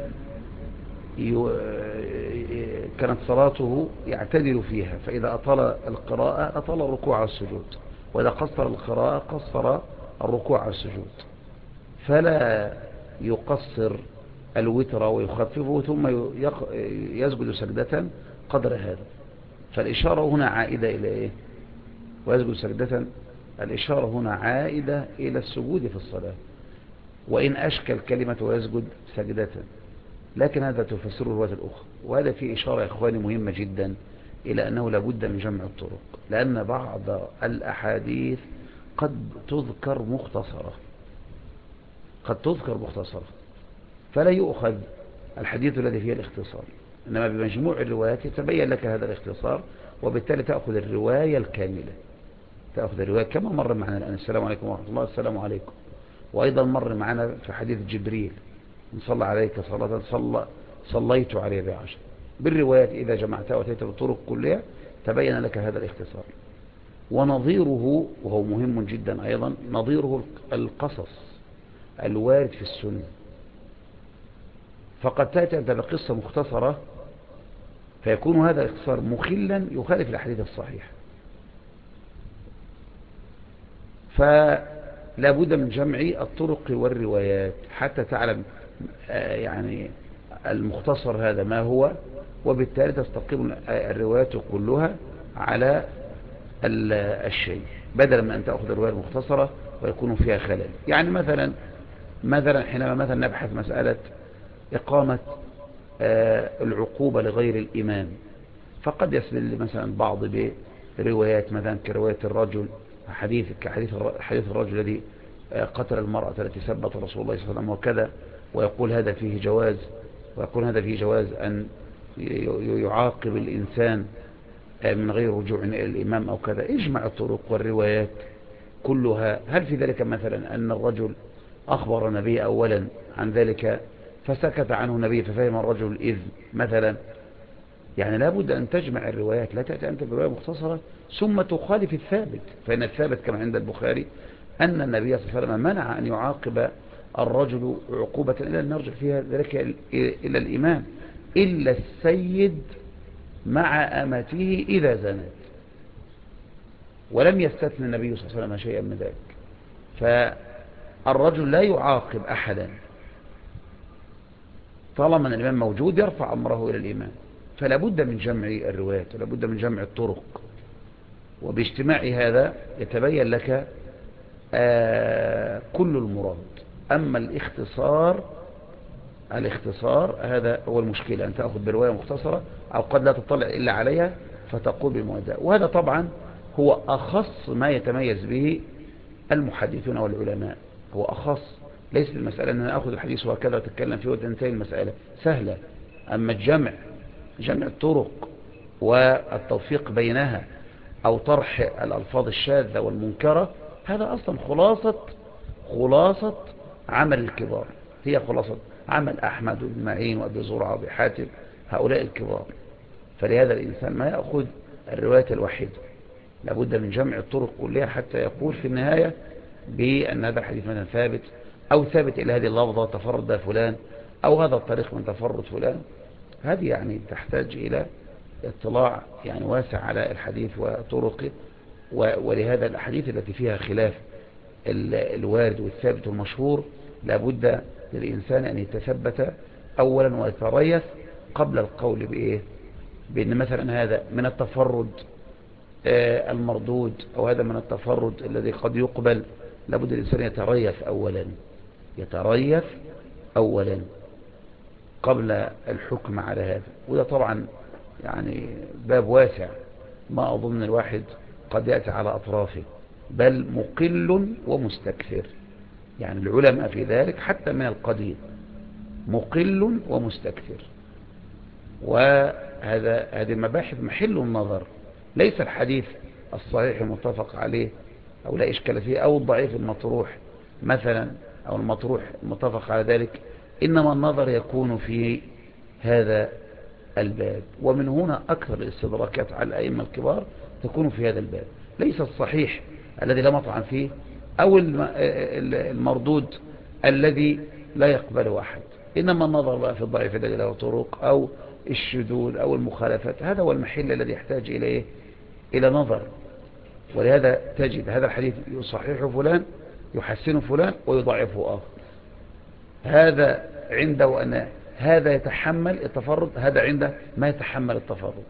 كانت صلاته يعتدل فيها، فإذا أطال القراءة أطال الركوع والسجود، وإذا قصر القراءة قصر الركوع والسجود، فلا يقصر الوتر ويخففه ثم يسجد سجدة قدر هذا. فالإشارة هنا عائدة إلى إيه؟ ويسجد سجدة، الإشارة هنا عائدة إلى السجود في الصلاة، وإن أشكل كلمة ويسجد سجدة، لكن هذا تفسره الرواية الأخرى. وهذا فيه إشارة يا إخواني مهمة جدا إلى أنه لابد من جمع الطرق، لأن بعض الأحاديث قد تذكر مختصرة، فلا يؤخذ الحديث الذي فيه الاختصار، إنما بمجموع الروايات يتبين لك هذا الاختصار، وبالتالي تأخذ الرواية الكاملة، تأخذ الرواية كما مر معنا الآن. السلام عليكم ورحمة الله، السلام عليكم. وأيضا مر معنا في حديث جبريل إن صلى عليك صلاة صليت عليه بعشر. بالروايات إذا جمعتها وتأتي بالطرق كلها تبين لك هذا الاختصار. ونظيره، وهو مهم جدا أيضا، نظيره القصص الوارد في السنة. فقد تأتي أنت بقصة مختصرة فيكون هذا الاختصار مخلا يخالف الحديث الصحيح، فلا بد من جمع الطرق والروايات حتى تعلم يعني المختصر هذا ما هو، وبالتالي تستقيم الروايات كلها على الشيء، بدلا من أن تأخذ الرواية المختصرة ويكون فيها خلل. يعني مثلا حينما مثلا نبحث مسألة إقامة العقوبة لغير الإمام، فقد يسبل مثلا بعض بروايات مثلا كرواية الرجل، حديث الرجل الذي قتل المرأة التي سبت رسول الله صلى الله عليه وسلم وكذا، ويقول هذا فيه جواز أن يعاقب الإنسان من غير رجوع إلى الإمام أو كذا. اجمع الطرق والروايات كلها. هل في ذلك مثلا أن الرجل أخبر النبي أولا عن ذلك فسكت عنه النبي ففهم الرجل الإذن مثلا؟ يعني لابد أن تجمع الروايات، لا تأتي أنت برواية مختصرة ثم تخالف الثابت. فإن الثابت كما عند البخاري أن النبي صلى الله عليه وسلم منع أن يعاقب الرجل عقوبة إلا أن يرجع فيها ذلك إلى الإمام إلا السيد مع أمته إذا زنت، ولم يستثني النبي صلى الله عليه وسلم شيئا من ذلك. فالرجل لا يعاقب أحدا طالما أن الإمام موجود، يرفع أمره إلى الإمام. فلا بد من جمع الروايات ولا بد من جمع الطرق، وباجتماع هذا يتبين لك كل المراد. أما الاختصار هذا هو المشكلة، أن تأخذ برواية مختصرة أو قد لا تطلع إلا عليها فتقول بالمؤدى. وهذا طبعا هو أخص ما يتميز به المحدثون والعلماء، هو أخص. ليس المسألة أن أخذ الحديث وكذا وتتكلم فيه وتنتهي المسألة سهلة. أما جمع الطرق والتوفيق بينها أو طرح الألفاظ الشاذة والمنكرة، هذا أصلا خلاصة عمل الكبار، هي خلاصة عمل أحمد بن معين وأبي زرعة وأبي حاتم، هؤلاء الكبار. فلهذا الإنسان ما يأخذ الرواية الواحدة، لابد من جمع الطرق كلها حتى يقول في النهاية بأن هذا الحديث مثلا ثابت، أو ثابت إلى هذه اللفظة تفرد فلان، أو هذا الطريق من تفرد فلان. هذه يعني تحتاج إلى اطلاع يعني واسع على الحديث وطرقه. ولهذا الأحاديث التي فيها خلاف الوارد والثابت والمشهور لابد للإنسان أن يتثبت أولا ويتريث قبل القول بأن مثلا هذا من التفرد المردود أو هذا من التفرد الذي قد يقبل. لابد الإنسان يتريث أولا قبل الحكم على هذا. وده طبعا يعني باب واسع ما أظن الواحد قد يأتي على أطرافه، بل مقل ومستكثر. يعني العلماء في ذلك حتى من القديم مقل ومستكثر. هذه المباحث محل النظر، ليس الحديث الصحيح المتفق عليه أو لا إشكال فيه أو الضعيف المطروح مثلا أو المطروح المتفق على ذلك، إنما النظر يكون في هذا الباب. ومن هنا أكثر الاستدراكات على الأئمة الكبار تكون في هذا الباب، ليس الصحيح الذي لا مطعن فيه أو المردود الذي لا يقبله أحد، إنما النظر بقى في الضعيف الذي له طرق أو الشذوذ أو المخالفات، هذا هو المحل الذي يحتاج إليه إلى نظر. ولهذا تجد هذا الحديث يصححه فلان يحسن فلان ويضعفه آخر، هذا عنده أن هذا يتحمل التفرد، هذا عنده ما يتحمل التفرد،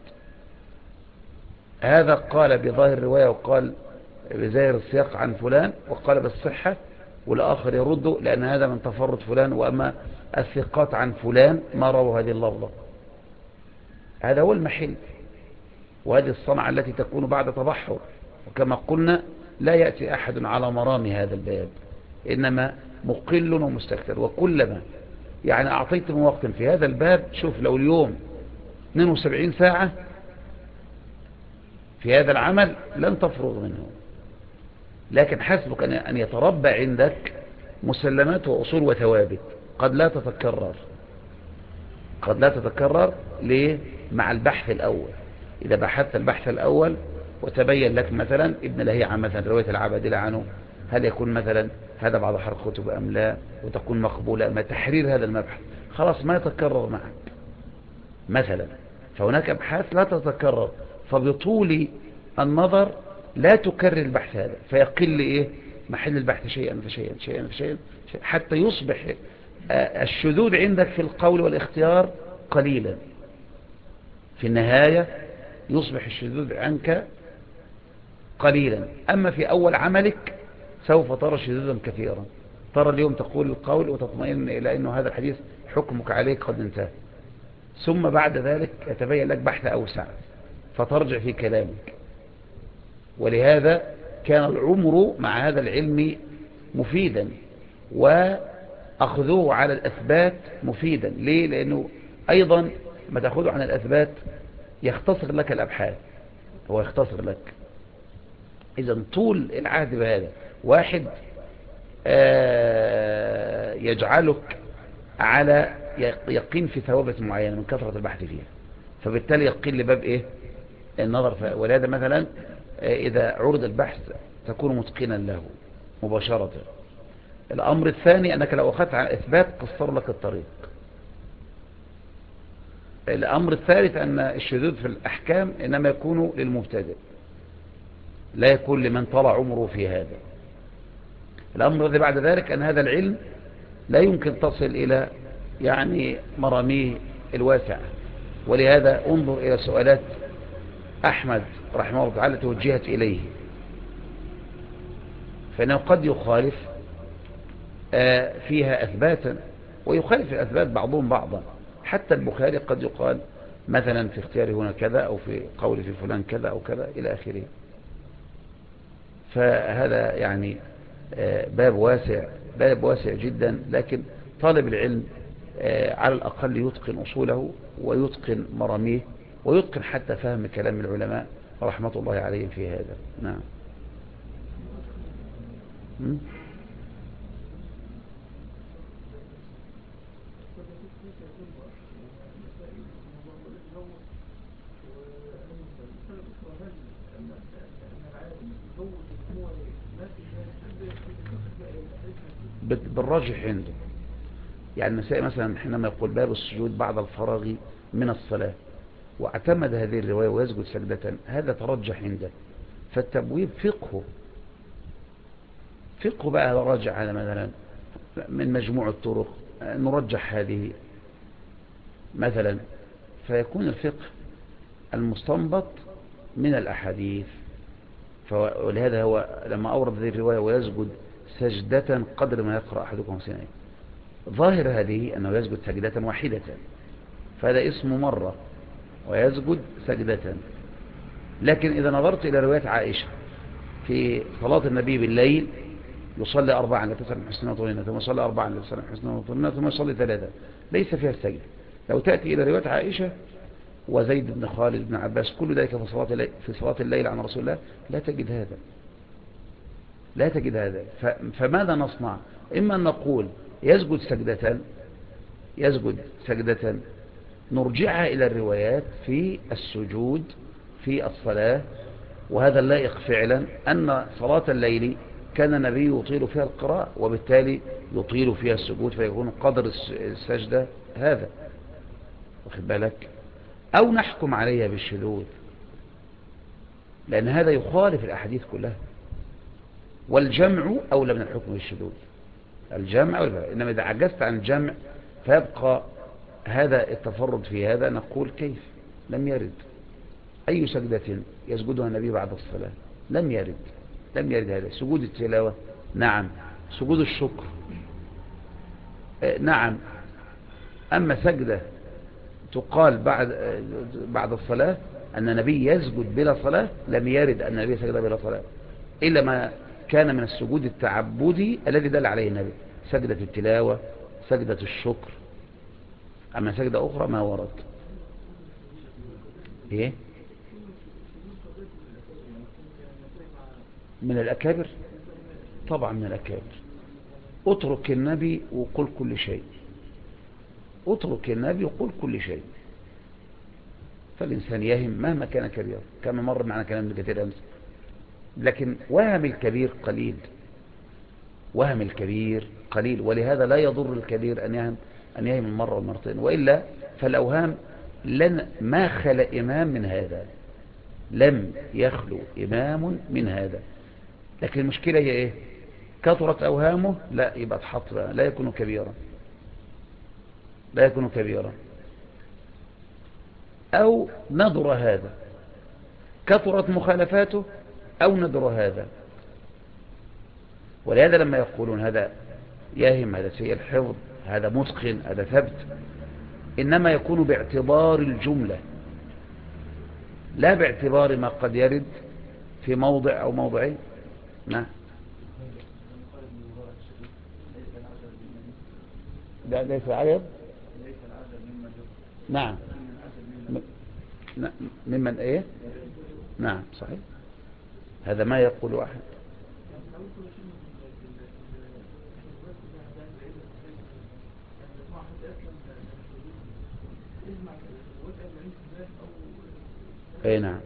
هذا قال بظاهر الرواية وقال بظاهر السياق عن فلان وقال بالصحة، والآخر يرد لأن هذا من تفرد فلان، وأما الثقات عن فلان ما رووا هذه اللفظة. هذا هو المحل، وهذه الصنعة التي تكون بعد تبحر. وكما قلنا لا يأتي أحد على مرام هذا الباب، إنما مقل ومستكثر. وكلما يعني أعطيت من وقت في هذا الباب، شوف لو اليوم 72 ساعة في هذا العمل لن تفرغ منه، لكن حسبك أن يتربى عندك مسلمات وأصول وثوابت قد لا تتكرر. قد لا تتكرر ليه؟ مع البحث الأول. إذا بحثت البحث الأول وتبين لك مثلا ابن لهيعة مثلا رواية العبادلة عنه هل يكون مثلا هذا بعض حرق كتب أم لا، وتكون مقبولة، ما تحرير هذا المبحث خلاص ما يتكرر معك مثلا. فهناك أبحاث لا تتكرر، فبطول النظر لا تكرر البحث هذا، فيقل إيه محل البحث شيئا فشيئا شيئا فشيئا حتى يصبح الشذوذ عندك في القول والاختيار قليلا. في النهاية يصبح الشذوذ عنك قليلا. أما في أول عملك سوف ترى شذوذا كثيرا، ترى اليوم تقول القول وتطمئن إلى أنه هذا الحديث حكمك عليه قد انتهى، ثم بعد ذلك يتبين لك بحث أوسع فترجع في كلامك. ولهذا كان العمر مع هذا العلم مفيدا، وأخذوه على الأثبات مفيدا. ليه؟ لأنه أيضا ما تأخذه عن الأثبات يختصر لك الأبحاث، هو يختصر لك. إذن طول العهد بهذا واحد يجعلك على يقين في ثوابت معينة من كثرة البحث فيها، فبالتالي يقين لباب إيه النظر فيها. ولهذا مثلا إذا عرض البحث تكون متقنا له مباشرة. الأمر الثاني أنك لو أخذت على إثبات قصر لك الطريق. الأمر الثالث أن الشذوذ في الأحكام إنما يكون للمبتدئ، لا يكون لمن طلع عمره في هذا. الأمر الذي بعد ذلك أن هذا العلم لا يمكن تصل إلى يعني مراميه الواسعة. ولهذا انظر إلى سؤالات أحمد رحمه الله تعالى توجهت إليه، فإنه قد يخالف فيها أثباتا ويخالف الأثبات بعضهم بعضا. حتى البخاري قد يقال مثلا في اختياره هنا كذا، أو في قول في فلان كذا أو كذا إلى آخره. فهذا يعني باب واسع جدا. لكن طالب العلم على الأقل يتقن أصوله ويتقن مراميه ويتقن حتى فهم كلام العلماء رحمة الله عليهم في هذا. نعم. بالراجح عنده، يعني النسائي مثلا حينما يقول باب السجود بعد الفراغ من الصلاة واعتمد هذه الرواية ويسجد سجدة، هذا ترجح عنده. فالتبويب فقه بقى راجع على مثلا من مجموع الطرق نرجح هذه مثلا، فيكون الفقه المستنبط من الأحاديث. ولهذا هو لما أورد هذه الرواية ويسجد سجدة قدر ما يقرأ أحدكم سنين، ظاهر هذه أنه يسجد سجدة واحدة، فهذا اسمه مرة ويسجد سجدة. لكن إذا نظرت إلى رواية عائشة في صلاة النبي بالليل يصلي 4 لتسلم حسنا وطولنا، ثم يصلي 4 لتسلم حسنا وطولنا، ثم يصلي 3 ليس فيها السجد. لو تأتي إلى رواية عائشة وزيد بن خالد بن عباس كل ذلك في صلاة الليل عن رسول الله لا تجد هذا، لا تجد هذا. فماذا نصنع؟ إما أن نقول يسجد سجدة نرجعها إلى الروايات في السجود في الصلاة، وهذا اللائق فعلا أن صلاة الليل كان النبي يطيل فيها القراءة وبالتالي يطيل فيها السجود، فيكون قدر السجدة هذا، واخد بالك؟ أو نحكم عليها بالشذوذ، لأن هذا يخالف الأحاديث كلها، والجمع أولى من الحكم بالشذوذ. الجمع أولى، إنما إذا عجزت عن الجمع فيبقى هذا التفرد في هذا، نقول كيف؟ لم يرد. أي سجدة يسجدها النبي بعد الصلاة؟ لم يرد هذا. سجود التلاوة نعم، سجود الشكر نعم، أما سجدة تقال بعد الصلاة أن النبي يسجد بلا صلاة، لم يرد أن النبي سجد بلا صلاة، إلا ما كان من السجود التعبدي الذي دل عليه النبي، سجدة التلاوة، سجدة الشكر. أما سجدة أخرى ما ورد. إيه؟ من الأكابر؟ طبعا من الأكابر. اترك النبي وقل كل شيء، اترك النبي وقل كل شيء. فالإنسان يهم مهما كان كبير، كما مر معنا كلام ابن كثير أمس. لكن وهم الكبير قليل، وهم الكبير قليل، ولهذا لا يضر الكبير أن يهم المرة والمرتين، وإلا فالأوهام ما خلى إمام من هذا، لم يخلو إمام من هذا. لكن المشكلة هي إيه؟ كثرت أوهامه، لا يبقى تحط بقى، لا يكون كبيرا. أو نظر هذا، كثرت مخالفاته أو نظر هذا. ولهذا لما يقولون هذا يهم، هذا سيء الحفظ، هذا متقن، هذا ثبت، إنما يكون باعتبار الجملة، لا باعتبار ما قد يرد في موضع أو موضعين. نعم، لا ليس عجب. نعم، ممن ايه؟ نعم صحيح، هذا ما يقول أحد. ايه نعم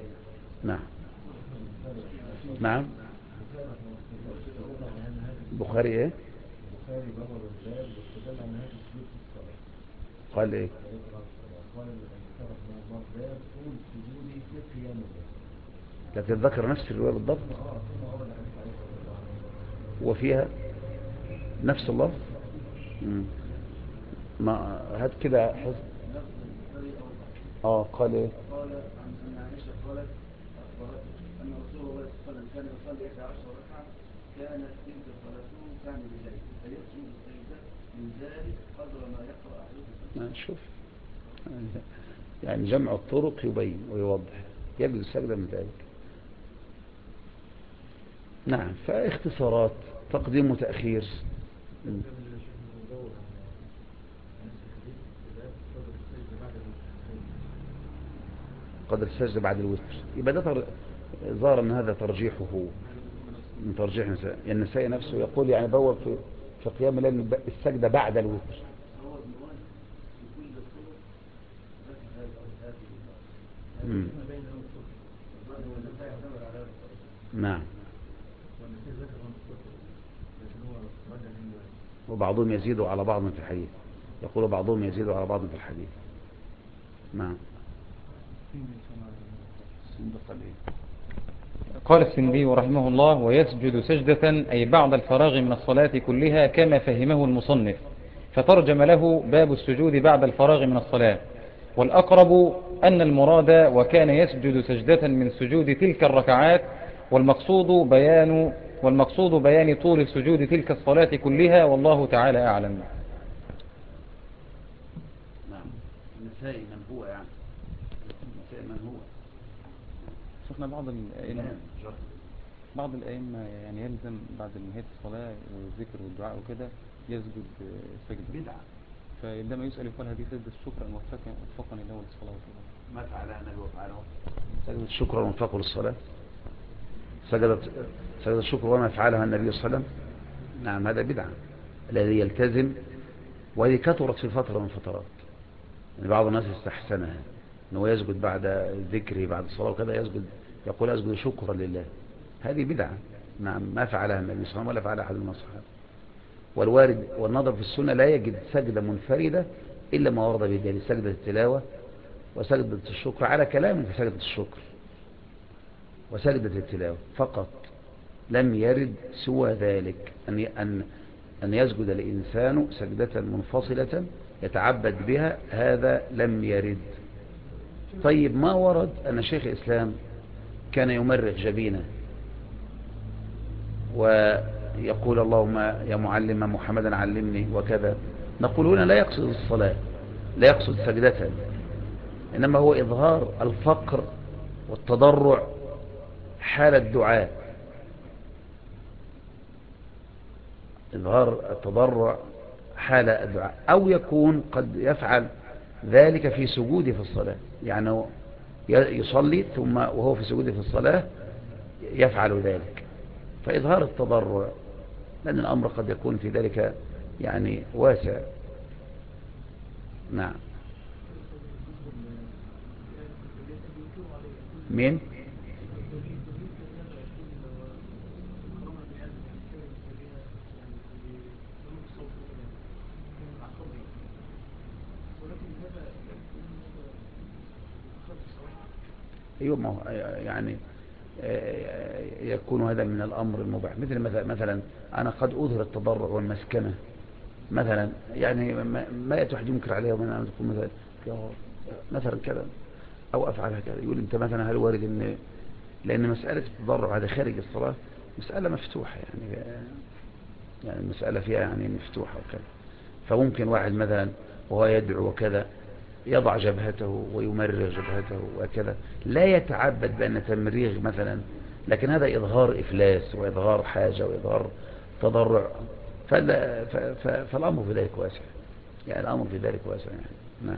نعم. بخاري ايه؟ قال ايه؟ لكن ذكر نفس الرواية بالضبط وفيها نفس الله. ما هات كده حزب. قال ايه؟ قال عن عائشة قالت أخبرته أن رسول الله صلى الله عليه وسلم كان يصلي 11 ركعة، كانت تلك صلاته كان بالليل فيسجد السجدة من ذلك قدر ما يقرأ أحدكم. شوف، يعني جمع الطرق يبين ويوضح، يجوز السجدة من ذلك. نعم، فاختصارات، تقديم وتأخير. قدر السجدة بعد الوتر، يبقى ده ظاهر ان هذا ترجيحه من ترجيح النساء. يعني النساء نفسه يقول يعني بوب في قيام الليل السجدة بعد الوتر. نعم، وبعضهم يزيد على بعض في الحديث، يقول بعضهم يزيد على بعض في الحديث. نعم. قال السندي رحمه الله: ويسجد سجدة أي بعد الفراغ من الصلاة كلها كما فهمه المصنف، فترجم له باب السجود بعد الفراغ من الصلاة. والأقرب أن المراد وكان يسجد سجدة من سجود تلك الركعات، والمقصود بيان طول سجود تلك الصلاة كلها، والله تعالى أعلم. نعم، النسائي من هو يعني، النسائي من هو. شفنا بعض الأئمة يعني يلزم بعد نهاية الصلاة والذكر والدعاء وكده يسجد سجدة بدعة. فعندما يسأل يقول هذه سجدة الشكر أن وفقني الله للصلاة والسلام. ما فعلها النبي وفعله سجدة الشكر وانفقوا للصلاة، سجدة الشكر وما فعلها النبي صلى الله عليه وسلم. نعم هذا بدعة الذي يلتزم، وهذه كثرت في فترة من فترات، يعني بعض الناس استحسنها أنه يسجد بعد ذكره بعد الصلاة وكذا يقول أسجد شكرا لله. هذه بدعة. نعم ما فعلها النبي صلى الله عليه وسلم ولا فعلها أحد من الصحابة. والوارد والنظر في السنة لا يجد سجدة منفردة إلا ما ورد بذلك، سجدة التلاوة وسجدة الشكر على كلام في سجدة الشكر وسجدة التلاوة فقط، لم يرد سوى ذلك أن يسجد الإنسان سجدة منفصلة يتعبد بها، هذا لم يرد. طيب ما ورد أن شيخ الإسلام كان يمرغ جبينه ويقول اللهم يا معلم محمدا علمني وكذا، نقول هنا لا يقصد الصلاة، لا يقصد سجدة، إنما هو إظهار الفقر والتضرع حال الدعاء، إظهار التضرع حال الدعاء، أو يكون قد يفعل ذلك في سجوده في الصلاة، يعني يصلي ثم وهو في سجوده في الصلاة يفعل ذلك، فإظهار التضرع، لأن الأمر قد يكون في ذلك يعني واسع. نعم. مين؟ أيوة يعني يكون هذا من الأمر المباح، مثلا أنا قد أظهر التضرع والمسكنة مثلا، يعني ما يتوحد ينكر عليها من أن تقول مثلا كذا أو أفعل هكذا، يقول أنت مثلا هل وارد إن لأن مسألة التضرع هذا خارج الصلاة مسألة مفتوحة، يعني المسألة فيها يعني مفتوحة وكذا، فممكن واحد مثلا وهو يدعو وكذا يضع جبهته ويمرغ جبهته وكذا، لا يتعبد بأن تمريغ مثلا، لكن هذا إظهار إفلاس وإظهار حاجة وإظهار تضرع، فالأمر في ذلك واسع، يعني الأمر في ذلك واسع يعني. نعم.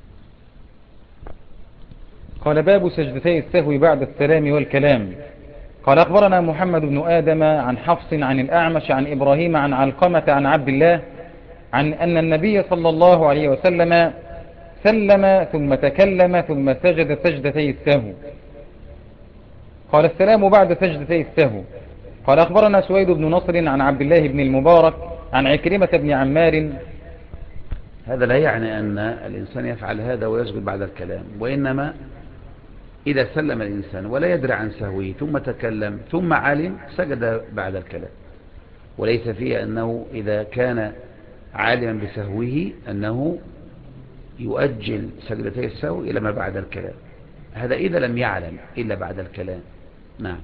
قال باب سجدتي السهو بعد السلام والكلام. قال أخبرنا محمد بن آدم عن حفص عن الأعمش عن إبراهيم عن علقمة عن عبد الله عن أن النبي صلى الله عليه وسلم سلم ثم تكلم ثم سجد سجدتي السهو. قال السلام بعد سجدتي السهو. قال أخبرنا سويد بن نصر عن عبد الله بن المبارك عن عكرمة بن عمار. هذا لا يعني أن الإنسان يفعل هذا ويسجد بعد الكلام، وإنما إذا سلم الإنسان ولا يدري عن سهوه ثم تكلم ثم علم سجد بعد الكلام، وليس فيه أنه إذا كان عالما بسهوه أنه يؤجل سجدتي السهو إلى ما بعد الكلام، هذا إذا لم يعلم إلا بعد الكلام. نعم.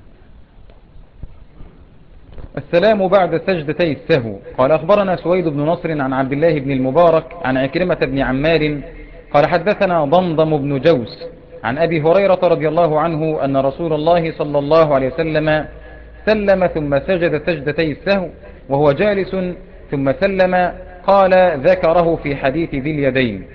السلام بعد سجدتي السهو. قال أخبرنا سويد بن نصر عن عبد الله بن المبارك عن عكرمة بن عمار قال حدثنا ضمضم بن جوس عن أبي هريرة رضي الله عنه أن رسول الله صلى الله عليه وسلم سلم ثم سجد سجدتي السهو وهو جالس ثم سلم، قال ذكره في حديث ذي اليدين.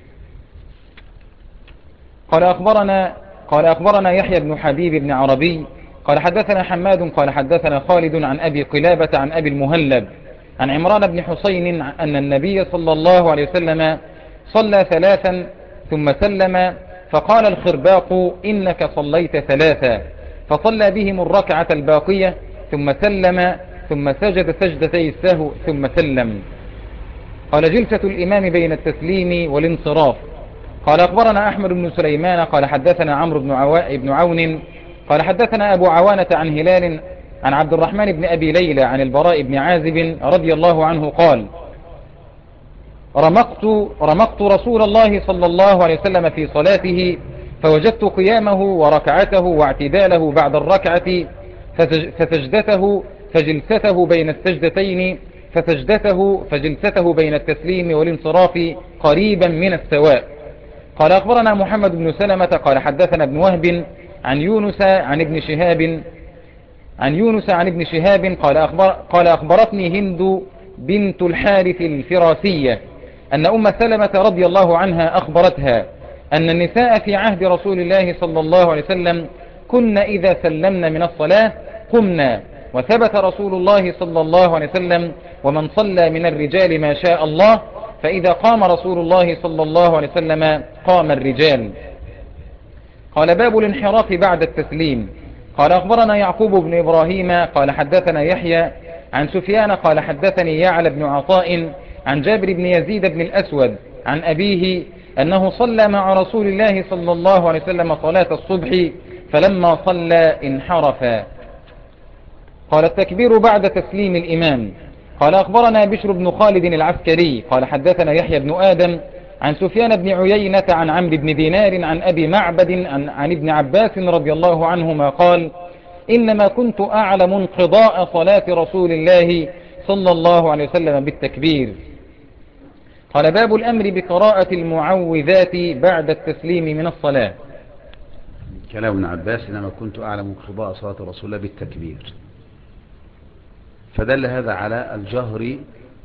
قال أخبرنا يحيى بن حبيب بن عربي قال حدثنا حماد قال حدثنا خالد عن أبي قلابة عن أبي المهلب عن عمران بن حسين أن النبي صلى الله عليه وسلم صلى ثلاثا ثم سلم، فقال الخرباق إنك صليت ثلاثا، فصلى بهم الركعة الباقية ثم سلم ثم سجد سجدتي السهو ثم سلم. قال جلسة الإمام بين التسليم والانصراف. قال أخبرنا أحمد بن سليمان قال حدثنا عمرو بن عون قال حدثنا أبو عوانة عن هلال عن عبد الرحمن بن أبي ليلى عن البراء بن عازب رضي الله عنه قال رمقت رسول الله صلى الله عليه وسلم في صلاته فوجدت قيامه وركعته واعتداله بعد الركعة فسجدته فجلسته بين السجدتين فجلسته بين التسليم والانصراف قريبا من السواء. قال أخبرنا محمد بن سلمة قال حدثنا ابن وهب عن يونس عن ابن شهاب قال أخبرتني هند بنت الحارث الفراسية أن أم سلمة رضي الله عنها أخبرتها أن النساء في عهد رسول الله صلى الله عليه وسلم كن إذا سلمن من الصلاة قمنا، وثبت رسول الله صلى الله عليه وسلم ومن صلى من الرجال ما شاء الله، فإذا قام رسول الله صلى الله عليه وسلم قام الرجال. قال باب الانحراف بعد التسليم. قال أخبرنا يعقوب بن إبراهيم قال حدثنا يحيى عن سفيان قال حدثني يعلى بن عطاء عن جابر بن يزيد بن الأسود عن أبيه أنه صلى مع رسول الله صلى الله عليه وسلم صلاة الصبح فلما صلى انحرفا. قال التكبير بعد تسليم الإمام. قال أخبرنا بشر بن خالد العسكري قال حدثنا يحيى بن آدم عن سفيان بن عيينة عن عمرو بن دينار عن أبي معبد عن ابن عباس رضي الله عنهما قال إنما كنت أعلم انقضاء صلاة رسول الله صلى الله عليه وسلم بالتكبير. قال باب الأمر بقراءة المعوذات بعد التسليم من الصلاة. كلام ابن عباس إنما كنت أعلم انقضاء صلاة رسول الله بالتكبير، فدل هذا على الجهر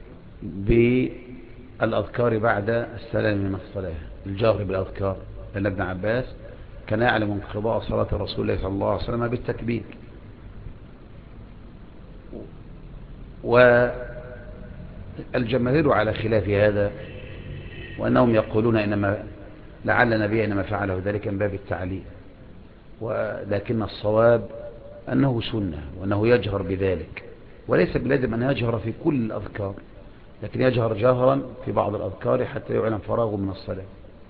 بالأذكار بعد السلام من الصلاة. الجهر بالأذكار، لأن ابن عباس كان يعلم انقضاء صلاة رسول الله صلى الله عليه وسلم بالتكبير. والجماهير على خلاف هذا، وأنهم يقولون إنما لعل النبي إنما فعله ذلك من باب التعليم، ولكن الصواب أنه سنة وأنه يجهر بذلك، وليس بلازم أن يجهر في كل الأذكار، لكن يجهر جهرا في بعض الأذكار حتى يعلم فراغه من الصلاة.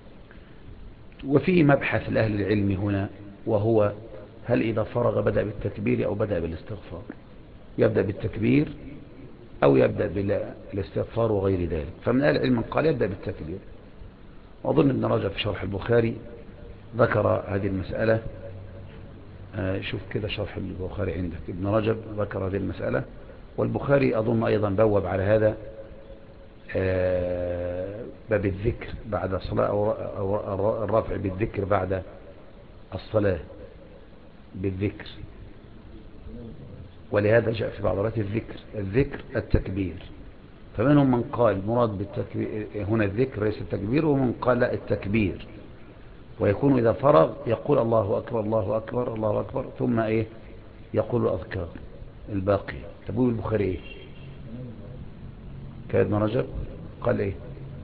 وفي مبحث لأهل العلم هنا، وهو هل إذا فرغ بدأ بالتكبير أو بدأ بالاستغفار، يبدأ بالتكبير أو يبدأ بالاستغفار وغير ذلك. فمن أهل العلم من قال يبدأ بالتكبير، وأظن ابن رجب في شرح البخاري ذكر هذه المسألة. شوف كده شرح البخاري عندك، ابن رجب ذكر هذه المسألة، والبخاري أظن أيضا بوب على هذا باب الذكر بعد الصلاة، أو الرفع بالذكر بعد الصلاة بالذكر. ولهذا جاء في بعض روايات الذكر التكبير. فمنهم من قال مراد بالتكبير هنا الذكر ليس التكبير، ومن قال لا التكبير، ويكون إذا فرغ يقول الله أكبر الله أكبر الله أكبر، ثم إيه يقول الأذكار الباقي. تقول البخاري إيه كان ابن رجب قال إيه؟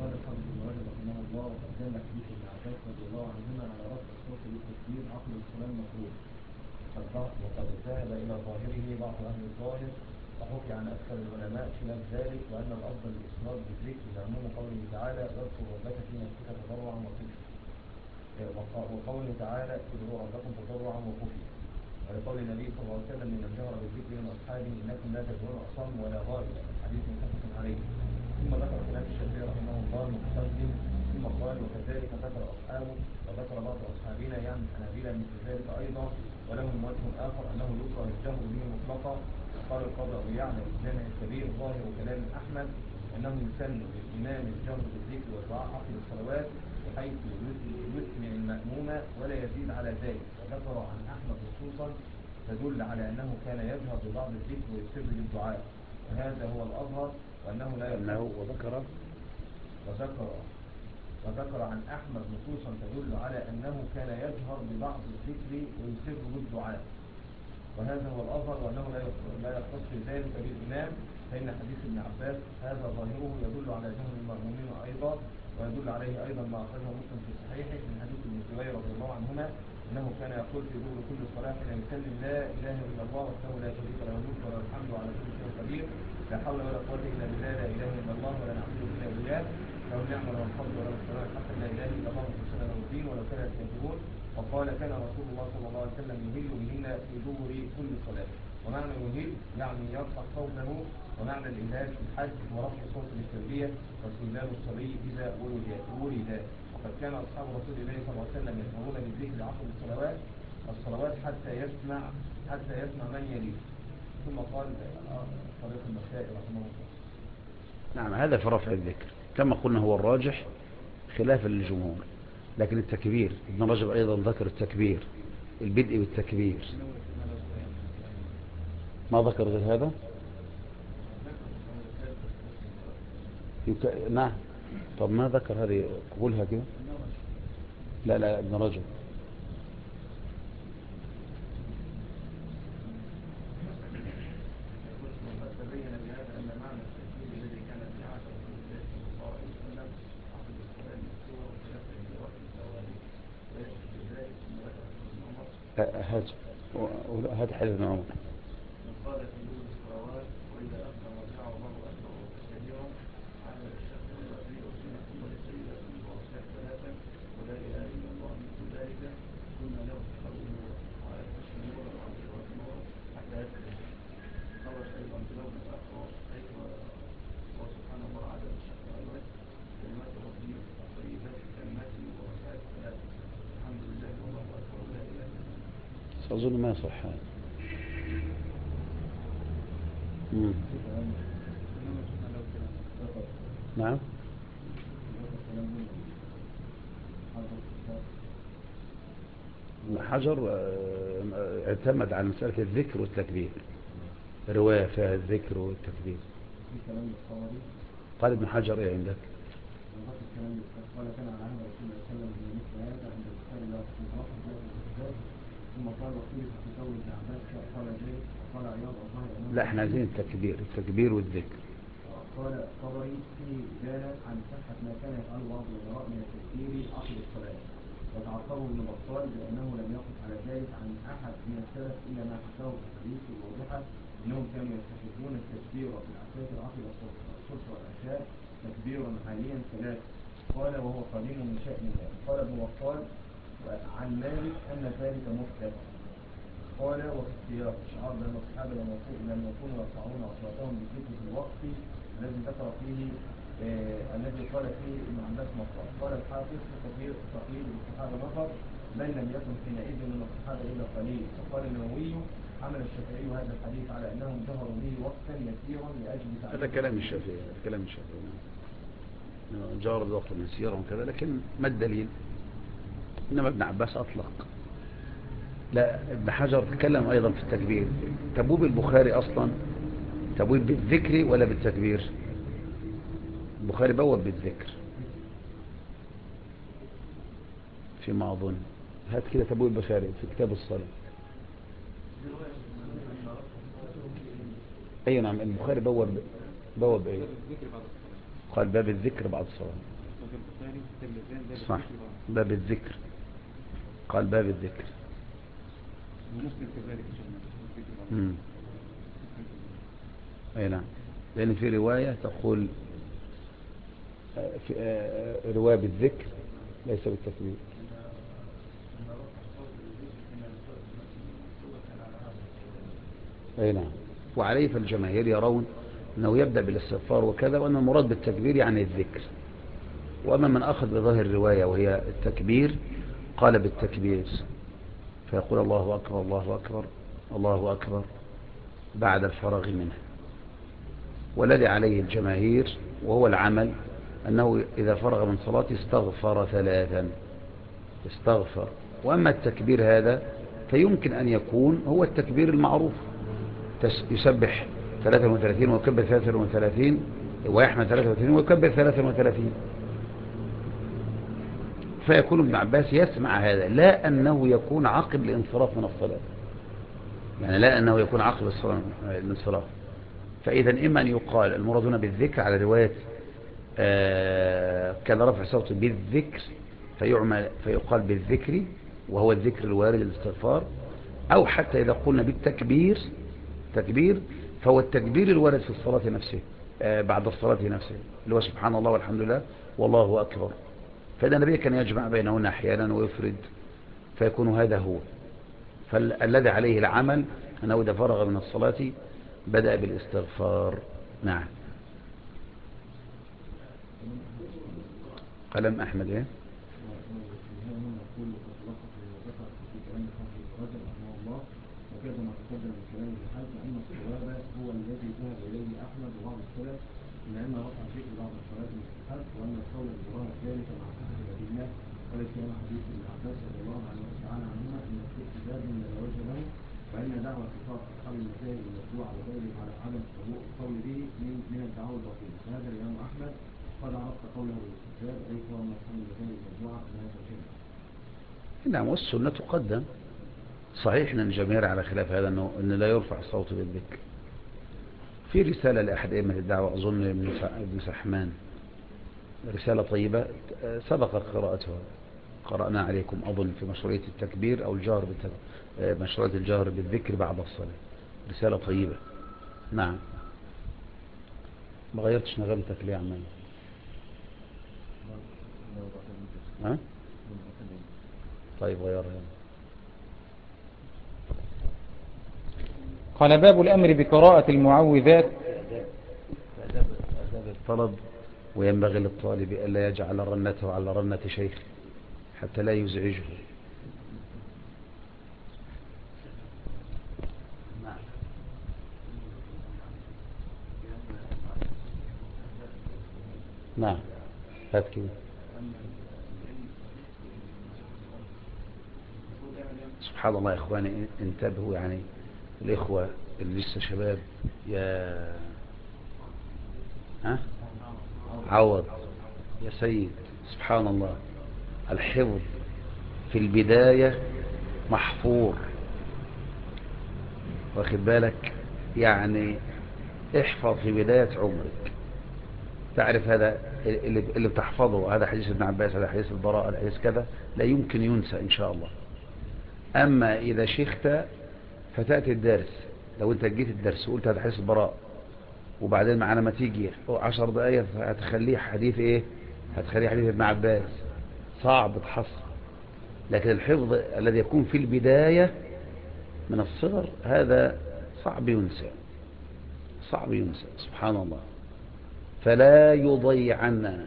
وقد ذهب إلى ظاهره بعض أهل الظاهر، وحكي عن أكثر العلماء خلاف ذلك، وأن الأفضل الإسناد بالذكر لعموم قوله تعالى واذكر ربك في نفسك تضرعا وخفيا، وقوله تعالى ادعوا ربكم تضرعا وخفيا، ولقول النبي صلى الله عليه وسلم من الجهر بالذكر من أصحابه إنكم لا تدعون أصم ولا غائبا، حديث متفق عليه. ثم ذكر خلاف الشافعي رحمه الله المتقدم، ثم قال وكذلك ذكر أصحابه، وذكر بعض أصحابنا يعني الحنابلة مثل ذلك أيضا، ولهم وجه آخر أنه يكره الجهر به مطلقا. قال القاضي أبو يعلى في الجامع الكبير ظاهر كلام أحمد أنه يسن للإمام الجهر بالذكر والدعاء عقب الصلوات بحيث يسمع المأموم ولا يزيد على ذلك، وذكر عن أحمد خصوصا تدل على أنه كان يجهر ببعض الذكر ويسر بالدعاء، وهذا هو الأظهر، وأنه لا يقول. وذكر عن أحمد نصوصا تدل على أنه كان يجهر ببعض الذكر ويسر بالدعاء، وهذا هو الأظهر، وأنه لا يختص ذلك بالإمام، فإن حديث ابن عباس هذا ظاهره يدل على جهر المأمومين أيضا، ويدل عليه أيضا ما أخرجه مسلم في صحيحه من حديث ابن زبير رضي الله عنهما أنه كان يقول في دبر كل صلاة حين يسلم لا إله إلا الله وحده لا شريك له الملك وله الحمد على كل شيء قدير، لا حول ولا قوة إلا بالله، لا إله إلا الله ولا نعبد إلا بالله، له النعمة وله الفضل وله الثناء الحق، لا إله إلا الله مخلصين له الدين ولو كره الكافرون. وقال كان رسول الله صلى الله عليه وسلم يهل بهن في دبر كل صلاة. ومعنى يهل يعني يرفع صوته، ومعنى الإهلال في الحج ورفع صوت للتلبية واستهلال الصبي إذا ولد. وقد كان أصحاب رسول الله صلى الله عليه وسلم يجهرون بالذكر عقب الصلوات حتى يسمع من يليه. ثم قال طريق المسائل رحمه الله. نعم، هذا في رفع الذكر كما قلنا هو الراجح خلافا للجمهور. لكن التكبير ابن رجب أيضا ذكر التكبير البدء بالتكبير. ما ذكر غير هذا. نعم. طب ما ذكر هذه، قولها كده. لا لا، ابن رجب. هات حديث ابن عمر. قال في نور الصلوات وإذا أخذ مرجعه الله أكبر كبيرا على الشخص الذي وسنة الله سيئة وأصحاب ثلاثة ولا إله إلا الله مثل ذلك كنا له تحول نورا وعلى الكشف نورا وعلى الصراط نورا حتى يدخل. خرج أيضا بلون الآخر حيث وسبحان الله عدد الشهوات كلمات ربي طيبات كلمات وأصحاب ثلاثة الحمد لله والله أكبر لا إله إلا الله. أظن ما يصح هذا. نعم. حجر اعتمد على مسألة الذكر والتكبير، رواية فيها الذكر والتكبير. قال ابن حجر ايه عندك؟ قال كان على عهد رسول الله صلى الله عليه وسلم مثل هذا عند البخاري لا تكون ثم قال وقيل في كتاب ابن عباس قال ذلك وقال عياض الله. لا احنا عايزين التكبير والذكر. قال طبري فيه دالة عن صحة ما كان يفعله بعض الوزراء من التكبير عقب الصلاة، وتعقبه ابن بطال بأنه لم يقف على ذلك عن أحد من السلف إلا ما حكاه في الحديث الواضحة أنهم كانوا يستحبون التكبير في العشاء عقب الصبح والعشاء تكبيرا عاليا ثلاثة. قال وهو قديم من شأن الله. قال ابن بطال عن مالك أن ذلك محدث. قال وفي السياق الشعار بأن الصحابة لم يكونوا يرفعون أصواتهم بالذكر في الوقت الذي ذكر فيه الذي قال فيه ابن عباس مطلق. قال الحافظ في تقليد الصحابة نفر بل لم يكن حينئذ من الصحابة إلا قليل. وقال النووي حمل الشافعي هذا الحديث على أنهم جهروا به وقتا يسيرا لأجل هذا كلام الشافعي، كلام الشافعي جار بوقت يسيرا وكذا، لكن ما الدليل؟ إنما ابن عباس أطلق. لا، ابن حجر تكلم أيضا في التكبير. تبوب البخاري أصلا تبوب بالذكر ولا بالتكبير؟ البخاري بوب بالذكر فيما أظن. هات كده تبوب البخاري في كتاب الصلاة. أي نعم، البخاري بوب إيه؟ قال باب الذكر بعد الصلاة. صح، باب الذكر. قال باب الذكر. ومسلم كذلك. أي نعم، لأن في رواية تقول في رواية بالذكر ليس بالتكبير. أي نعم. وعليه فالجماهير يرون أنه يبدأ بالاستغفار وكذا، وأن المراد بالتكبير يعني الذكر. وأما من أخذ بظاهر الرواية وهي التكبير قال بالتكبير، فيقول الله أكبر الله أكبر الله أكبر بعد الفراغ منه. والذي عليه الجماهير وهو العمل أنه إذا فرغ من صلاته استغفر ثلاثا، استغفر. وأما التكبير هذا فيمكن أن يكون هو التكبير المعروف، يسبح 33 ويكبر 33 ويحمد 33 ويكبر 33. فيكون ابن عباس يسمع هذا، لا أنه يكون عقب الانصراف من الصلاة، يعني لا أنه يكون عقب الانصراف. فإذا إما أن يقال المرادون بالذكر على رواية كان رفع صوت بالذكر فيقال بالذكر وهو الذكر الوارد الاستغفار، أو حتى إذا قلنا بالتكبير تكبير فهو التكبير الوارد في الصلاة نفسه بعد الصلاة نفسه، اللي هو سبحان الله والحمد لله والله أكبر. فإذا النبي كان يجمع بينهن أحيانا ويفرد، فيكون هذا هو. فالذي عليه العمل أنه إذا فرغ من الصلاة بدأ بالاستغفار. نعم. قلم أحمد إيه؟ وكذا ما تقدم من كلام ابن حزم أن الصواب هو الذي ذهب إليه أحمد وبعض السلف من أن رفع الذكر بعد الصلاة مستحب، وأن القول الجراء ذلك مع صحة الأدلة. قال كان حديث ابن عباس رضي الله تعالى عنهما أن الذكر زاد الدعوة صفات أصحاب المسائل المتبوعة وغيره على عدم القول به من الدعوة الباطلة. فهذا الإمام أحمد قد عرفت قوله بالاستحباب أي قوم أصحاب المسائل المتبوعة لا شيء. نعم، والسنة تقدم. صحيح أن الجماهير على خلاف هذا أن لا يرفع الصوت بالذكر. في رسالة لأحد أئمة الدعوة أظن ابن سحمان، رسالة طيبة سبق قراءتها، قرأنا عليكم أظن في مشروعية التكبير أو الجهر مشروعية الجهر بالذكر بعد الصلاة. رسالة طيبة. نعم. ما غيرتش نغمتك ليه يا عمي؟ ها؟ طيب غيرها. قال باب الأمر بقراءة المعوذات. آداب الطلب، وينبغي للطالب ألا يجعل رنته على رنة شيخه حتى لا يزعجه. نعم، هات كده. سبحان الله يا إخواني، انتبهوا يعني الإخوة اللي لسه شباب. يا عوض يا سيد، سبحان الله، الحفظ في البداية محفور، واخد بالك؟ يعني احفظ في بداية عمرك، تعرف هذا اللي بتحفظه، هذا حديث ابن عباس، هذا حديث البراء، هذا حديث كذا، لا يمكن ينسى إن شاء الله. أما إذا شيخت فتأتي الدرس، لو أنت جيت الدرس وقلت هذا حديث البراء، وبعدين معنا ما تيجي 10 دقايق هتخليه حديث إيه؟ هتخليه حديث ابن عباس، صعب تحصل. لكن الحفظ الذي يكون في البداية من الصغر هذا صعب ينسى، صعب ينسى، سبحان الله. فلا يضيعن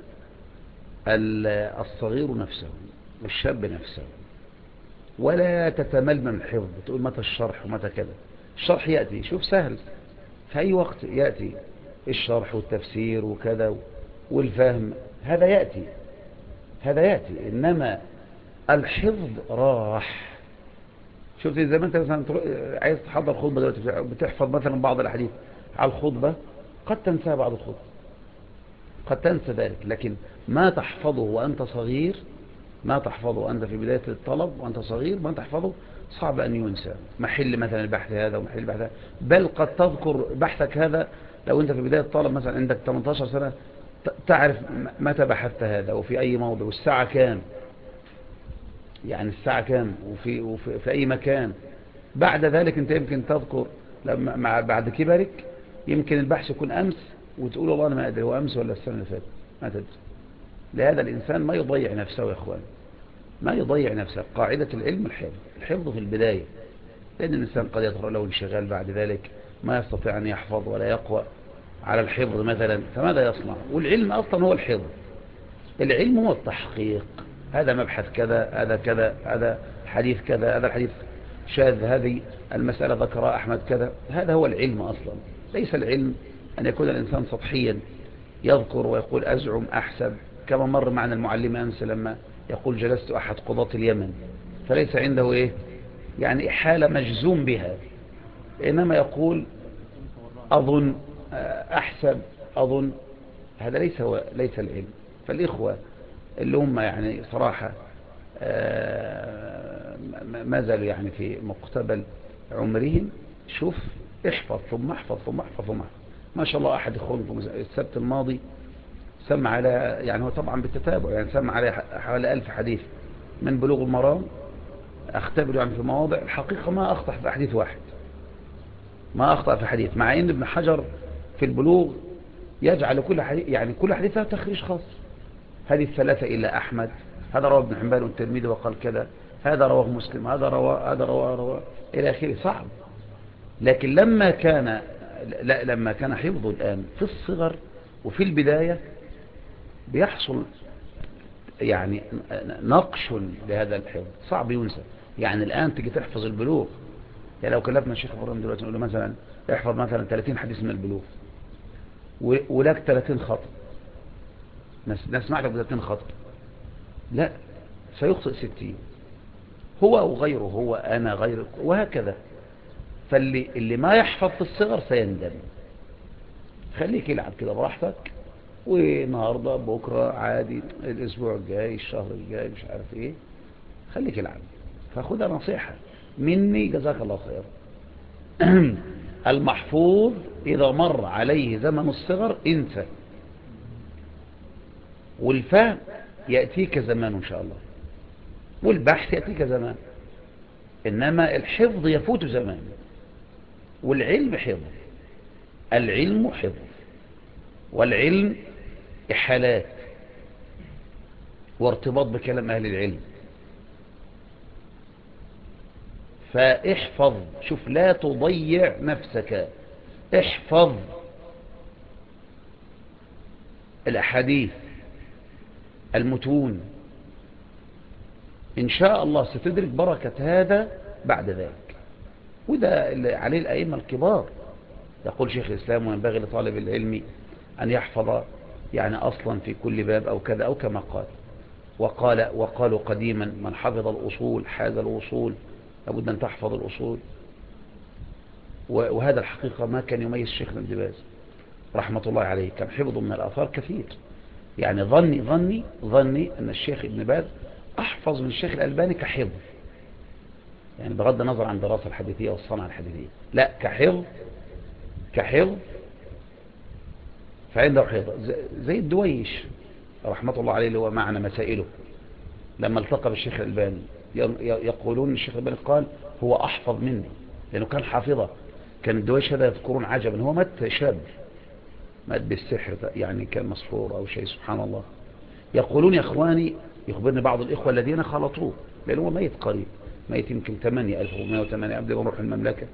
الصغير نفسه والشاب نفسه، ولا تتململ الحفظ تقول متى الشرح ومتى كذا. الشرح يأتي، شوف سهل، في أي وقت يأتي الشرح والتفسير وكذا والفهم، هذا يأتي، هذا يأتي. إنما الحفظ راح. شفت زي ما انت مثلا عايز تحضر خطبة دلوقتي، بتحفظ مثلا بعض الأحاديث على الخطبة، قد تنسى بعض الخطبة، قد تنسى ذلك. لكن ما تحفظه وأنت صغير، ما تحفظه وأنت في بداية الطلب وأنت صغير، ما تحفظه صعب أن ينسى. محل مثلا البحث هذا ومحل البحث هذا، بل قد تذكر بحثك هذا لو أنت في بداية الطلب مثلا عندك 18 سنة، تعرف متى بحثت هذا وفي أي موضع والساعة كام، يعني الساعة كام وفي أي مكان. بعد ذلك أنت يمكن تذكر لما بعد كبرك يمكن البحث يكون أمس وتقول والله أنا ما أدري هو أمس ولا السنة اللي فاتت، ما تدري. لهذا الإنسان ما يضيع نفسه يا إخوان، ما يضيع نفسه. قاعدة العلم الحفظ، الحفظ في البداية، لأن الإنسان قد يظهر له انشغال بعد ذلك ما يستطيع أن يحفظ ولا يقوى على الحفظ مثلا، فماذا يصنع؟ والعلم أصلا هو الحفظ، العلم هو التحقيق. هذا مبحث كذا، هذا كذا، هذا حديث كذا، هذا الحديث شاذ، هذه المسألة ذكرها أحمد كذا، هذا هو العلم أصلا. ليس العلم أن يكون الإنسان سطحيا يذكر ويقول أزعم أحسب، كما مر معنا المعلم أمس لما يقول جلست أحد قضاة اليمن فليس عنده إيه يعني حالة مجزوم بها، إنما يقول أظن، أحسب، أظن. هذا ليس العلم. فالإخوة اللي هم يعني صراحة ما زالوا يعني في مقتبل عمرهم، شوف احفظ ثم احفظ ثم احفظ ثم احفظ. ما شاء الله أحد إخوانكم السبت الماضي سمع على، يعني هو طبعا بالتتابع، يعني سمع على حوالي 1000 حديث من بلوغ المرام، اختبر يعني في مواضع الحقيقة ما أخطأ في حديث واحد، ما أخطأ في حديث، مع أن ابن حجر في البلوغ يجعل كل حديث، يعني كل حديث له تخريج خاص. هذه الثلاثة إلا أحمد، هذا رواه ابن حنبل والترمذي وقال كذا، هذا رواه مسلم، هذا رواه إلى آخره. صعب. لكن لما كان حفظه الآن في الصغر وفي البداية بيحصل يعني نقش لهذا الحفظ، صعب ينسى. يعني الآن تيجي تحفظ البلوغ، يعني لو كلفنا الشيخ إبراهيم دلوقتي نقول له مثلا احفظ مثلا 30 حديث من البلوغ ولك 30 خطأ، نسمع لك 30 خطأ، لا، سيخطئ 60، هو أو غيره، هو أنا غيره، وهكذا. فاللي ما يحفظ في الصغر سيندم. خليك يلعب كده براحتك، والنهاردة بكرة عادي، الاسبوع الجاي، الشهر الجاي، مش عارف ايه، خليك يلعب. فخدها نصيحة مني، جزاك الله خير. المحفوظ إذا مر عليه زمن الصغر انسى، والفهم يأتيك زمان إن شاء الله، والبحث يأتيك زمان، إنما الحفظ يفوت زمان. والعلم حفظ، العلم حفظ، والعلم إحالات وارتباط بكلام أهل العلم. فاحفظ، شوف، لا تضيع نفسك، احفظ الأحاديث، المتون، إن شاء الله ستدرك بركة هذا بعد ذلك. وده اللي عليه الأئمة الكبار. يقول شيخ الإسلام: وينبغي لطالب العلم أن يحفظ يعني أصلا في كل باب أو كذا، أو كما قال. وقالوا قديما: من حفظ الأصول حاز الوصول. لابد أن تحفظ الأصول. وهذا الحقيقة ما كان يميز الشيخ ابن باز رحمة الله عليه، كان حفظه من الآثار كثير. يعني ظني أن الشيخ ابن باز أحفظ من الشيخ الألباني كحفظ، يعني بغض النظر عن الدراسة الحديثية والصنعة الحديثية، لا، كحفظ فعنده حفظ. زي الدويش رحمة الله عليه اللي هو معنى مسائله، لما التقى بالشيخ الألباني يقولون الشيخ الألباني قال: هو أحفظ مني، لأنه كان حافظه. كان الدويش هذا يذكرون عجبا، هو مات شاب، مات بالسحر، يعني كان مسحور أو شيء، سبحان الله. يقولون يا إخواني، يخبرني بعض الإخوة الذين خلطوه، لأنه هو ميت قريب، ميت يمكن 8,408 قبل ما يروح المملكة.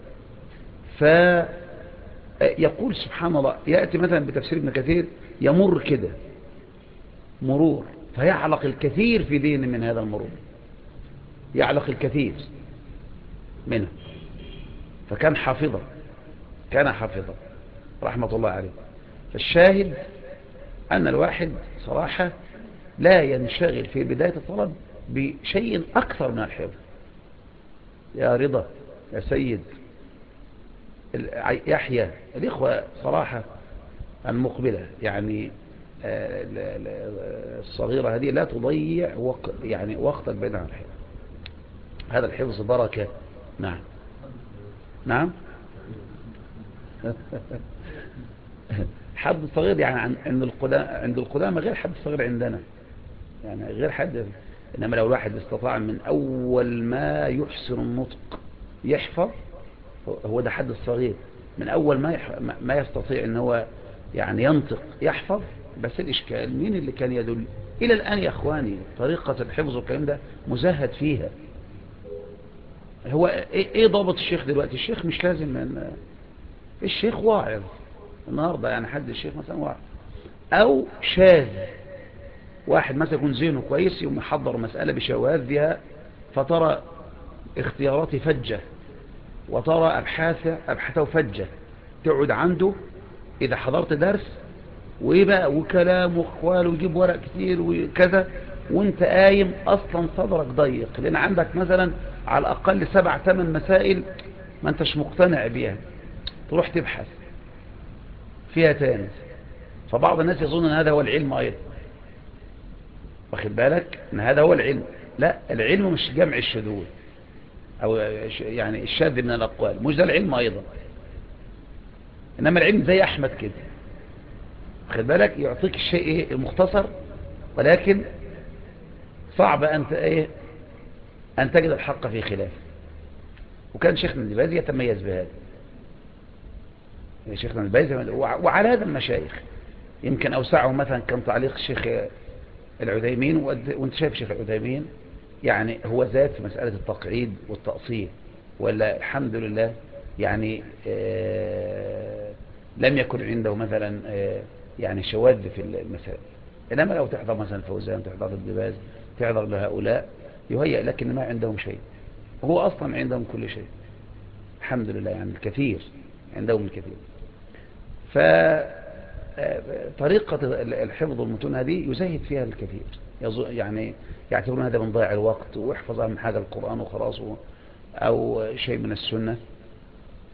فيقول سبحان الله، يأتي مثلا بتفسير ابن كثير، يمر كده مرور، فيعلق الكثير في دين من هذا المرور، يعلق الكثير منه. فكان حافظا، رحمة الله عليه. فالشاهد أن الواحد صراحة لا ينشغل في بداية الطلب بشيء أكثر من الحفظ. يا رضا، يا سيد، يحيى، الإخوة صراحة المقبلة، يعني الصغيرة هذه لا تضيع يعني وقتك بعيد عن الحفظ. هذا الحفظ بركة. نعم. حد صغير يعني عند القدامى غير حد صغير عندنا، يعني غير حد. إنما لو الواحد استطاع من أول ما يحسن النطق يحفظ، هو ده حد الصغير، من أول ما يستطيع ان هو يعني ينطق يحفظ. بس الإشكال مين اللي كان يدل إلى الآن يا أخواني؟ طريقة الحفظ والكلام ده مزهد فيها. هو إيه ضابط الشيخ دلوقتي؟ الشيخ مش لازم الشيخ واعظ النهاردة، يعني حد الشيخ مثلا واعظ أو شاذ، واحد مثلا يكون ذهنه كويس يوم يحضر مسألة بشواذها، فترى اختياراتي فجة، وترى أبحاثه فجة، تقعد عنده إذا حضرت درس ويبقى وكلام واخوال ويجيب ورق كتير وكذا، وانت قايم اصلا صدرك ضيق، لان عندك مثلا على الاقل 7-8 مسائل ما انتش مقتنع بيها، تروح تبحث فيها تاني. فبعض الناس يظن ان هذا هو العلم ايضا، واخد بالك ان هذا هو العلم. لا، العلم مش جمع الشذوذ او يعني الشاذ من الاقوال، مش ده العلم ايضا. انما العلم زي احمد كده، واخد بالك، يعطيك الشيء المختصر، ولكن صعب أن تجد الحق في خلافه. وكان شيخنا الباز يتميز بهذا، شيخنا الباز وعلى هذا المشايخ يمكن أوسعه. مثلا كان تعليق الشيخ العثيمين، وانت شايف الشيخ العثيمين يعني هو زاد في مسألة التقعيد والتأصيل، ولا الحمد لله يعني لم يكن عنده مثلا يعني شواذ في المسائل. إنما لو تحضر مثلا فوزان، تحضر ابن باز، تحضر لهؤلاء، يهيأ لك إن ما عندهم شيء، هو أصلا عندهم كل شيء الحمد لله، يعني الكثير عندهم الكثير. فطريقة الحفظ والمتون هذه يزهد فيها الكثير، يعني يعتبرون هذا من ضياع الوقت، واحفظ من حاجة القرآن وخلاص، أو شيء من السنة.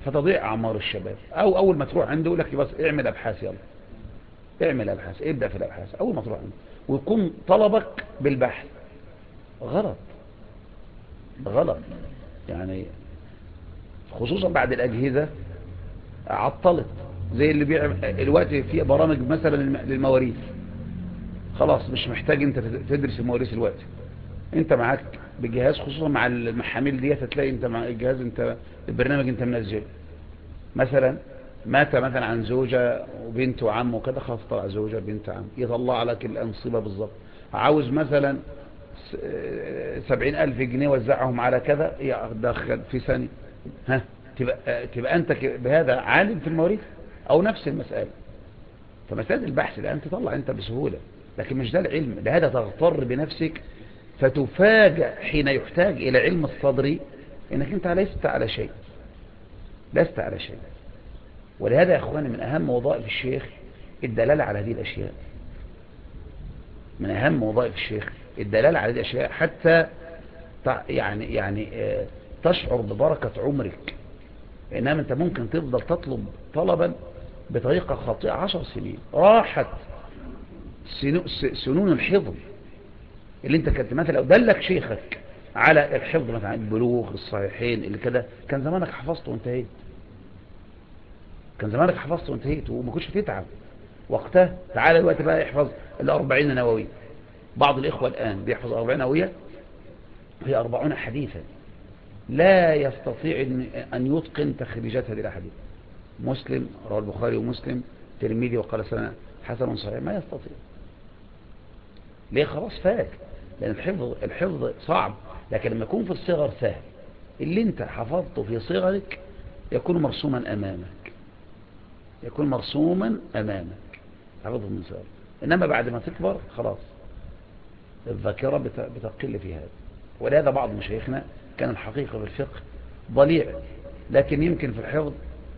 فتضيع أعمار الشباب. أو أول ما تروح عنده يقول لك بس اعمل أبحاث، يلا اعمل أبحاث، ابدأ في الأبحاث أول ما تروح عنده، ويكون طلبك بالبحث. غلط، غلط. يعني خصوصا بعد الأجهزة عطلت، زي اللي بيعمل الوقت في برامج مثلا للمواريث، خلاص مش محتاج انت تدرس المواريث الوقت، انت معاك بجهاز، خصوصا مع المحاميل ديت هتلاقي انت مع الجهاز، انت البرنامج انت منزله. مثلا مات مثلا عن زوجة وبنت وعم وكده، خلاص طلع زوجة بنت عم، يطلع لك الأنصبة بالظبط. عاوز مثلا 70,000 جنيه وزعهم على كذا، يدخل في ثانية. ها، تبقى انت بهذا عالم في المواريث، او نفس المسألة. فمسألة البحث الآن تطلع انت بسهولة، لكن مش ده العلم، لهذا تغتر بنفسك فتفاجأ حين يحتاج إلى علم الصدر انك انت لست على شيء، لست على شيء. ولهذا يا اخواني من اهم وظائف الشيخ الدلالة على هذه الاشياء، من اهم وظائف الشيخ الدلالة على هذه الاشياء، حتى يعني تشعر ببركة عمرك. انما انت ممكن تفضل تطلب طلبا بطريقة خاطئة 10 سنين، راحت سنون الحفظ اللي انت كنت مثلا لو دلك شيخك على الحفظ مثلا البلوغ الصحيحين اللي كده، كان زمانك حفظته وانتهيت، كان زمانك حفظته وانتهيت وما كنتش تتعب وقتها. تعالى الوقت بقى يحفظ ال40 نووية. بعض الإخوة الآن بيحفظ 40 نووية هي 40 حديثا، لا يستطيع أن يتقن تخريجات هذه الأحاديث. مسلم رواه البخاري ومسلم، ترمذي وقال سنة حسن صحيح، ما يستطيع. ليه؟ خلاص فات. لأن الحفظ صعب، لكن لما يكون في الصغر سهل. اللي انت حفظته في صغرك يكون مرسوما أمامك، يكون مرسوما أمامك، حفظه من صغر. إنما بعد ما تكبر خلاص الذاكرة بتقل في هذا. ولهذا بعض مشايخنا كان الحقيقة في الفقه ضليع، لكن يمكن في الحفظ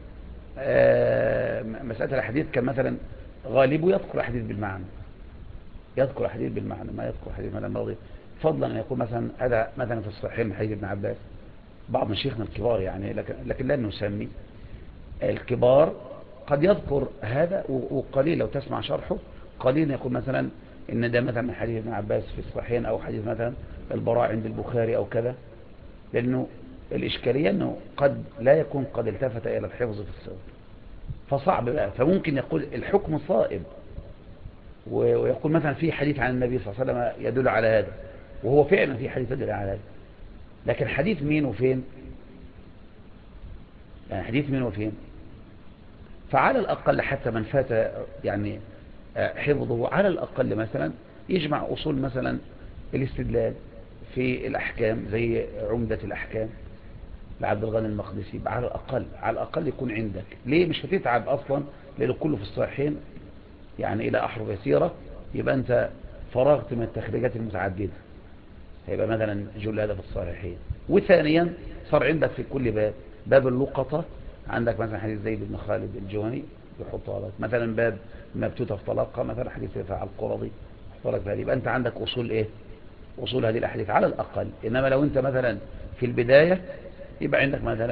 مسألة الحديث كان مثلا غالبه يذكر الحديث بالمعنى، يذكر الحديث بالمعنى، ما يذكر الحديث مثلا الماضي، فضلا أن يقول مثلا هذا مثلا في الصحيح من حديث ابن عباس. بعض مشايخنا الكبار يعني، لكن لا نسمي الكبار، قد يذكر هذا وقليل لو تسمع شرحه، قليل يقول مثلا ان ده مثلا من حديث ابن عباس في الصحيحين، او حديث مثلا البراء عند البخاري او كذا. لانه الاشكاليه انه قد لا يكون قد التفت الى الحفظ في الصغر، فصعب بقى. فممكن يقول الحكم صائب، ويقول مثلا في حديث عن النبي صلى الله عليه وسلم يدل على هذا، وهو فعلا في حديث يدل على هذا، لكن حديث مين وفين؟ يعني حديث مين وفين؟ فعلى الأقل حتى من فات يعني حفظه، على الأقل مثلا يجمع أصول مثلا الاستدلال في الأحكام زي عمدة الأحكام لعبد الغني المقدسي، على الأقل، على الأقل يكون عندك. ليه؟ مش هتتعب أصلا، لأنه كله في الصحيحين يعني إلى أحرف يسيرة، يبقى أنت فرغت من التخريجات المتعددة، هيبقى مثلا جل هذا في الصحيحين. وثانيا صار عندك في كل باب اللقطة، عندك مثلا حديث زيد بن خالد الجهني يحطها لك، مثلا باب مبتوتة في طلاقة، مثلا حديث رفاعة القرظي يحطها لك بهذه. يبقى انت عندك اصول ايه؟ اصول هذه الاحاديث على الاقل. انما لو انت مثلا في البداية يبقى عندك مثلا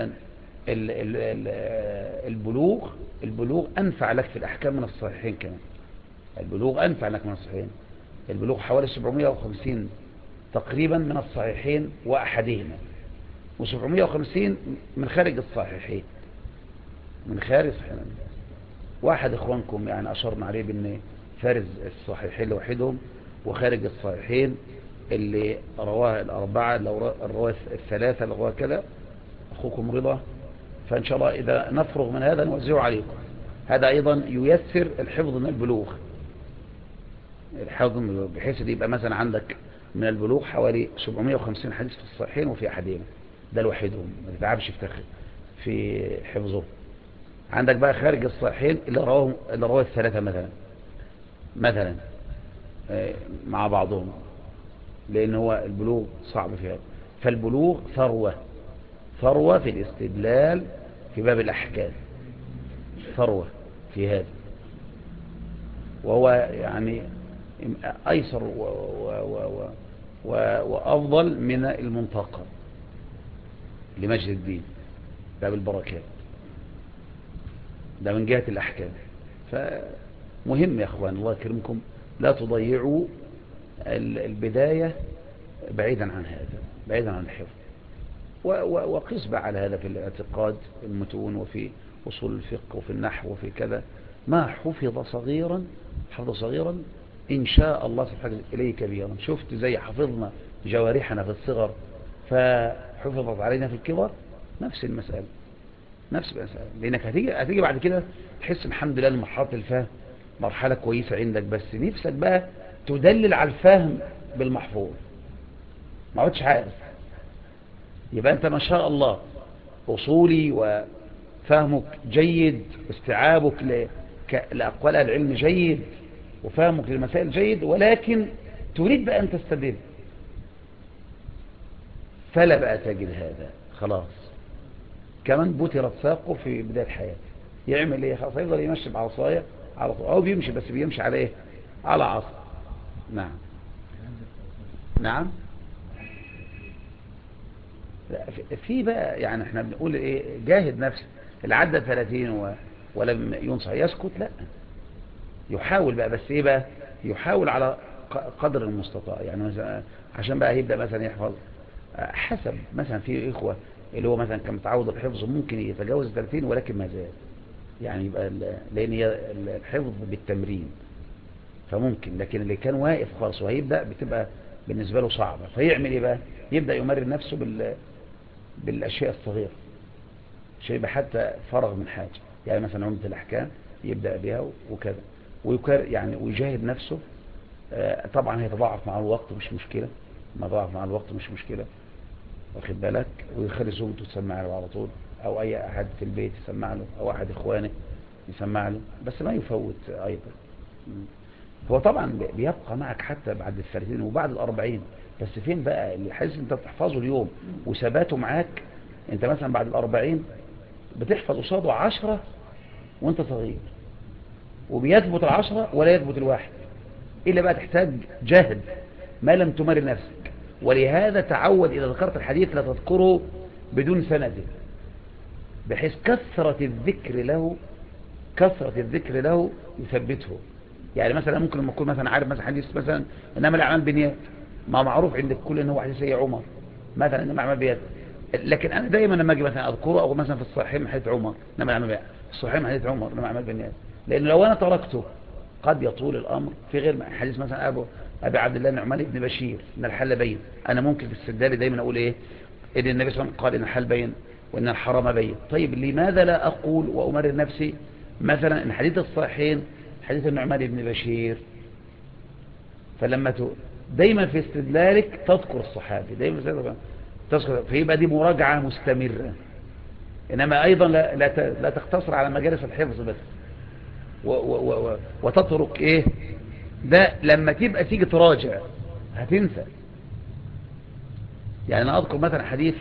البلوغ انفع لك في الاحكام من الصحيحين كمان. البلوغ انفع لك من الصحيحين. البلوغ حوالي 750 تقريبا من الصحيحين واحدهما، و750 من خارج الصحيحين، من خارج الصحيحين. واحد اخوانكم يعني اشرنا عليه بان فارز الصحيحين لوحدهم، وخارج الصحيحين اللي رواه الاربعة، الرواه الثلاثة اللي رواه كذا، اخوكم رضا. فان شاء الله اذا نفرغ من هذا نوزعه عليكم. هذا ايضا ييسر الحفظ من البلوغ، الحفظ بحيث يبقى مثلا عندك من البلوغ حوالي 750 حديث في الصحيحين وفي احدهما، ده لوحدهم ما تتعبش في حفظه. عندك بقى خارج الصحيحين اللي رواه الثلاثة مثلا مع بعضهم، لان هو البلوغ صعب في هذا. فالبلوغ ثروة في الاستدلال في باب الاحكام، ثروة في هذا، وهو يعني ايسر وافضل من المنتقى لمجد الدين باب البركات. ده من جهة الأحكام. فمهم يا أخوان الله يكرمكم لا تضيعوا البداية بعيدا عن هذا، بعيدا عن الحفظ. وقس بقى على هذا في الاعتقاد المتون وفي أصول الفقه وفي النحو وفي كذا، ما حفظ صغيرا حفظ صغيرا إن شاء الله سبحانه إليه كبيرا. شفت زي حفظنا جوارحنا في الصغر فحفظت علينا في الكبر، نفس المسألة نفس المسألة. لأنك هتيجي بعد كده تحس الحمد لله مرحلة الفهم مرحلة كويسة عندك، بس نفسك بقى تدلل على الفهم بالمحفوظ، ما عودش عارف. يبقى أنت ما شاء الله أصولي وفهمك جيد واستيعابك لأقوال العلم جيد وفهمك للمسائل جيد، ولكن تريد بقى أن تستدل، فلا بقى تجد هذا خلاص كمان بترت ساقه في بداية حياته. يعمل ايه؟ خلاص يفضل يمشي بعصايه على طول، او بيمشي بس بيمشي على ايه؟ على عصا. نعم نعم. في بقى يعني احنا بنقول ايه؟ جاهد نفسه. اللي عدى 30 ولم ينصح يسكت، لا يحاول بقى، بس ايه بقى؟ يحاول على قدر المستطاع. يعني مثلا عشان بقى يبدأ مثلا يحفظ حسب مثلا في إخوة اللي هو مثلا كان متعود الحفظ ممكن يتجاوز 30 ولكن ما زال يعني يبقى لأن الحفظ بالتمرين فممكن، لكن اللي كان واقف خالص وهيبدأ بتبقى بالنسبة له صعبة، فيعمل ايه بقى؟ يبدأ يمرن نفسه بالأشياء الصغيرة، شيء حتى فرغ من حاجة. يعني مثلا عمدة الأحكام يبدأ بها وكذا يعني ويجاهد نفسه. طبعا هيتضاعف مع الوقت مش مشكلة، ما ضاعف مع الوقت مش مشكلة، واخد بالك، ويخلي زوجته تسمع له على طول، او اي احد في البيت يسمع له، او احد اخوانه يسمع له، بس ما يفوت ايضا. هو طبعا بيبقى معك حتى بعد 30 وبعد 40، بس فين بقى الحديث انت بتحفظه اليوم وثباته معاك؟ انت مثلا بعد 40 بتحفظ قصاده 10 وانت صغير، وبيثبت 10 ولا يثبت الواحد، إلا بقى تحتاج جهد ما لم تمر نفسك. ولهذا تعود إذا ذكرت الحديث لا تذكره بدون سند، بحيث كثرة الذكر له يثبته. يعني مثلا ممكن لما أكون مثلا عارف مثلا حديث مثلا إنما الأعمال بالنيات، ما معروف عند الكل إنه حديث سيد عمر مثلا إنما الأعمال بالنيات، لكن أنا دايما لما أجي مثلا أذكره أو مثلا في الصحيح من حديث عمر إنما الأعمال بالنيات، الصحيح من حديث عمر إنما الأعمال بالنيات، لأن لو أنا تركته قد يطول الأمر في غير حديث مثلا أبي عبد الله النعمان بن بشير إن الحل بين. أنا ممكن في السدالي دايما أقول إيه؟ إن النبي صلى الله عليه وسلم قال إن الحل بين وإن الحرام بين. طيب لماذا لا أقول وأمرر نفسي مثلا إن حديث الصحيحين حديث النعمان بن بشير؟ فلما دايما في استدلالك تذكر الصحابي، دايما تذكر، فيبقى دي مراجعة مستمرة. إنما أيضا لا تقتصر على مجالس الحفظ بس وتترك إيه ده لما تيجي تراجع هتنسى. يعني أنا أذكر مثلا حديث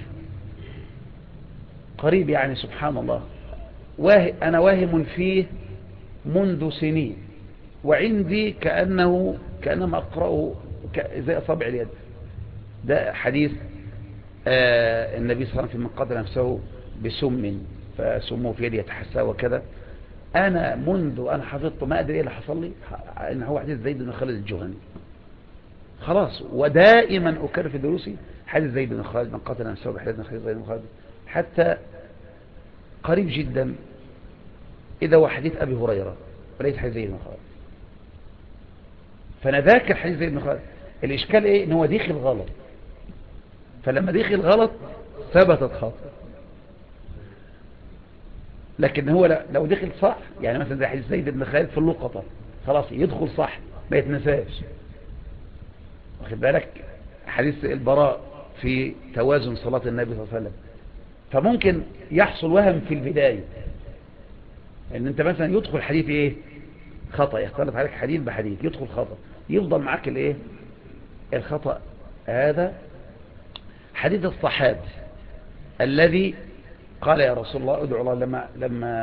قريب يعني سبحان الله أنا واهم فيه منذ سنين، وعندي كأنما أقرأه زي أصابع اليد. ده حديث النبي صلى الله عليه وسلم من قتل نفسه بسم فسمه في يدي يتحسى وكذا. أنا حفظته ما أدري إيه اللي حصل لي، إن هو حديث زيد بن خالد الجهني خلاص. ودائما أكرر في دروسي حديث زيد بن خالد من قتل نفسه بحديث زيد بن خالد، حتى قريب جدا إذا هو حديث أبي هريرة وليس حديث زيد بن خالد. فأنا ذاكر حديث زيد بن خالد، الإشكال إيه؟ إن هو دخل غلط، فلما دخل غلط ثبتت خطأ. لكن هو لو دخل صح، يعني مثلا زي حديث زيد بن خالد في اللقطة خلاص يدخل صح ما يتنساش، واخد بالك. حديث البراء في توازن صلاة النبي صلى الله عليه وسلم، فممكن يحصل وهم في البداية ان انت مثلا يدخل حديث ايه خطأ، يختلط عليك حديث بحديث يدخل خطأ، يفضل معاك الايه الخطأ. هذا حديث الصحابي الذي قال يا رسول الله ادعو الله لما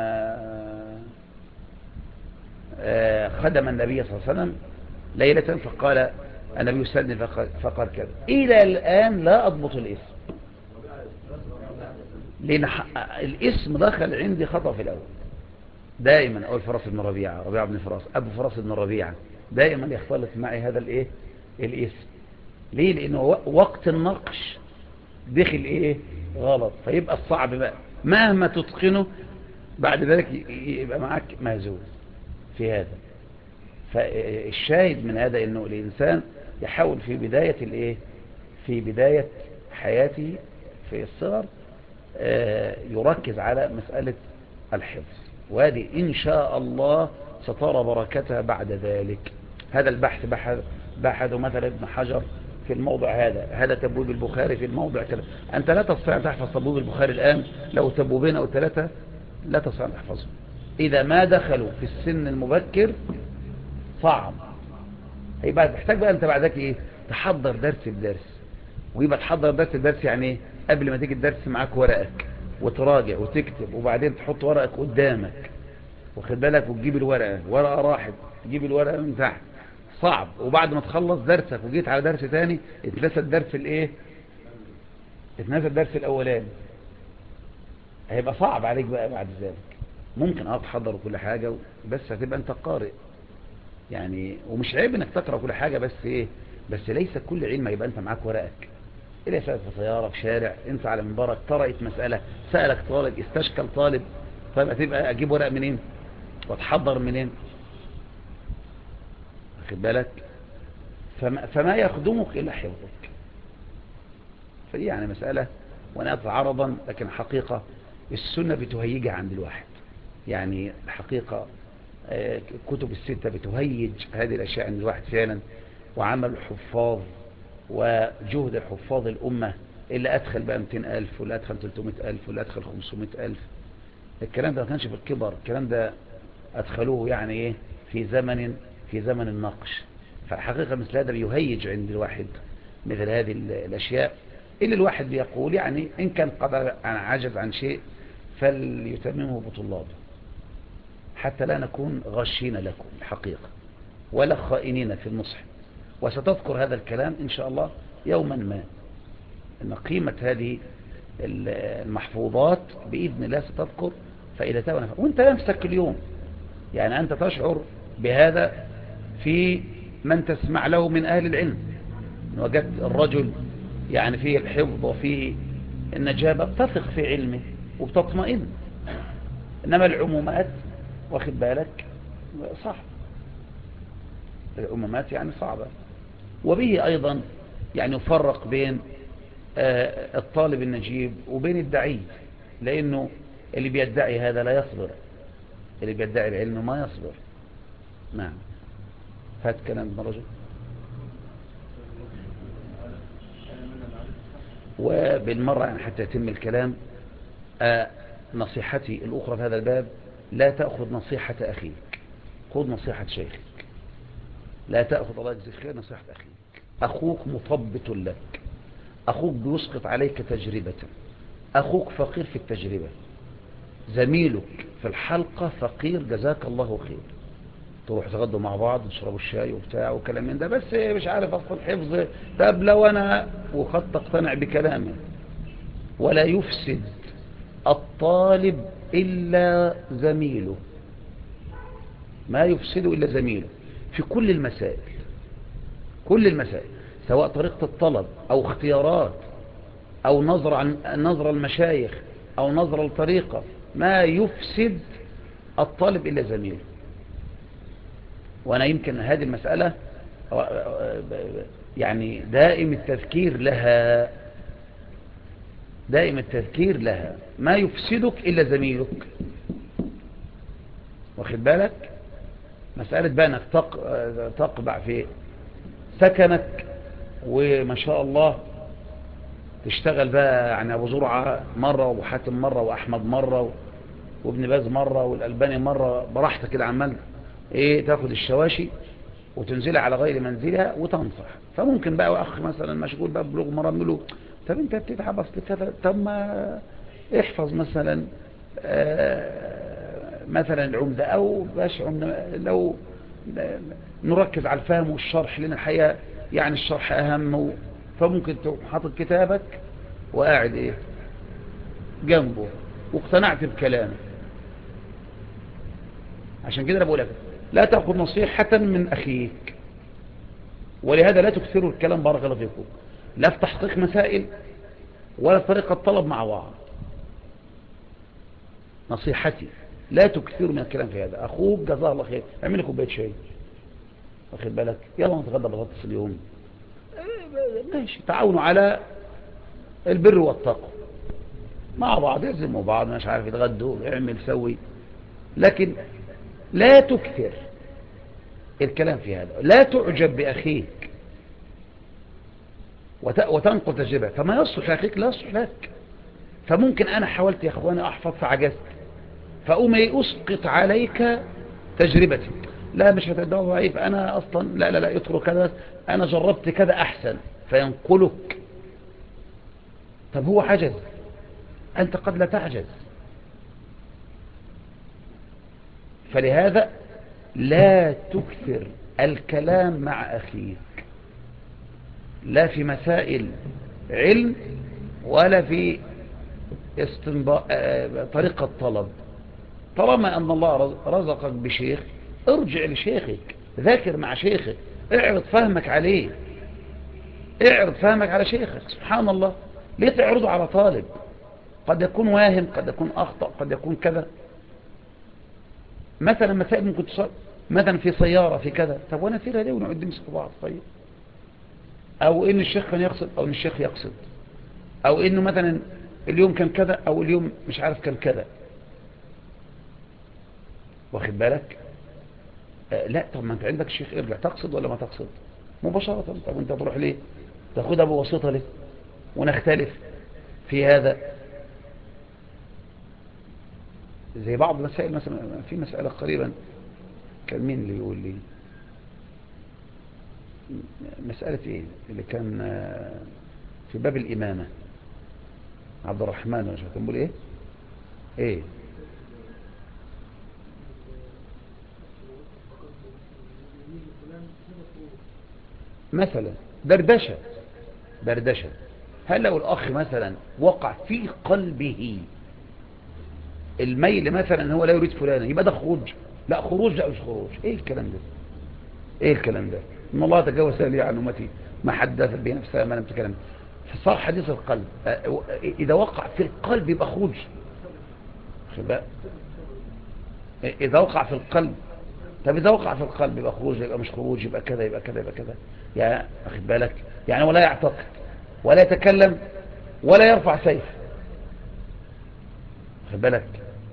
خدم النبي صلى الله عليه وسلم ليلة فقال النبي يسلم فقال كذا. إلى الآن لا أضبط الاسم، لأن الاسم دخل عندي خطأ في الأول، دائما أقول فراس بن ربيعة، ربيعة بن فراس، أبو فراس بن ربيعة، دائما يختلط معي هذا الإيه الاسم. ليه؟ لأنه وقت النقش دخل إيه غلط، فيبقى الصعب بقى مهما تتقنه بعد ذلك يبقى معك مهزوز في هذا. فالشاهد من هذا انه الانسان يحاول في بداية الايه، في بداية حياته في الصغر يركز على مسألة الحفظ، وهذه ان شاء الله سترى بركتها بعد ذلك. هذا البحث بحث مثلا ابن حجر في الموضع هذا تبويب البخاري في الموضع كذا. أنت لا تستطيع أن تحفظ تبويب البخاري الآن، لو تبويبين أو ثلاثة لا تستطيع أن تحفظهم إذا ما دخلوا في السن المبكر. صعب. هيبقى تحتاج بقى أنت بعدك إيه، تحضر درس بدرس. ويبقى تحضر درس بدرس يعني إيه؟ قبل ما تيجي الدرس معاك ورقك وتراجع وتكتب، وبعدين تحط ورقك قدامك واخد بالك، وتجيب الورقة ورقة راحت تجيب الورقة من تحت. صعب. وبعد ما تخلص درسك وجيت على درس تاني اتنسى الدرس الايه، اتنسى الدرس الاولاني. هيبقى صعب عليك بقى بعد ذلك. ممكن تحضر كل حاجة بس هتبقى انت قارئ يعني. ومش عيب انك تقرأ كل حاجة، بس ايه، بس ليس كل علم يبقى انت معاك ورقك. إلا سألت في سيارة في شارع انت على منبرك طرأت مسألة، سألك طالب، استشكل طالب، طيب هتبقى اجيب ورق منين واتحضر منين؟ واخد بالك؟ فما يخدمك إلا حفظك. فدي يعني مسألة ونأت عرضا، لكن حقيقة السنة بتهيجها عند الواحد. يعني الحقيقة كتب الستة بتهيج هذه الأشياء عند الواحد فعلا. وعمل الحفاظ وجهد الحفاظ الأمة اللي أدخل بقى 200,000 واللي أدخل 300,000 واللي أدخل 500,000. الكلام ده ما كانش في الكبر، الكلام ده أدخلوه يعني إيه في زمن النقش. فالحقيقة مثل هذا بيهيج عند الواحد مثل هذه الأشياء، اللي الواحد بيقول يعني إن كان قد عجز عن شيء فليتممه بطلابه، حتى لا نكون غشين لكم الحقيقة ولا خائنين في النصح. وستذكر هذا الكلام إن شاء الله يوما ما، أن قيمة هذه المحفوظات بإذن الله ستذكر فائدتها ونفعها. وانت نفسك اليوم يعني أنت تشعر بهذا في من تسمع له من أهل العلم. وجدت الرجل يعني فيه الحفظ وفيه النجابة بتثق في علمه وبتطمئن. إنما العمومات واخد بالك صح، العمومات يعني صعبة. وبه أيضا يعني يفرق بين الطالب النجيب وبين الدعي، لأنه اللي بيدعي هذا لا يصبر، اللي بيدعي العلم ما يصبر. نعم. هات كلام ابن رجل. وبالمرة يعني حتى يتم الكلام نصيحتي الأخرى في هذا الباب، لا تأخذ نصيحة أخيك، خذ نصيحة شيخك. لا تأخذ الله يجزيك خير نصيحة أخيك. أخوك مطبط لك، أخوك بيسقط عليك تجربة، أخوك فقير في التجربة، زميلك في الحلقة فقير جزاك الله خير، تروح تغدوا مع بعض تشربوا الشاي وبتاع وكلام من ده، بس مش عارف أصل الحفظ. طب لو أنا وقد تقتنع بكلامه. ولا يفسد الطالب إلا زميله، ما يفسده إلا زميله في كل المسائل، كل المسائل، سواء طريقة الطلب أو اختيارات أو نظر المشايخ أو نظر الطريقة، ما يفسد الطالب إلا زميله. وأنا يمكن هذه المسألة يعني دائم التذكير لها، دائم التذكير لها. ما يفسدك إلا زميلك، واخد بالك؟ مسألة بقى انك تقبع في سكنك وما شاء الله تشتغل بقى يعني أبو زرعة مرة وأبو حاتم مرة وأحمد مرة وابن باز مرة والألباني مرة، براحتك كده عمال ايه تاخد الشواشي وتنزلها على غير منزلها وتنصح. فممكن بقى أخ مثلا مشغول بقى ببلوغ مرة له، طب انت بتتعب اصل كذا، طب ما احفظ مثلا مثلا العمدة او باش عمدة، لو نركز على الفهم والشرح لان الحقيقة يعني الشرح اهم. فممكن تقوم حاطط كتابك وقاعد ايه جنبه واقتنعت بكلامه، عشان كده انا بقول لك لا تأخذ نصيحة من أخيك، ولهذا لا تكثروا الكلام بارك الله فيكم، لا في تحقيق مسائل ولا في طريقة طلب مع بعض. نصيحتي لا تكثروا من الكلام في هذا. أخوك جزاه الله خير اعمل لك كوبايه شاي، واخد بالك، يلا نتغدى بطاطس اليوم، ماشي، تعاونوا على البر والتقوى مع بعض، يلزموا بعض، مش عارف يتغدوا، اعمل سوي، لكن لا تكثر الكلام في هذا. لا تعجب بأخيك وتنقل تجربة، فما يصلح لأخيك لا يصلح لك. فممكن أنا حاولت يا أخواني أحفظ فعجزت، فأقوم أسقط عليك تجربتي، لا مش هتدعو ضعيف، أنا أصلا لا لا لا يترك كذا، أنا جربت كذا أحسن، فينقلك. طب هو عجز، أنت قد لا تعجز. فلهذا لا تكثر الكلام مع أخيك، لا في مسائل علم ولا في طريقة طلب. طالما أن الله رزقك بشيخ ارجع لشيخك، ذاكر مع شيخك، اعرض فهمك عليه، اعرض فهمك على شيخك. سبحان الله، ليه تعرضه على طالب قد يكون واهم، قد يكون أخطأ، قد يكون كذا. مثلا مسائل ممكن تصل مثلا في سيارة في كذا، طب وانا سيرها ليه ونقعد نمسك بعض؟ طيب، او ان الشيخ كان يقصد او ان الشيخ يقصد، او انه مثلا اليوم كان كذا او اليوم مش عارف كان كذا، واخد بالك. لا، طب ما انت عندك الشيخ، ارجع تقصد ولا ما تقصد مباشرة. طب انت تروح ليه تاخدها بواسطة ليه ونختلف في هذا؟ زي بعض مسائل، مثلا في مسألة قريبا كان مين اللي يقول لي مسألة ايه اللي كان في باب الإمامة، عبد الرحمن، مش كان بيقول ايه مثلا دردشة. هل لو الأخ مثلا وقع في قلبه الميل مثلا هو لا يريد فلانا، يبقى ده خروج؟ لا خروج، لا مش خروج. ايه الكلام ده؟ ايه الكلام ده؟ ان الله تجاوز لي عن امتي ما حدثت به نفسها ما لم تكلم. فصار حديث القلب، اذا وقع في القلب يبقى خروج. اذا وقع في القلب، طب اذا وقع في القلب يبقى خروج، يبقى مش خروج، يبقى كذا يبقى كذا يبقى كذا. يعني واخد بالك، يعني ولا يعتقد ولا يتكلم ولا يرفع سيف، واخد بالك.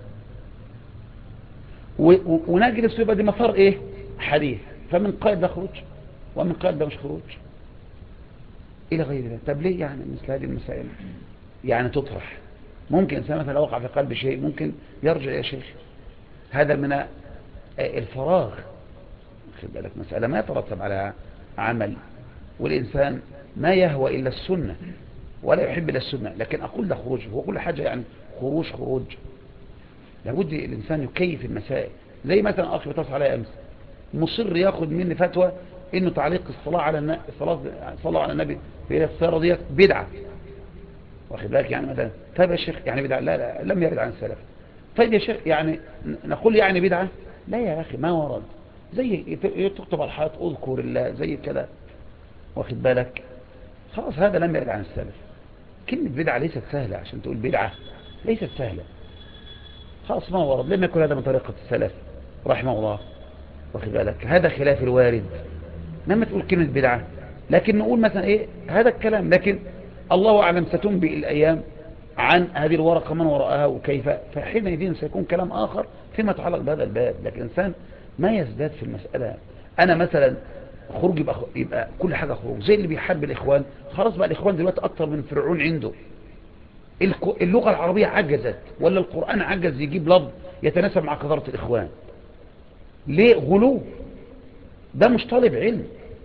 ونجلس يبقى دي مسار ايه؟ حديث. فمن قائد ده خروج ومن قائد ده مش خروج الى غير ذلك. طب ليه يعني مثل هذه المسائل يعني تطرح؟ ممكن انسان مثلا لو وقع في قلب شيء ممكن يرجع يا شيخ، هذا من الفراغ، واخد بالك. مسألة ما يترتب على عمل، والإنسان ما يهوى إلا السنة ولا يحب إلا السنة. لكن أقول ده خروج، هو كل حاجة يعني خروج. لابد الإنسان يكيف المسائل. زي مثلا أخي بتصل علي أمس مصر ياخد مني فتوى إنه تعليق الصلاة على الصلاة على النبي في السيارة ديت بدعة، واخد بالك. يعني مثلا طيب يا شيخ يعني بدعة؟ لا لا، لم يرد عن السلف. طيب يا شيخ يعني نقول يعني بدعة؟ لا يا أخي، ما ورد. زي تكتب على الحائط اذكر الله زي كده، واخد بالك. خلاص هذا لم يرد عن السلف. كلمة بدعة ليست سهلة، عشان تقول بدعة ليست سهلة. خلاص ما ورد، لم يكن هذا من طريقة السلف رحمه الله، واخد بالك. هذا خلاف الوارد لما تقول كلمة بدعة. لكن نقول مثلا ايه هذا الكلام، لكن الله أعلم ستنبئ الأيام عن هذه الورقة من وراءها وكيف، فحينئذ سيكون كلام آخر فيما يتعلق بهذا الباب. لكن الإنسان ما يزداد في المسألة. أنا مثلا خروج يبقى كل حاجة خروج، زي اللي بيحارب الإخوان. خلاص بقى الإخوان دلوقتي أكتر من فرعون عنده. اللغة العربية عجزت ولا القرآن عجز يجيب لفظ يتناسب مع قدرة الإخوان؟ ليه غلو؟ ده مش طالب علم.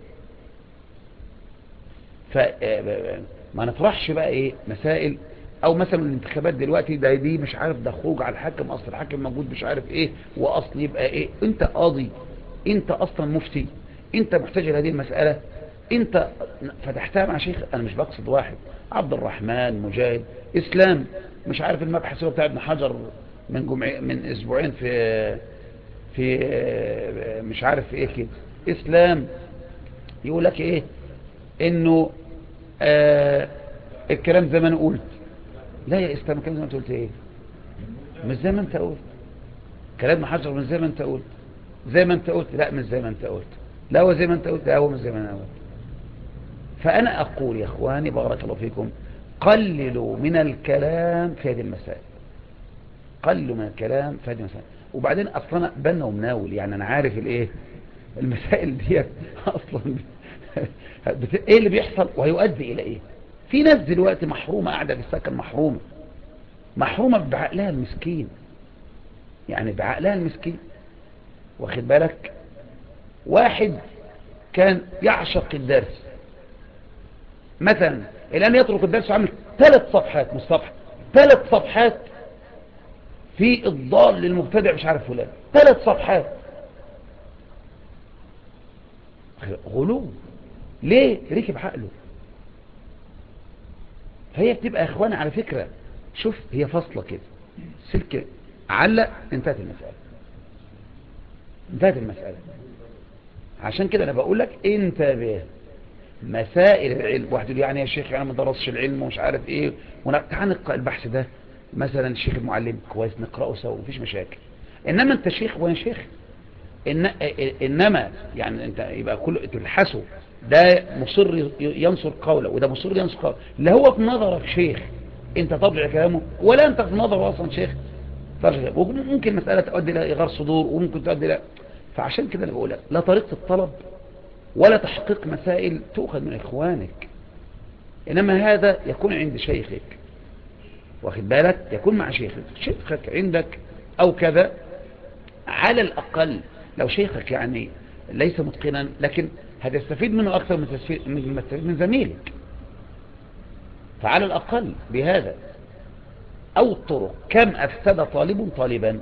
فما نطرحش بقى ايه مسائل، او مثلا الانتخابات دلوقتي ده دي مش عارف ده خروج على الحاكم، اصل الحاكم موجود مش عارف ايه، واصل يبقى ايه. انت قاضي، انت اصلا مفتي، انت محتاج لهذه المسألة، انت فتحتها مع شيخ. انا مش بقصد واحد عبد الرحمن مجاهد اسلام مش عارف المبحث هو بتاع ابن حجر من اسبوعين في مش عارف ايه كده اسلام، يقول لك ايه انه الكلام زي ما انا قلت. لا يا اسلام، الكلام زي ما انت قلت ايه؟ مش زي ما انت قلت. كلام محجر مش زي ما انت قلت. زي ما انت قلت، لا مش زي ما انت قلت. لا هو زي ما انت قلت، لا هو مش زي ما انا قلت. فانا اقول يا اخواني بارك الله فيكم، قللوا من الكلام في هذه المسائل. قللوا من الكلام في هذه المسائل. وبعدين اصلا بنا ومناول، يعني انا عارف الايه المسائل دي اصلا ايه اللي بيحصل وهيؤدي الى ايه. في ناس دلوقتي محرومة قاعدة في السكن، محرومة بعقلها المسكين، يعني بعقلها المسكين. واخد بالك؟ واحد كان يعشق الدرس مثلا، الآن يترك الدرس وعمل 3 صفحات، مش صفحة، 3 صفحات في الضال للمبتدع مش عارف فلان، 3 صفحات. غلو. ليه؟ ركب عقله. فهي بتبقى يا اخواني على فكرة، شوف هي فاصلة كده، سلك علق، انتهت المسألة، انتهت المسألة. عشان كده انا بقول لك انتبه. مسائل العلم واحد يقول يعني يا شيخ انا ما درسش العلم ومش عارف ايه، تعال نقرا البحث ده مثلا الشيخ المعلم كويس نقراه سوا مفيش مشاكل. انما انت شيخ وانا شيخ، انما يعني انت يبقى كل تلحسه، ده مصر ينصر قوله وده مصر ينصر قوله، لا هو في نظرك شيخ انت تضع كلامه، ولا انت في نظره اصلا شيخ. وممكن مسألة تؤدي الى اغار صدور، وممكن تؤدي الى. فعشان كده انا بقول لك لا طريقة الطلب ولا تحقيق مسائل تؤخذ من إخوانك، إنما هذا يكون عند شيخك. واخد بالك؟ يكون مع شيخك عندك أو كذا. على الأقل لو شيخك يعني ليس متقنا، لكن هتستفيد منه أكثر من تستفيد من زميلك، فعلى الأقل بهذا. أو الطرق، كم أفسد طالب طالبا،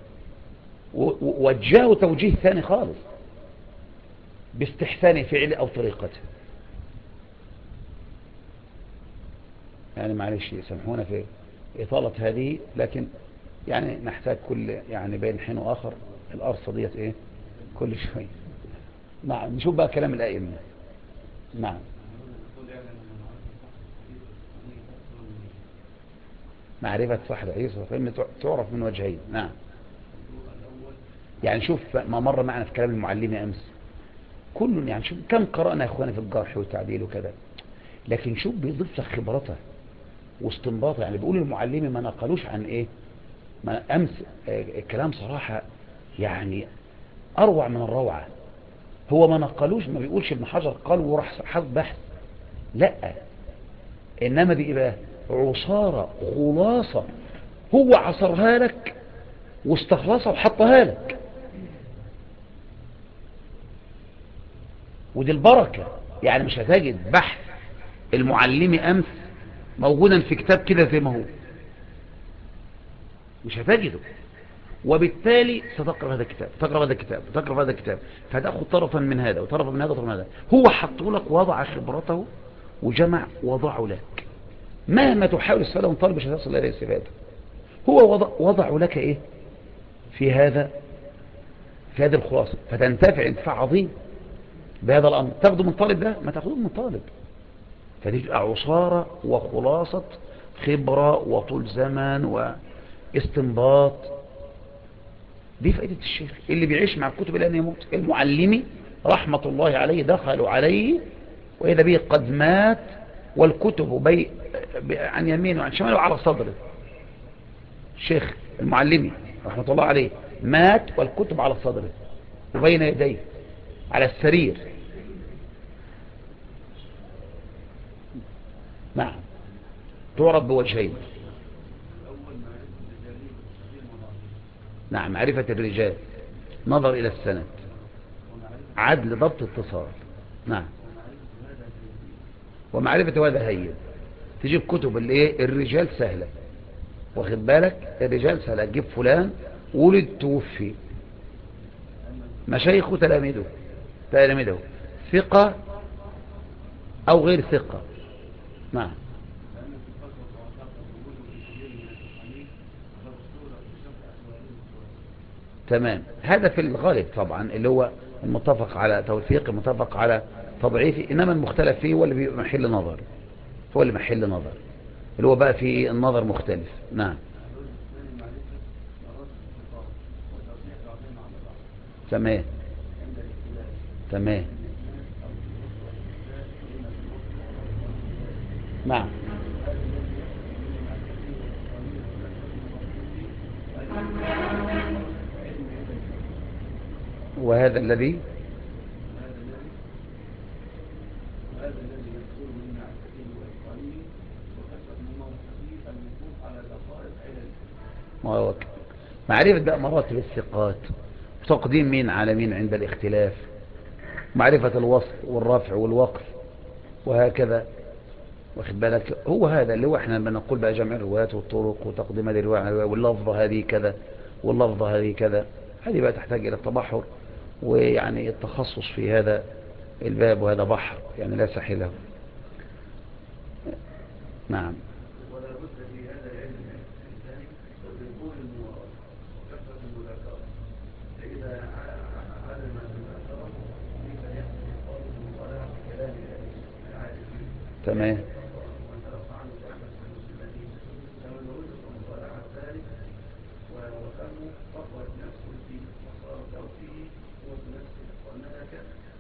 ووجهه توجيه ثاني خالص باستحسان فعله أو طريقته. يعني معلش سامحونا في إطالة هذه، لكن يعني نحتاج كل يعني بين حين وآخر الأرصة ديت إيه كل شوية. نعم نشوف بقى كلام الأئمة. نعم معرفة صح الحديث تعرف من وجهين. نعم يعني شوف ما مر معنا في كلام المعلم أمس كل يعني شوف كم قرأنا يا إخواني في الجرح والتعديل وكذا، لكن شوف بيضيف لك خبرته واستنباطه. يعني بيقول المعلم ما نقلوش عن إيه، ما أمس الكلام صراحة يعني أروع من الروعة. هو ما نقلوش، ما بيقولش ابن حجر قال وراح حظ بحث، لا، إنما دي إيه بقى، عصارة خلاصة هو عصرها لك واستخلصها وحطها لك، ودي البركة. يعني مش هتجد بحث المعلم أمس موجودا في كتاب كده زي ما هو، مش هتجده. وبالتالي ستقرأ هذا الكتاب، تقرأ هذا الكتاب، تقرأ هذا الكتاب، فتأخذ طرفا من هذا وطرفا من هذا وطرفا من هذا. هو حطه لك، وضع خبرته وجمع وضعه لك. مهما تحاول السؤال من طالب مش هتصل إليه استفادة. هو وضع لك إيه في هذا، في هذه الخلاصة، فتنتفع انتفاع عظيم بهذا الأمر. تاخده من طالب ده ما تاخده من طالب، فدي عصارة وخلاصة خبرة وطول زمن واستنباط. دي فائدة الشيخ اللي بيعيش مع الكتب لأن يموت. المعلمي رحمة الله عليه دخلوا عليه وإذا به قد مات والكتب عن يمينه وعن شماله على صدره. الشيخ المعلمي رحمة الله عليه مات والكتب على صدره وبين يديه على السرير. نعم تعرف بوجهين. نعم معرفة الرجال، نظر إلى السند، عدل ضبط اتصال. نعم ومعرفة هذا هين. تجيب كتب اللي ايه الرجال سهلة، واخد بالك، الرجال سهلة، تجيب فلان ولد توفي، مشايخه تلاميذه ثقة او غير ثقة. نعم تمام. هذا في الغالب طبعا اللي هو المتفق على توثيق، المتفق على تضعيفه، إنما المختلف فيه هو اللي بيبقى محل نظر، هو اللي محل نظر، اللي هو بقى فيه النظر مختلف. نعم. تمام تمام. نعم. وهذا الذي معرفة بقى مراتب الثقات، تقديم مين على مين عند الاختلاف، معرفة الوصل والرفع والوقف وهكذا، واخد بالك. هو هذا اللي هو احنا بنقول بقى جمع الروايات والطرق وتقديم هذه الرواية على الرواية، واللفظة هذه كذا واللفظة هذه كذا. هذه بقى تحتاج إلى التبحر ويعني التخصص في هذا الباب، وهذا بحر يعني لا ساحل له. نعم. ولا بد في هذا العلم الإنساني وبطول وكثرة المذاكرة، فإذا علم المذاكرة كيف يحصل الطالب مطالعة كلام العالمين تمام وتلقى عنه رحمة المسلمين، فمن رزق مطالعة ذلك وفهمه فقرت نفسه فيه وصارت له فيه قوة نفسه وملك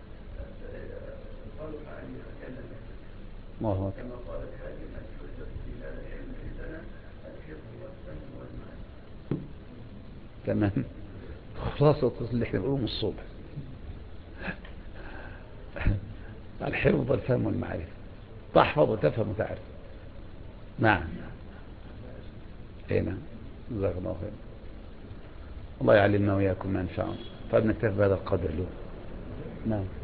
صلح أن يتكلم كما قال الحاكم الحجة في هذا العلم عندنا الحفظ والفهم والمعنى. تمام. خلاصة اللي احنا بنقوله من الصبح الحفظ والفهم والمعرفة، تحفظ وتفهم وتعرف. نعم. نعم. جزاك الله خير. الله يعلمنا وإياكم ما ينفعنا. طيب نكتفي بهذا القدر له. نعم.